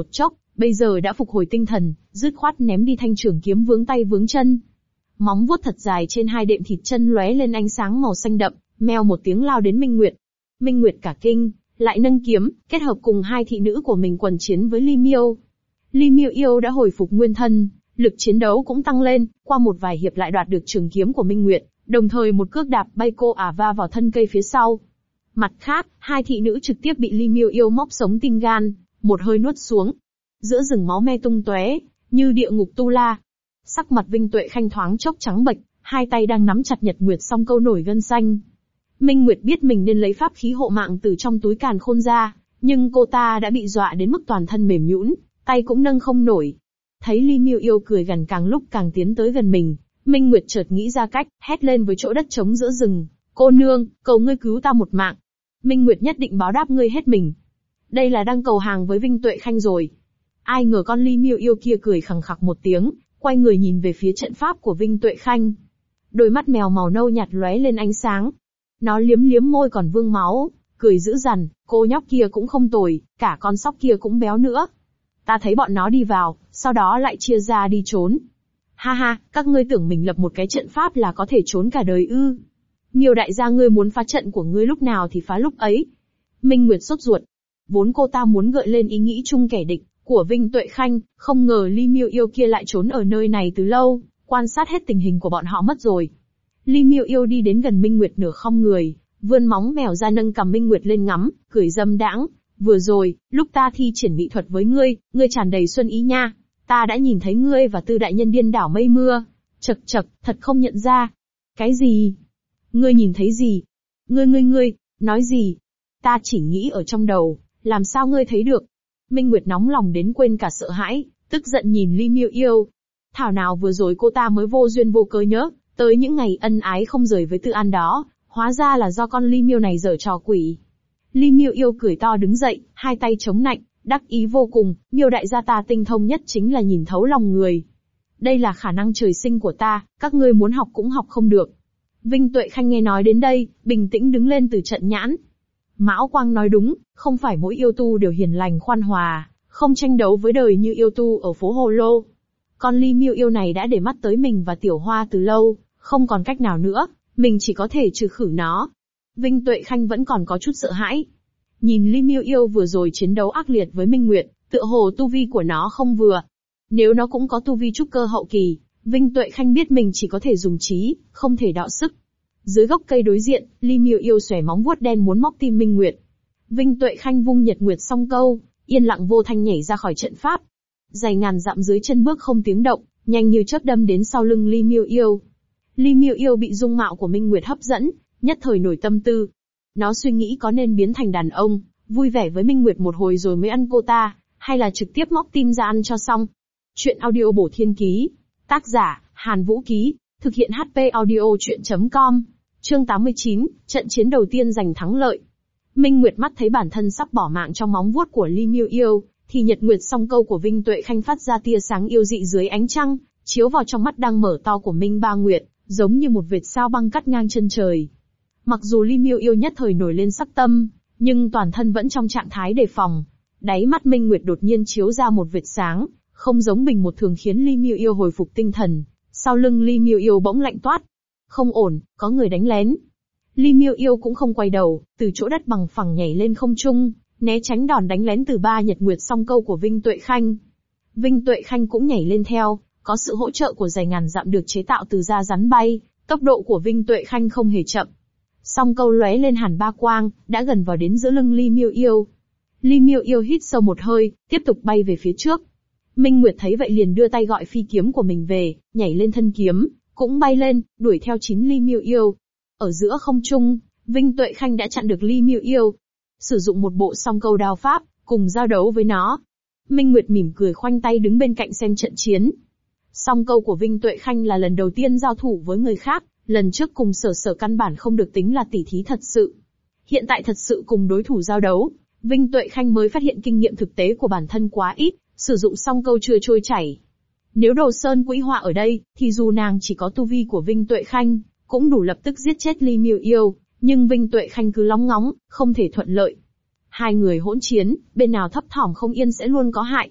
bây giờ đã phục hồi tinh thần, dứt khoát ném đi thanh trường kiếm vướng tay vướng chân. Móng vuốt thật dài trên hai đệm thịt chân lóe lên ánh sáng màu xanh đậm, meo một tiếng lao đến Minh Nguyệt. Minh Nguyệt cả kinh, lại nâng kiếm, kết hợp cùng hai thị nữ của mình quần chiến với Ly Miêu. Ly Miêu Yêu đã hồi phục nguyên thân, lực chiến đấu cũng tăng lên, qua một vài hiệp lại đoạt được trường kiếm của Minh Nguyệt, đồng thời một cước đạp bay cô ả va vào thân cây phía sau. Mặt khác, hai thị nữ trực tiếp bị Ly Miêu Yêu móc sống tim gan, một hơi nuốt xuống. Giữa rừng máu me tung tóe, như địa ngục tu la. Sắc mặt Vinh Tuệ Khanh thoáng chốc trắng bệch, hai tay đang nắm chặt Nhật Nguyệt song câu nổi gân xanh. Minh Nguyệt biết mình nên lấy pháp khí hộ mạng từ trong túi càn khôn ra, nhưng cô ta đã bị dọa đến mức toàn thân mềm nhũn, tay cũng nâng không nổi. Thấy Ly Miêu Yêu cười gằn càng lúc càng tiến tới gần mình, Minh Nguyệt chợt nghĩ ra cách, hét lên với chỗ đất trống giữa rừng, cô nương, cầu ngươi cứu ta một mạng. Minh Nguyệt nhất định báo đáp ngươi hết mình. Đây là đang cầu hàng với Vinh Tuệ Khanh rồi. Ai ngờ con Ly Miêu Yêu kia cười khằng khặc một tiếng, quay người nhìn về phía trận pháp của Vinh Tuệ Khanh. Đôi mắt mèo màu nâu nhạt lóe lên ánh sáng. Nó liếm liếm môi còn vương máu, cười dữ dằn, cô nhóc kia cũng không tồi, cả con sóc kia cũng béo nữa. Ta thấy bọn nó đi vào, sau đó lại chia ra đi trốn. Ha ha, các ngươi tưởng mình lập một cái trận pháp là có thể trốn cả đời ư? Miêu đại gia ngươi muốn phá trận của ngươi lúc nào thì phá lúc ấy. Minh Nguyệt sốt ruột. Vốn cô ta muốn gợi lên ý nghĩ chung kẻ địch của Vinh Tuệ Khanh, không ngờ Ly Miêu Yêu kia lại trốn ở nơi này từ lâu, quan sát hết tình hình của bọn họ mất rồi. Ly Miêu Yêu đi đến gần Minh Nguyệt nửa khom người, vươn móng mèo ra nâng cằm Minh Nguyệt lên ngắm, cười dâm đãng. Vừa rồi, lúc ta thi triển mỹ thuật với ngươi, ngươi tràn đầy xuân ý nha. Ta đã nhìn thấy ngươi và Tư đại nhân điên đảo mây mưa. Chậc chậc, thật không nhận ra. Cái gì? Ngươi nhìn thấy gì? Ngươi, nói gì? Ta chỉ nghĩ ở trong đầu, làm sao ngươi thấy được? Minh Nguyệt nóng lòng đến quên cả sợ hãi, tức giận nhìn Ly Miêu Yêu. Thảo nào vừa rồi cô ta mới vô duyên vô cớ nhớ tới những ngày ân ái không rời với Tư An đó, hóa ra là do con Ly Miêu này giở trò quỷ. Ly Miêu Yêu cười to đứng dậy, hai tay chống nạnh, đắc ý vô cùng, Miêu đại gia ta tinh thông nhất chính là nhìn thấu lòng người. Đây là khả năng trời sinh của ta, các ngươi muốn học cũng học không được. Vinh Tuệ Khanh nghe nói đến đây, bình tĩnh đứng lên từ trận nhãn. Mão Quang nói đúng, không phải mỗi yêu tu đều hiền lành khoan hòa, không tranh đấu với đời như yêu tu ở phố Hồ Lô. Con Ly Miêu Yêu này đã để mắt tới mình và Tiểu Hoa từ lâu, không còn cách nào nữa, mình chỉ có thể trừ khử nó. Vinh Tuệ Khanh vẫn còn có chút sợ hãi. Nhìn Ly Miêu Yêu vừa rồi chiến đấu ác liệt với Minh Nguyệt, tựa hồ tu vi của nó không vừa. Nếu nó cũng có tu vi trúc cơ hậu kỳ, Vinh Tuệ Khanh biết mình chỉ có thể dùng trí, không thể đọ sức. Dưới gốc cây đối diện, Ly Miêu Yêu xòe móng vuốt đen muốn móc tim Minh Nguyệt. Vinh Tuệ Khanh vung Nhật Nguyệt song câu, yên lặng vô thanh nhảy ra khỏi trận pháp. Dày ngàn dặm dưới chân bước không tiếng động, nhanh như chớp đâm đến sau lưng Ly Miêu Yêu. Ly Miêu Yêu bị dung mạo của Minh Nguyệt hấp dẫn, nhất thời nổi tâm tư. Nó suy nghĩ có nên biến thành đàn ông, vui vẻ với Minh Nguyệt một hồi rồi mới ăn cô ta, hay là trực tiếp móc tim ra ăn cho xong. Chuyện audio bổ thiên ký. Tác giả, Hàn Vũ Ký. Thực hiện HP audio chuyện.com. Chương 89, trận chiến đầu tiên giành thắng lợi. Minh Nguyệt mắt thấy bản thân sắp bỏ mạng trong móng vuốt của Ly Miêu Yêu, thì Nhật Nguyệt song câu của Vinh Tuệ Khanh phát ra tia sáng yêu dị dưới ánh trăng, chiếu vào trong mắt đang mở to của Minh Ba Nguyệt, giống như một vệt sao băng cắt ngang chân trời. Mặc dù Ly Miêu Yêu nhất thời nổi lên sắc tâm, nhưng toàn thân vẫn trong trạng thái đề phòng. Đáy mắt Minh Nguyệt đột nhiên chiếu ra một vệt sáng, không giống bình một thường khiến Ly Miêu Yêu hồi phục tinh thần. Sau lưng Ly Miêu Yêu bỗng lạnh toát. Không ổn, có người đánh lén. Ly Miêu Yêu cũng không quay đầu, từ chỗ đất bằng phẳng nhảy lên không trung, né tránh đòn đánh lén từ ba Nhật Nguyệt song câu của Vinh Tuệ Khanh. Vinh Tuệ Khanh cũng nhảy lên theo, có sự hỗ trợ của dày ngàn dặm được chế tạo từ da rắn bay, tốc độ của Vinh Tuệ Khanh không hề chậm. Song câu lóe lên hàn ba quang, đã gần vào đến giữa lưng Ly Miêu Yêu. Ly Miêu Yêu hít sâu một hơi, tiếp tục bay về phía trước. Minh Nguyệt thấy vậy liền đưa tay gọi phi kiếm của mình về, nhảy lên thân kiếm, cũng bay lên, đuổi theo chính Ly Miêu Yêu. Ở giữa không trung, Vinh Tuệ Khanh đã chặn được Ly Miêu Yêu, sử dụng một bộ song câu đao pháp, cùng giao đấu với nó. Minh Nguyệt mỉm cười khoanh tay đứng bên cạnh xem trận chiến. Song câu của Vinh Tuệ Khanh là lần đầu tiên giao thủ với người khác, lần trước cùng Sở căn bản không được tính là tỉ thí thật sự. Hiện tại thật sự cùng đối thủ giao đấu, Vinh Tuệ Khanh mới phát hiện kinh nghiệm thực tế của bản thân quá ít, sử dụng song câu chưa trôi chảy. Nếu Đồ Sơn Quỹ Họa ở đây, thì dù nàng chỉ có tu vi của Vinh Tuệ Khanh, cũng đủ lập tức giết chết Ly Miêu Yêu, nhưng Vinh Tuệ Khanh cứ lóng ngóng, không thể thuận lợi. Hai người hỗn chiến, bên nào thấp thỏm không yên sẽ luôn có hại.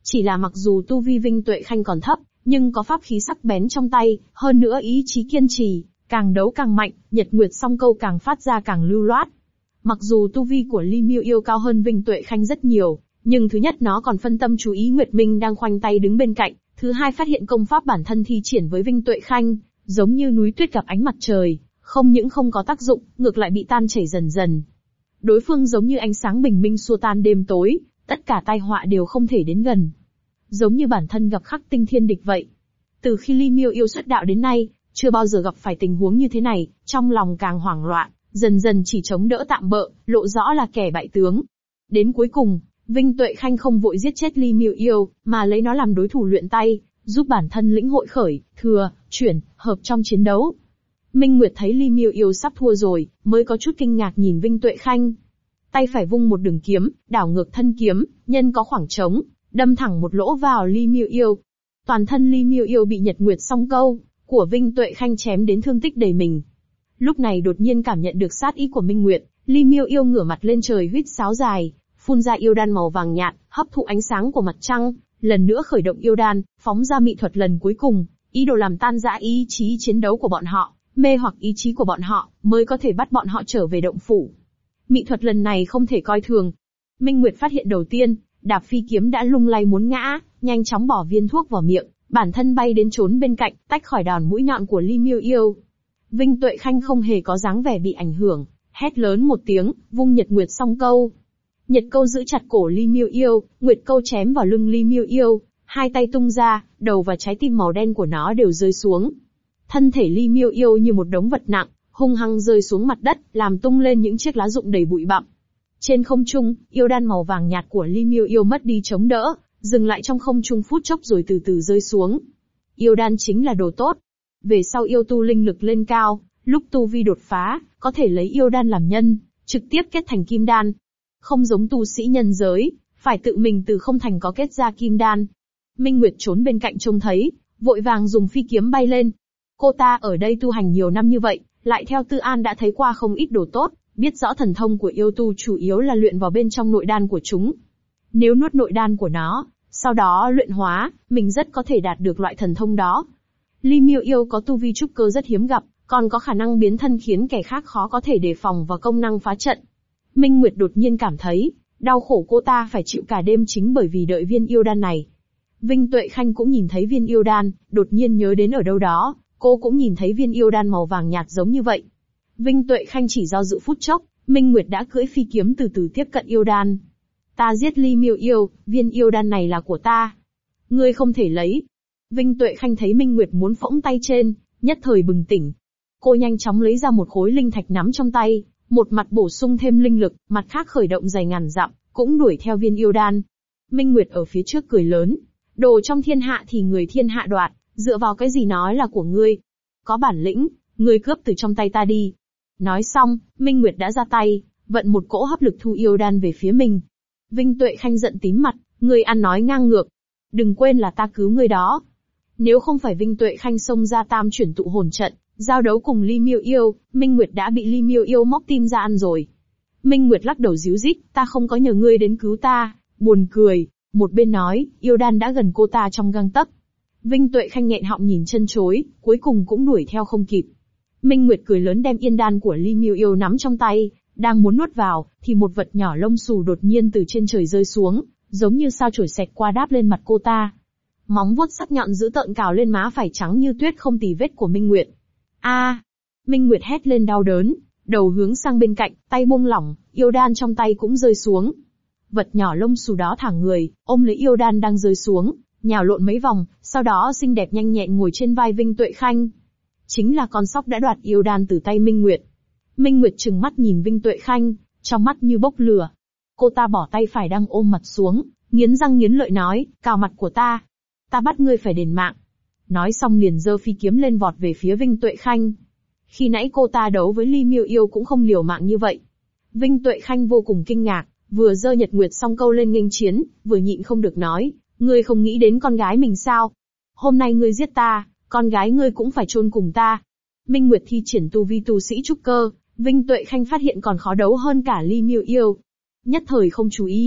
Chỉ là mặc dù tu vi Vinh Tuệ Khanh còn thấp, nhưng có pháp khí sắc bén trong tay, hơn nữa ý chí kiên trì, càng đấu càng mạnh, Nhật Nguyệt song câu càng phát ra càng lưu loát. Mặc dù tu vi của Ly Miêu Yêu cao hơn Vinh Tuệ Khanh rất nhiều, nhưng thứ nhất nó còn phân tâm chú ý Nguyệt Minh đang khoanh tay đứng bên cạnh, thứ hai phát hiện công pháp bản thân thi triển với Vinh Tuệ Khanh, giống như núi tuyết gặp ánh mặt trời, không những không có tác dụng, ngược lại bị tan chảy dần dần. Đối phương giống như ánh sáng bình minh xua tan đêm tối, tất cả tai họa đều không thể đến gần. Giống như bản thân gặp khắc tinh thiên địch vậy. Từ khi Ly Miêu Yêu xuất đạo đến nay, chưa bao giờ gặp phải tình huống như thế này, trong lòng càng hoảng loạn, dần dần chỉ chống đỡ tạm bợ, lộ rõ là kẻ bại tướng. Đến cuối cùng, Vinh Tuệ Khanh không vội giết chết Ly Miêu Yêu, mà lấy nó làm đối thủ luyện tay, giúp bản thân lĩnh hội khởi, thừa, chuyển, hợp trong chiến đấu. Minh Nguyệt thấy Ly Miêu Yêu sắp thua rồi, mới có chút kinh ngạc nhìn Vinh Tuệ Khanh. Tay phải vung một đường kiếm, đảo ngược thân kiếm, nhân có khoảng trống, đâm thẳng một lỗ vào Ly Miêu Yêu. Toàn thân Ly Miêu Yêu bị Nhật Nguyệt song câu của Vinh Tuệ Khanh chém đến thương tích đầy mình. Lúc này đột nhiên cảm nhận được sát ý của Minh Nguyệt, Ly Miêu Yêu ngửa mặt lên trời huýt sáo dài, phun ra yêu đan màu vàng nhạt, hấp thụ ánh sáng của mặt trăng, lần nữa khởi động yêu đan, phóng ra mị thuật lần cuối cùng, ý đồ làm tan rã ý chí chiến đấu của bọn họ, mê hoặc ý chí của bọn họ, mới có thể bắt bọn họ trở về động phủ. Mị thuật lần này không thể coi thường. Minh Nguyệt phát hiện đầu tiên, đạp phi kiếm đã lung lay muốn ngã, nhanh chóng bỏ viên thuốc vào miệng, bản thân bay đến trốn bên cạnh, tách khỏi đòn mũi nhọn của Ly Miêu Yêu. Vinh Tuệ Khanh không hề có dáng vẻ bị ảnh hưởng, hét lớn một tiếng, vung Nhật Nguyệt song câu. Nhật câu giữ chặt cổ Ly Miêu Yêu, Nguyệt câu chém vào lưng Ly Miêu Yêu, hai tay tung ra, đầu và trái tim màu đen của nó đều rơi xuống. Thân thể Ly Miêu Yêu như một đống vật nặng, hung hăng rơi xuống mặt đất, làm tung lên những chiếc lá rụng đầy bụi bặm. Trên không trung, yêu đan màu vàng nhạt của Ly Miêu Yêu mất đi chống đỡ, dừng lại trong không trung phút chốc rồi từ từ rơi xuống. Yêu đan chính là đồ tốt. Về sau yêu tu linh lực lên cao, lúc tu vi đột phá, có thể lấy yêu đan làm nhân, trực tiếp kết thành kim đan. Không giống tu sĩ nhân giới, phải tự mình từ không thành có kết ra kim đan. Minh Nguyệt trốn bên cạnh trông thấy, vội vàng dùng phi kiếm bay lên. Cô ta ở đây tu hành nhiều năm như vậy, lại theo Tư An đã thấy qua không ít đồ tốt, biết rõ thần thông của yêu tu chủ yếu là luyện vào bên trong nội đan của chúng. Nếu nuốt nội đan của nó, sau đó luyện hóa, mình rất có thể đạt được loại thần thông đó. Ly Miêu Yêu có tu vi trúc cơ rất hiếm gặp, còn có khả năng biến thân khiến kẻ khác khó có thể đề phòng và công năng phá trận. Minh Nguyệt đột nhiên cảm thấy, đau khổ cô ta phải chịu cả đêm chính bởi vì đợi viên yêu đan này. Vinh Tuệ Khanh cũng nhìn thấy viên yêu đan, đột nhiên nhớ đến ở đâu đó, cô cũng nhìn thấy viên yêu đan màu vàng nhạt giống như vậy. Vinh Tuệ Khanh chỉ do dự phút chốc, Minh Nguyệt đã cưỡi phi kiếm từ từ tiếp cận yêu đan. Ta giết Ly Miêu Yêu, viên yêu đan này là của ta. Ngươi không thể lấy. Vinh Tuệ Khanh thấy Minh Nguyệt muốn phỗng tay trên, nhất thời bừng tỉnh. Cô nhanh chóng lấy ra một khối linh thạch nắm trong tay, một mặt bổ sung thêm linh lực, mặt khác khởi động dày ngàn dặm, cũng đuổi theo viên yêu đan. Minh Nguyệt ở phía trước cười lớn. Đồ trong thiên hạ thì người thiên hạ đoạt, dựa vào cái gì nói là của ngươi? Có bản lĩnh, ngươi cướp từ trong tay ta đi. Nói xong, Minh Nguyệt đã ra tay, vận một cỗ hấp lực thu yêu đan về phía mình. Vinh Tuệ Khanh giận tím mặt, ngươi ăn nói ngang ngược. Đừng quên là ta cứu ngươi đó. Nếu không phải Vinh Tuệ Khanh xông ra tam chuyển tụ hồn trận, giao đấu cùng Ly Miêu Yêu, Minh Nguyệt đã bị Ly Miêu Yêu móc tim ra ăn rồi. Minh Nguyệt lắc đầu díu dít, ta không có nhờ ngươi đến cứu ta, buồn cười. Một bên nói, yêu đan đã gần cô ta trong gang tấc. Vinh Tuệ Khanh nghẹn họng nhìn chân chối, cuối cùng cũng đuổi theo không kịp. Minh Nguyệt cười lớn đem yên đan của Ly Miêu Yêu nắm trong tay, đang muốn nuốt vào, thì một vật nhỏ lông xù đột nhiên từ trên trời rơi xuống, giống như sao chổi xẹt qua đáp lên mặt cô ta. Móng vuốt sắc nhọn dữ tợn cào lên má phải trắng như tuyết không tì vết của Minh Nguyệt. A! Minh Nguyệt hét lên đau đớn, đầu hướng sang bên cạnh, tay buông lỏng, yêu đan trong tay cũng rơi xuống. Vật nhỏ lông xù đó thẳng người, ôm lấy yêu đan đang rơi xuống, nhào lộn mấy vòng, sau đó xinh đẹp nhanh nhẹn ngồi trên vai Vinh Tuệ Khanh. Chính là con sóc đã đoạt yêu đan từ tay Minh Nguyệt. Minh Nguyệt trừng mắt nhìn Vinh Tuệ Khanh, trong mắt như bốc lửa. Cô ta bỏ tay phải đang ôm mặt xuống, nghiến răng nghiến lợi nói, cào mặt của ta. Ta bắt ngươi phải đền mạng. Nói xong liền giơ phi kiếm lên vọt về phía Vinh Tuệ Khanh. Khi nãy cô ta đấu với Ly Miêu Yêu cũng không liều mạng như vậy. Vinh Tuệ Khanh vô cùng kinh ngạc, vừa giơ Nhật Nguyệt song câu lên nghênh chiến, vừa nhịn không được nói, ngươi không nghĩ đến con gái mình sao? Hôm nay ngươi giết ta, con gái ngươi cũng phải chôn cùng ta. Minh Nguyệt thi triển tu vi tu sĩ trúc cơ, Vinh Tuệ Khanh phát hiện còn khó đấu hơn cả Ly Miêu Yêu. Nhất thời không chú ý,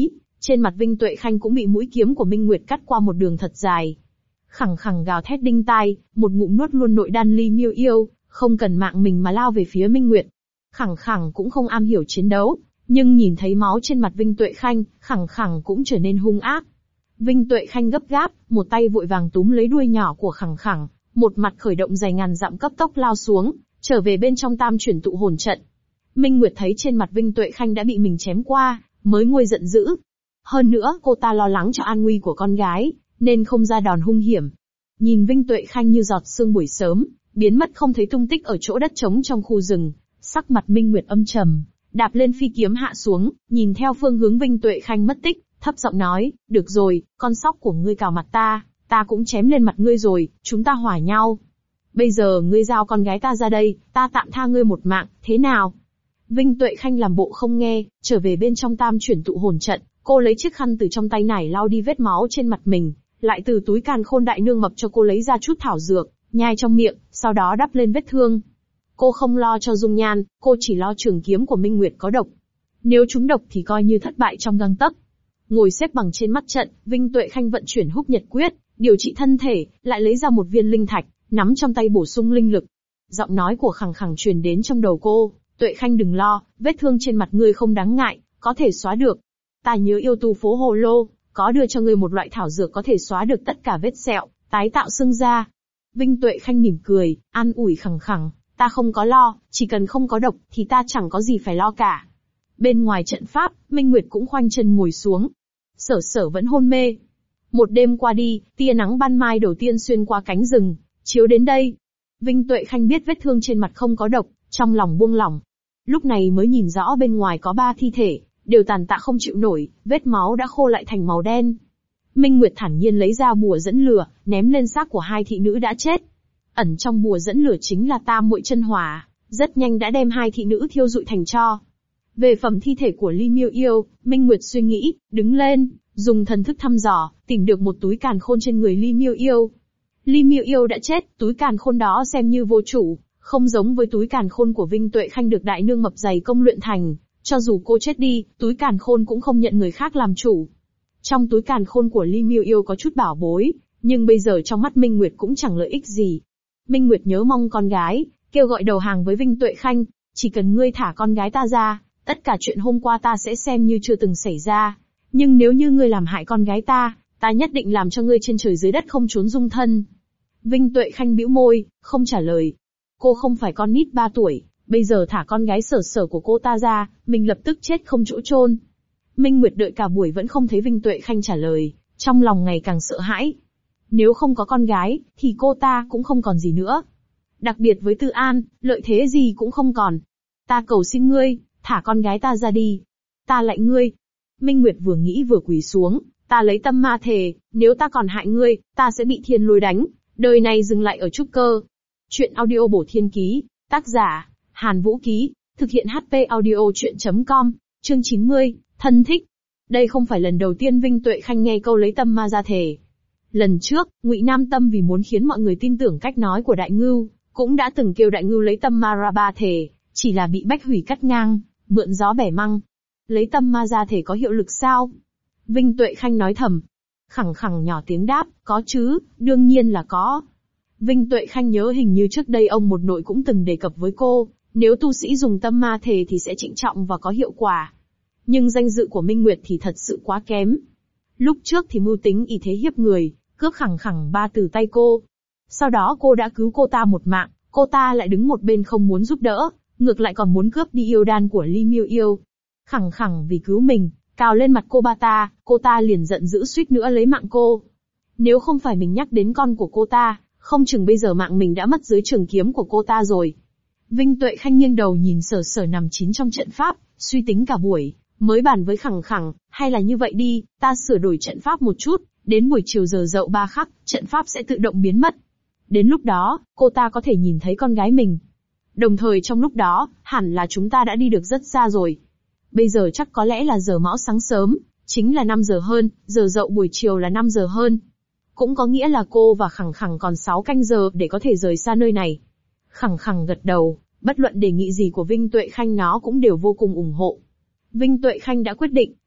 Trên mặt Vinh Tuệ Khanh cũng bị mũi kiếm của Minh Nguyệt cắt qua một đường thật dài. Khẳng khẳng gào thét đinh tai, một ngụm nuốt luôn nội đan Ly Miêu Yêu, không cần mạng mình mà lao về phía Minh Nguyệt. Khẳng khẳng cũng không am hiểu chiến đấu, nhưng nhìn thấy máu trên mặt Vinh Tuệ Khanh, khẳng khẳng cũng trở nên hung ác. Vinh Tuệ Khanh gấp gáp, một tay vội vàng túm lấy đuôi nhỏ của khẳng khẳng, một mặt khởi động dài ngàn dặm cấp tốc lao xuống, trở về bên trong tam chuyển tụ hồn trận. Minh Nguyệt thấy trên mặt Vinh Tuệ Khanh đã bị mình chém qua, mới nguôi giận dữ. Hơn nữa, cô ta lo lắng cho an nguy của con gái, nên không ra đòn hung hiểm. Nhìn Vinh Tuệ Khanh như giọt sương buổi sớm, biến mất không thấy tung tích ở chỗ đất trống trong khu rừng, sắc mặt Minh Nguyệt âm trầm, đạp lên phi kiếm hạ xuống, nhìn theo phương hướng Vinh Tuệ Khanh mất tích, thấp giọng nói, được rồi, con sóc của ngươi cào mặt ta cũng chém lên mặt ngươi rồi, chúng ta hòa nhau. Bây giờ ngươi giao con gái ta ra đây, ta tạm tha ngươi một mạng, thế nào? Vinh Tuệ Khanh làm bộ không nghe, trở về bên trong tam chuyển tụ hồn trận, cô lấy chiếc khăn từ trong tay nải lau đi vết máu trên mặt mình, lại từ túi càn khôn đại nương mập cho cô lấy ra chút thảo dược, nhai trong miệng, sau đó đắp lên vết thương. Cô không lo cho dung nhan, cô chỉ lo trường kiếm của Minh Nguyệt có độc. Nếu trúng độc thì coi như thất bại trong gang tấc. Ngồi xếp bằng trên mắt trận, Vinh Tuệ Khanh vận chuyển Húc Nhật Quyết, điều trị thân thể, lại lấy ra một viên linh thạch, nắm trong tay bổ sung linh lực. Giọng nói của khẳng khẳng truyền đến trong đầu cô, Tuệ Khanh đừng lo, vết thương trên mặt ngươi không đáng ngại, có thể xóa được. Ta nhớ yêu tu phố Hồ Lô, có đưa cho ngươi một loại thảo dược có thể xóa được tất cả vết sẹo, tái tạo xương da. Vinh Tuệ Khanh mỉm cười, an ủi khẳng khẳng, ta không có lo, chỉ cần không có độc thì ta chẳng có gì phải lo cả. Bên ngoài trận pháp, Minh Nguyệt cũng khoanh chân ngồi xuống. Sở Sở vẫn hôn mê. Một đêm qua đi, tia nắng ban mai đầu tiên xuyên qua cánh rừng, chiếu đến đây. Vinh Tuệ Khanh biết vết thương trên mặt không có độc, trong lòng buông lỏng. Lúc này mới nhìn rõ bên ngoài có 3 thi thể, đều tàn tạ không chịu nổi, vết máu đã khô lại thành màu đen. Minh Nguyệt thản nhiên lấy ra bùa dẫn lửa, ném lên xác của 2 thị nữ đã chết. Ẩn trong bùa dẫn lửa chính là tam muội chân hỏa, rất nhanh đã đem 2 thị nữ thiêu rụi thành tro. Về phẩm thi thể của Ly Miêu Yêu, Minh Nguyệt suy nghĩ, đứng lên, dùng thần thức thăm dò, tìm được một túi càn khôn trên người Ly Miêu Yêu. Ly Miêu Yêu đã chết, túi càn khôn đó xem như vô chủ, không giống với túi càn khôn của Vinh Tuệ Khanh được đại nương mập dày công luyện thành, cho dù cô chết đi, túi càn khôn cũng không nhận người khác làm chủ. Trong túi càn khôn của Ly Miêu Yêu có chút bảo bối, nhưng bây giờ trong mắt Minh Nguyệt cũng chẳng lợi ích gì. Minh Nguyệt nhớ mong con gái, kêu gọi đầu hàng với Vinh Tuệ Khanh, chỉ cần ngươi thả con gái ta ra, tất cả chuyện hôm qua ta sẽ xem như chưa từng xảy ra. Nhưng nếu như ngươi làm hại con gái ta nhất định làm cho ngươi trên trời dưới đất không trốn dung thân. Vinh Tuệ Khanh bĩu môi, không trả lời. Cô không phải con nít 3 tuổi, bây giờ thả con gái Sở Sở của cô ta ra, mình lập tức chết không chỗ chôn. Minh Nguyệt đợi cả buổi vẫn không thấy Vinh Tuệ Khanh trả lời, trong lòng ngày càng sợ hãi. Nếu không có con gái, thì cô ta cũng không còn gì nữa. Đặc biệt với Tư An, lợi thế gì cũng không còn. Ta cầu xin ngươi, thả con gái ta ra đi. Ta lạy ngươi. Minh Nguyệt vừa nghĩ vừa quỳ xuống, ta lấy tâm ma thề, nếu ta còn hại ngươi, ta sẽ bị thiên lôi đánh, đời này dừng lại ở trúc cơ. Chuyện audio bổ thiên ký, tác giả, Hàn Vũ Ký, thực hiện HP audio chuyện.com, chương 90, thân thích. Đây không phải lần đầu tiên Vinh Tuệ Khanh nghe câu lấy tâm ma ra thề. Lần trước, Ngụy Nam Tâm vì muốn khiến mọi người tin tưởng cách nói của Đại Ngưu, cũng đã từng kêu Đại Ngưu lấy tâm ma ra 3 thề, chỉ là bị Bách Hủy cắt ngang, mượn gió bẻ măng. Lấy tâm ma ra thề có hiệu lực sao? Vinh Tuệ Khanh nói thầm. Khẳng khẳng nhỏ tiếng đáp, có chứ, đương nhiên là có. Vinh Tuệ Khanh nhớ hình như trước đây ông một nội cũng từng đề cập với cô, nếu tu sĩ dùng tâm ma thề thì sẽ trịnh trọng và có hiệu quả. Nhưng danh dự của Minh Nguyệt thì thật sự quá kém. Lúc trước thì mưu tính y thế hiếp người, cướp khẳng khẳng 3 từ tay cô. Sau đó cô đã cứu cô ta một mạng, cô ta lại đứng một bên không muốn giúp đỡ, ngược lại còn muốn cướp đi yêu đan của Ly Miêu Yêu. Khẳng khẳng vì cứu mình, cào lên mặt cô ta liền giận dữ suýt nữa lấy mạng cô. Nếu không phải mình nhắc đến con của cô ta, không chừng bây giờ mạng mình đã mất dưới trường kiếm của cô ta rồi. Vinh Tuệ Khanh nghiêng đầu nhìn Sở Sở nằm chín trong trận pháp, suy tính cả buổi, mới bàn với khẳng khẳng, hay là như vậy đi, ta sửa đổi trận pháp một chút, đến buổi chiều giờ dậu 3 khắc, trận pháp sẽ tự động biến mất. Đến lúc đó, cô ta có thể nhìn thấy con gái mình. Đồng thời trong lúc đó, hẳn là chúng ta đã đi được rất xa rồi. Bây giờ chắc có lẽ là giờ mão sáng sớm, chính là 5 giờ hơn, giờ dậu buổi chiều là 5 giờ hơn. Cũng có nghĩa là cô và khẳng khẳng còn 6 canh giờ để có thể rời xa nơi này. Khẳng khẳng gật đầu, bất luận đề nghị gì của Vinh Tuệ Khanh nó cũng đều vô cùng ủng hộ. Vinh Tuệ Khanh đã quyết định,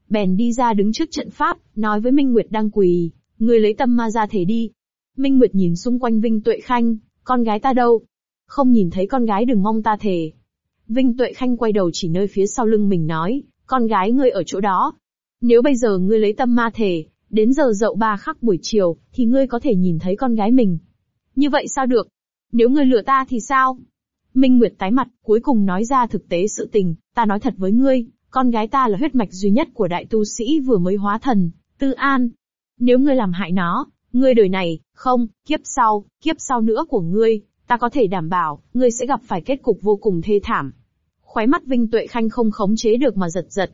bèn đi ra đứng trước trận pháp, nói với Minh Nguyệt đang quỳ, người lấy tâm ma ra thể đi. Minh Nguyệt nhìn xung quanh Vinh Tuệ Khanh, con gái ta đâu? Không nhìn thấy con gái đừng mong ta thề. Vinh Tuệ Khanh quay đầu chỉ nơi phía sau lưng mình nói, con gái ngươi ở chỗ đó. Nếu bây giờ ngươi lấy tâm ma thể, đến giờ dậu 3 khắc buổi chiều, thì ngươi có thể nhìn thấy con gái mình. Như vậy sao được? Nếu ngươi lừa ta thì sao? Minh Nguyệt tái mặt, cuối cùng nói ra thực tế sự tình, ta nói thật với ngươi, con gái ta là huyết mạch duy nhất của đại tu sĩ vừa mới hóa thần, Tư An. Nếu ngươi làm hại nó, ngươi đời này, không, kiếp sau nữa của ngươi, ta có thể đảm bảo, ngươi sẽ gặp phải kết cục vô cùng thê thảm. Khóe mắt Vinh Tuệ Khanh không khống chế được mà giật giật.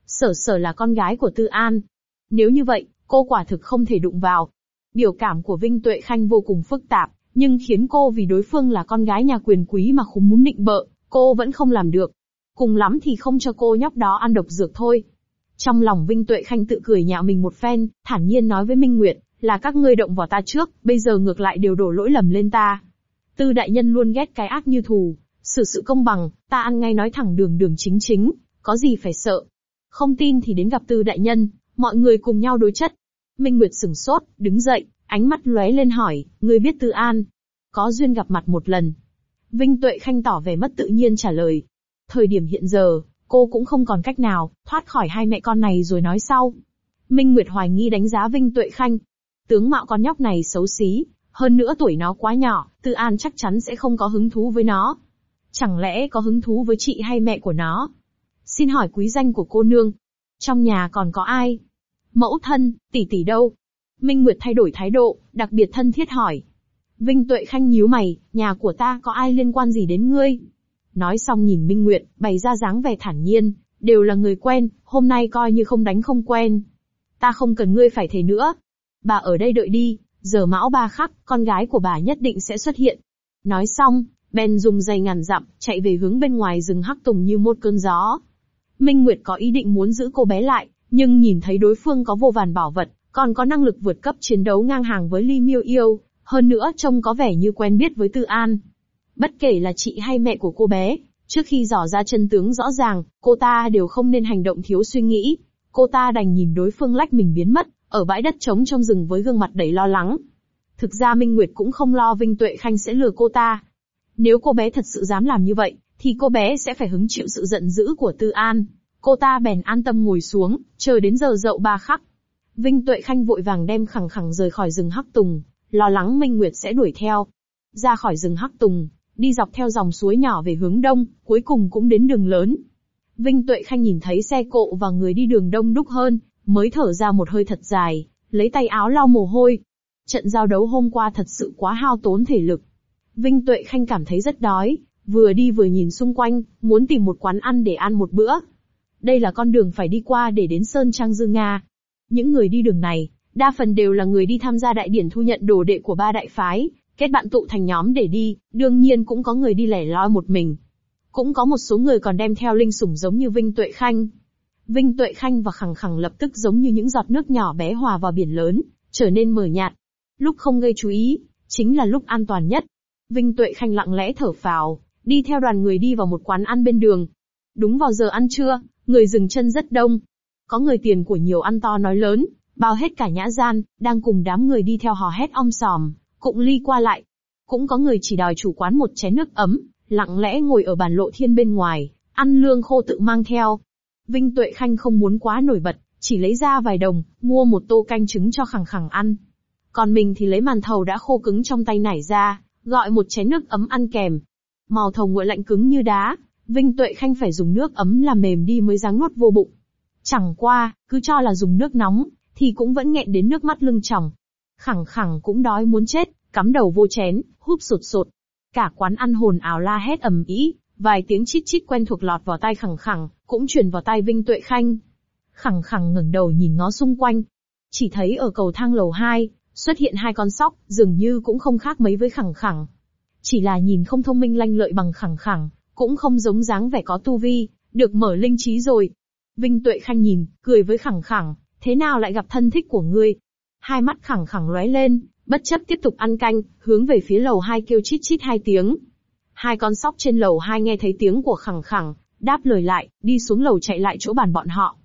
Sở là con gái của Tư An. Nếu như vậy, cô quả thực không thể đụng vào. Biểu cảm của Vinh Tuệ Khanh vô cùng phức tạp, nhưng khiến cô vì đối phương là con gái nhà quyền quý mà khúm núm nịnh bợ, cô vẫn không làm được. Cùng lắm thì không cho cô nhóc đó ăn độc dược thôi. Trong lòng Vinh Tuệ Khanh tự cười nhạo mình một phen, thản nhiên nói với Minh Nguyệt, là các ngươi động vào ta trước, bây giờ ngược lại đều đổ lỗi lầm lên ta. Tư đại nhân luôn ghét cái ác như thù, xử sự công bằng, ta ăn ngay nói thẳng đường đường chính chính, có gì phải sợ. Không tin thì đến gặp Tư đại nhân, mọi người cùng nhau đối chất. Minh Nguyệt sửng sốt, đứng dậy, ánh mắt lóe lên hỏi, ngươi biết Tư An? Có duyên gặp mặt một lần. Vinh Tuệ Khanh tỏ vẻ mất tự nhiên trả lời. Thời điểm hiện giờ, cô cũng không còn cách nào, thoát khỏi hai mẹ con này rồi nói sau. Minh Nguyệt hoài nghi đánh giá Vinh Tuệ Khanh. Tướng mạo con nhóc này xấu xí, hơn nữa tuổi nó quá nhỏ, Tư An chắc chắn sẽ không có hứng thú với nó. Chẳng lẽ có hứng thú với chị hay mẹ của nó? Xin hỏi quý danh của cô nương. Trong nhà còn có ai? Mẫu thân, tỷ tỷ đâu? Minh Nguyệt thay đổi thái độ, đặc biệt thân thiết hỏi. Vinh Tuệ Khanh nhíu mày, nhà của ta có ai liên quan gì đến ngươi? Nói xong nhìn Minh Nguyệt, bày ra dáng vẻ thản nhiên, đều là người quen, hôm nay coi như không đánh không quen. Ta không cần ngươi phải thề nữa. Bà ở đây đợi đi, giờ mão 3 khắc, con gái của bà nhất định sẽ xuất hiện. Nói xong, bèn dùng giày ngàn dặm, chạy về hướng bên ngoài rừng Hắc Tùng như một cơn gió. Minh Nguyệt có ý định muốn giữ cô bé lại, nhưng nhìn thấy đối phương có vô vàn bảo vật, còn có năng lực vượt cấp chiến đấu ngang hàng với Ly Miêu Yêu, hơn nữa trông có vẻ như quen biết với Tư An. Bất kể là chị hay mẹ của cô bé, trước khi dò ra chân tướng rõ ràng, cô ta đều không nên hành động thiếu suy nghĩ. Cô ta đành nhìn đối phương lách mình biến mất, ở bãi đất trống trong rừng với gương mặt đầy lo lắng. Thực ra Minh Nguyệt cũng không lo Vinh Tuệ Khanh sẽ lừa cô ta. Nếu cô bé thật sự dám làm như vậy, thì cô bé sẽ phải hứng chịu sự giận dữ của Tư An. Cô ta bèn an tâm ngồi xuống, chờ đến giờ dậu 3 khắc. Vinh Tuệ Khanh vội vàng đem khẳng khẳng rời khỏi rừng Hắc Tùng, lo lắng Minh Nguyệt sẽ đuổi theo. Ra khỏi rừng Hắc Tùng, đi dọc theo dòng suối nhỏ về hướng đông, cuối cùng cũng đến đường lớn. Vinh Tuệ Khanh nhìn thấy xe cộ và người đi đường đông đúc hơn, mới thở ra một hơi thật dài, lấy tay áo lau mồ hôi. Trận giao đấu hôm qua thật sự quá hao tốn thể lực. Vinh Tuệ Khanh cảm thấy rất đói, vừa đi vừa nhìn xung quanh, muốn tìm một quán ăn để ăn một bữa. Đây là con đường phải đi qua để đến Sơn Trang Dương Nga. Những người đi đường này, đa phần đều là người đi tham gia đại điển thu nhận đồ đệ của 3 đại phái, kết bạn tụ thành nhóm để đi, đương nhiên cũng có người đi lẻ loi một mình. Cũng có một số người còn đem theo linh sủng giống như Vinh Tuệ Khanh. Vinh Tuệ Khanh và Khẳng Khẳng lập tức giống như những giọt nước nhỏ bé hòa vào biển lớn, trở nên mờ nhạt. Lúc không gây chú ý, chính là lúc an toàn nhất. Vinh Tuệ Khanh lặng lẽ thở phào, đi theo đoàn người đi vào một quán ăn bên đường. Đúng vào giờ ăn trưa, người dừng chân rất đông. Có người tiền của nhiều ăn to nói lớn, bao hết cả nhã gian, đang cùng đám người đi theo hò hét om sòm, cụng ly qua lại. Cũng có người chỉ đòi chủ quán một chén nước ấm, lặng lẽ ngồi ở bàn lộ thiên bên ngoài, ăn lương khô tự mang theo. Vinh Tuệ Khanh không muốn quá nổi bật, chỉ lấy ra vài đồng, mua một tô canh trứng cho Khẳng Khẳng ăn. Còn mình thì lấy màn thầu đã khô cứng trong tay nải ra, gọi một chén nước ấm ăn kèm. Màu thầu nguội lạnh cứng như đá, Vinh Tuệ Khanh phải dùng nước ấm làm mềm đi mới dáng nuốt vô bụng. Chẳng qua, cứ cho là dùng nước nóng, thì cũng vẫn nghẹn đến nước mắt lưng tròng. Khẳng Khẳng cũng đói muốn chết, cắm đầu vô chén, húp sột sột. Cả quán ăn hồn ào la hét ầm ĩ, vài tiếng chít chít quen thuộc lọt vào tai Khẳng Khẳng, cũng truyền vào tai Vinh Tuệ Khanh. Khẳng Khẳng ngẩng đầu nhìn ngó xung quanh, chỉ thấy ở cầu thang lầu 2, xuất hiện 2 con sóc, dường như cũng không khác mấy với Khẳng Khẳng. Chỉ là nhìn không thông minh lanh lợi bằng Khẳng Khẳng, cũng không giống dáng vẻ có tu vi, được mở linh trí rồi. Vinh Tuệ Khanh nhìn, cười với Khẳng Khẳng, thế nào lại gặp thân thích của ngươi? Hai mắt Khẳng Khẳng lóe lên, bất chấp tiếp tục ăn canh, hướng về phía lầu 2 kêu chít chít 2 tiếng. 2 con sóc trên lầu 2 nghe thấy tiếng của Khẳng Khẳng, đáp lời lại, đi xuống lầu chạy lại chỗ bàn bọn họ.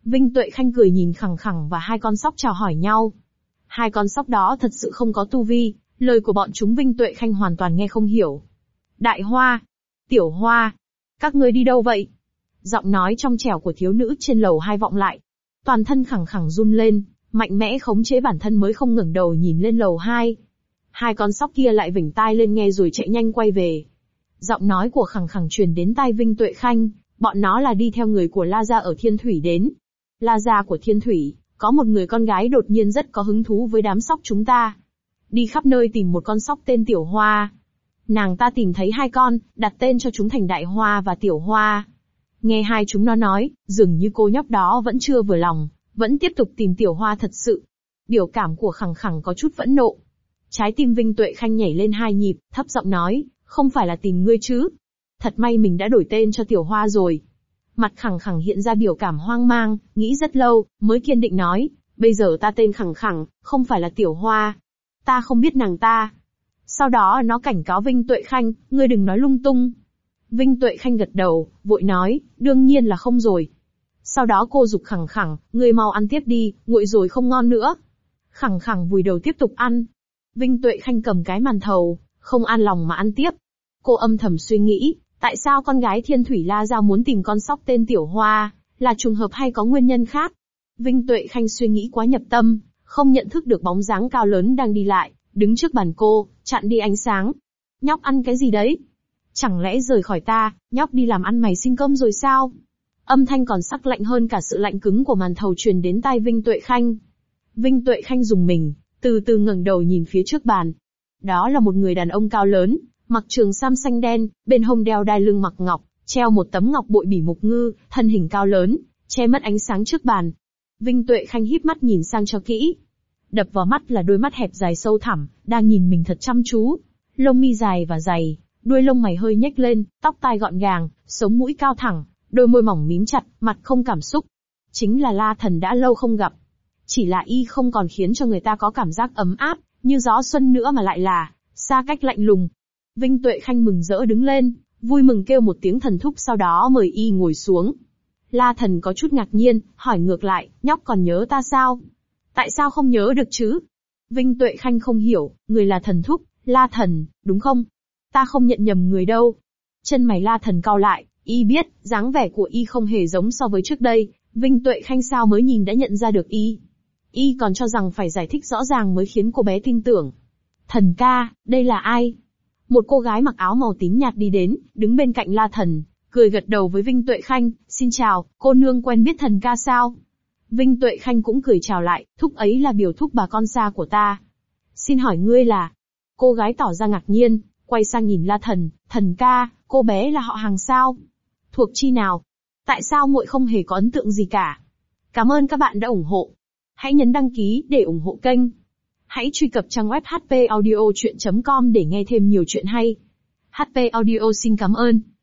Vinh Tuệ Khanh cười nhìn Khẳng Khẳng và hai con sóc chào hỏi nhau. Hai con sóc đó thật sự không có tu vi, lời của bọn chúng Vinh Tuệ Khanh hoàn toàn nghe không hiểu. Đại Hoa, Tiểu Hoa, các ngươi đi đâu vậy? Giọng nói trong trẻo của thiếu nữ trên lầu 2 vọng lại. Toàn thân Khẳng Khẳng run lên, mạnh mẽ khống chế bản thân mới không ngẩng đầu nhìn lên lầu 2. Hai con sóc kia lại vểnh tai lên nghe rồi chạy nhanh quay về. Giọng nói của Khẳng Khẳng truyền đến tai Vinh Tuệ Khanh, bọn nó là đi theo người của La Gia ở Thiên Thủy đến. La Gia của Thiên Thủy, có một người con gái đột nhiên rất có hứng thú với đám sóc chúng ta. Đi khắp nơi tìm một con sóc tên Tiểu Hoa. Nàng ta tìm thấy hai con, đặt tên cho chúng thành Đại Hoa và Tiểu Hoa. Nghe hai chúng nó nói, dường như cô nhóc đó vẫn chưa vừa lòng, vẫn tiếp tục tìm Tiểu Hoa thật sự. Biểu cảm của Khẳng Khẳng có chút phẫn nộ. Trái tim Vinh Tuệ Khanh nhảy lên 2 nhịp, thấp giọng nói, không phải là tìm ngươi chứ. Thật may mình đã đổi tên cho Tiểu Hoa rồi. Mặt Khẳng Khẳng hiện ra biểu cảm hoang mang, nghĩ rất lâu, mới kiên định nói, bây giờ ta tên Khẳng Khẳng, không phải là Tiểu Hoa. Ta không biết nàng ta. Sau đó nó cảnh cáo Vinh Tuệ Khanh, ngươi đừng nói lung tung. Vinh Tuệ Khanh gật đầu, vội nói, đương nhiên là không rồi. Sau đó cô giục Khẳng Khẳng, ngươi mau ăn tiếp đi, nguội rồi không ngon nữa. Khẳng Khẳng vùi đầu tiếp tục ăn. Vinh Tuệ Khanh cầm cái màn thầu, không an lòng mà ăn tiếp. Cô âm thầm suy nghĩ, tại sao con gái Thiên Thủy La Gia muốn tìm con sóc tên Tiểu Hoa, là trùng hợp hay có nguyên nhân khác? Vinh Tuệ Khanh suy nghĩ quá nhập tâm, không nhận thức được bóng dáng cao lớn đang đi lại, đứng trước bàn cô, chặn đi ánh sáng. Nhóc ăn cái gì đấy? Chẳng lẽ rời khỏi ta, nhóc đi làm ăn mày xin cơm rồi sao? Âm thanh còn sắc lạnh hơn cả sự lạnh cứng của màn thầu truyền đến tai Vinh Tuệ Khanh. Vinh Tuệ Khanh rùng mình, từ từ ngẩng đầu nhìn phía trước bàn. Đó là một người đàn ông cao lớn, mặc trường sam xanh đen, bên hông đeo đai lưng mặc ngọc, treo một tấm ngọc bội bỉ mục ngư, thân hình cao lớn, che mất ánh sáng trước bàn. Vinh Tuệ Khanh híp mắt nhìn sang cho kỹ. Đập vào mắt là đôi mắt hẹp dài sâu thẳm, đang nhìn mình thật chăm chú. Lông mi dài và dày, đuôi lông mày hơi nhếch lên, tóc tai gọn gàng, sống mũi cao thẳng, đôi môi mỏng mím chặt, mặt không cảm xúc. Chính là La Thần đã lâu không gặp. Chỉ là y không còn khiến cho người ta có cảm giác ấm áp, như gió xuân nữa mà lại là xa cách lạnh lùng. Vinh Tuệ Khanh mừng rỡ đứng lên, vui mừng kêu một tiếng thần thúc, sau đó mời y ngồi xuống. La Thần có chút ngạc nhiên, hỏi ngược lại, nhóc còn nhớ ta sao? Tại sao không nhớ được chứ? Vinh Tuệ Khanh không hiểu, người là thần thúc, La Thần, đúng không? Ta không nhận nhầm người đâu. Chân mày La Thần cau lại, y biết, dáng vẻ của y không hề giống so với trước đây, Vinh Tuệ Khanh sao mới nhìn đã nhận ra được y. Y còn cho rằng phải giải thích rõ ràng mới khiến cô bé tin tưởng. Thần ca, đây là ai? Một cô gái mặc áo màu tím nhạt đi đến, đứng bên cạnh La Thần, cười gật đầu với Vinh Tuệ Khanh, xin chào, cô nương quen biết thần ca sao? Vinh Tuệ Khanh cũng cười chào lại, thúc ấy là biểu thúc bà con xa của ta. Xin hỏi ngươi là? Cô gái tỏ ra ngạc nhiên, quay sang nhìn La Thần, thần ca, cô bé là họ hàng sao? Thuộc chi nào? Tại sao muội không hề có ấn tượng gì cả? Cảm ơn các bạn đã ủng hộ. Hãy nhấn đăng ký để ủng hộ kênh. Hãy truy cập trang web hpaudiochuyen.com để nghe thêm nhiều chuyện hay. HP Audio xin cảm ơn.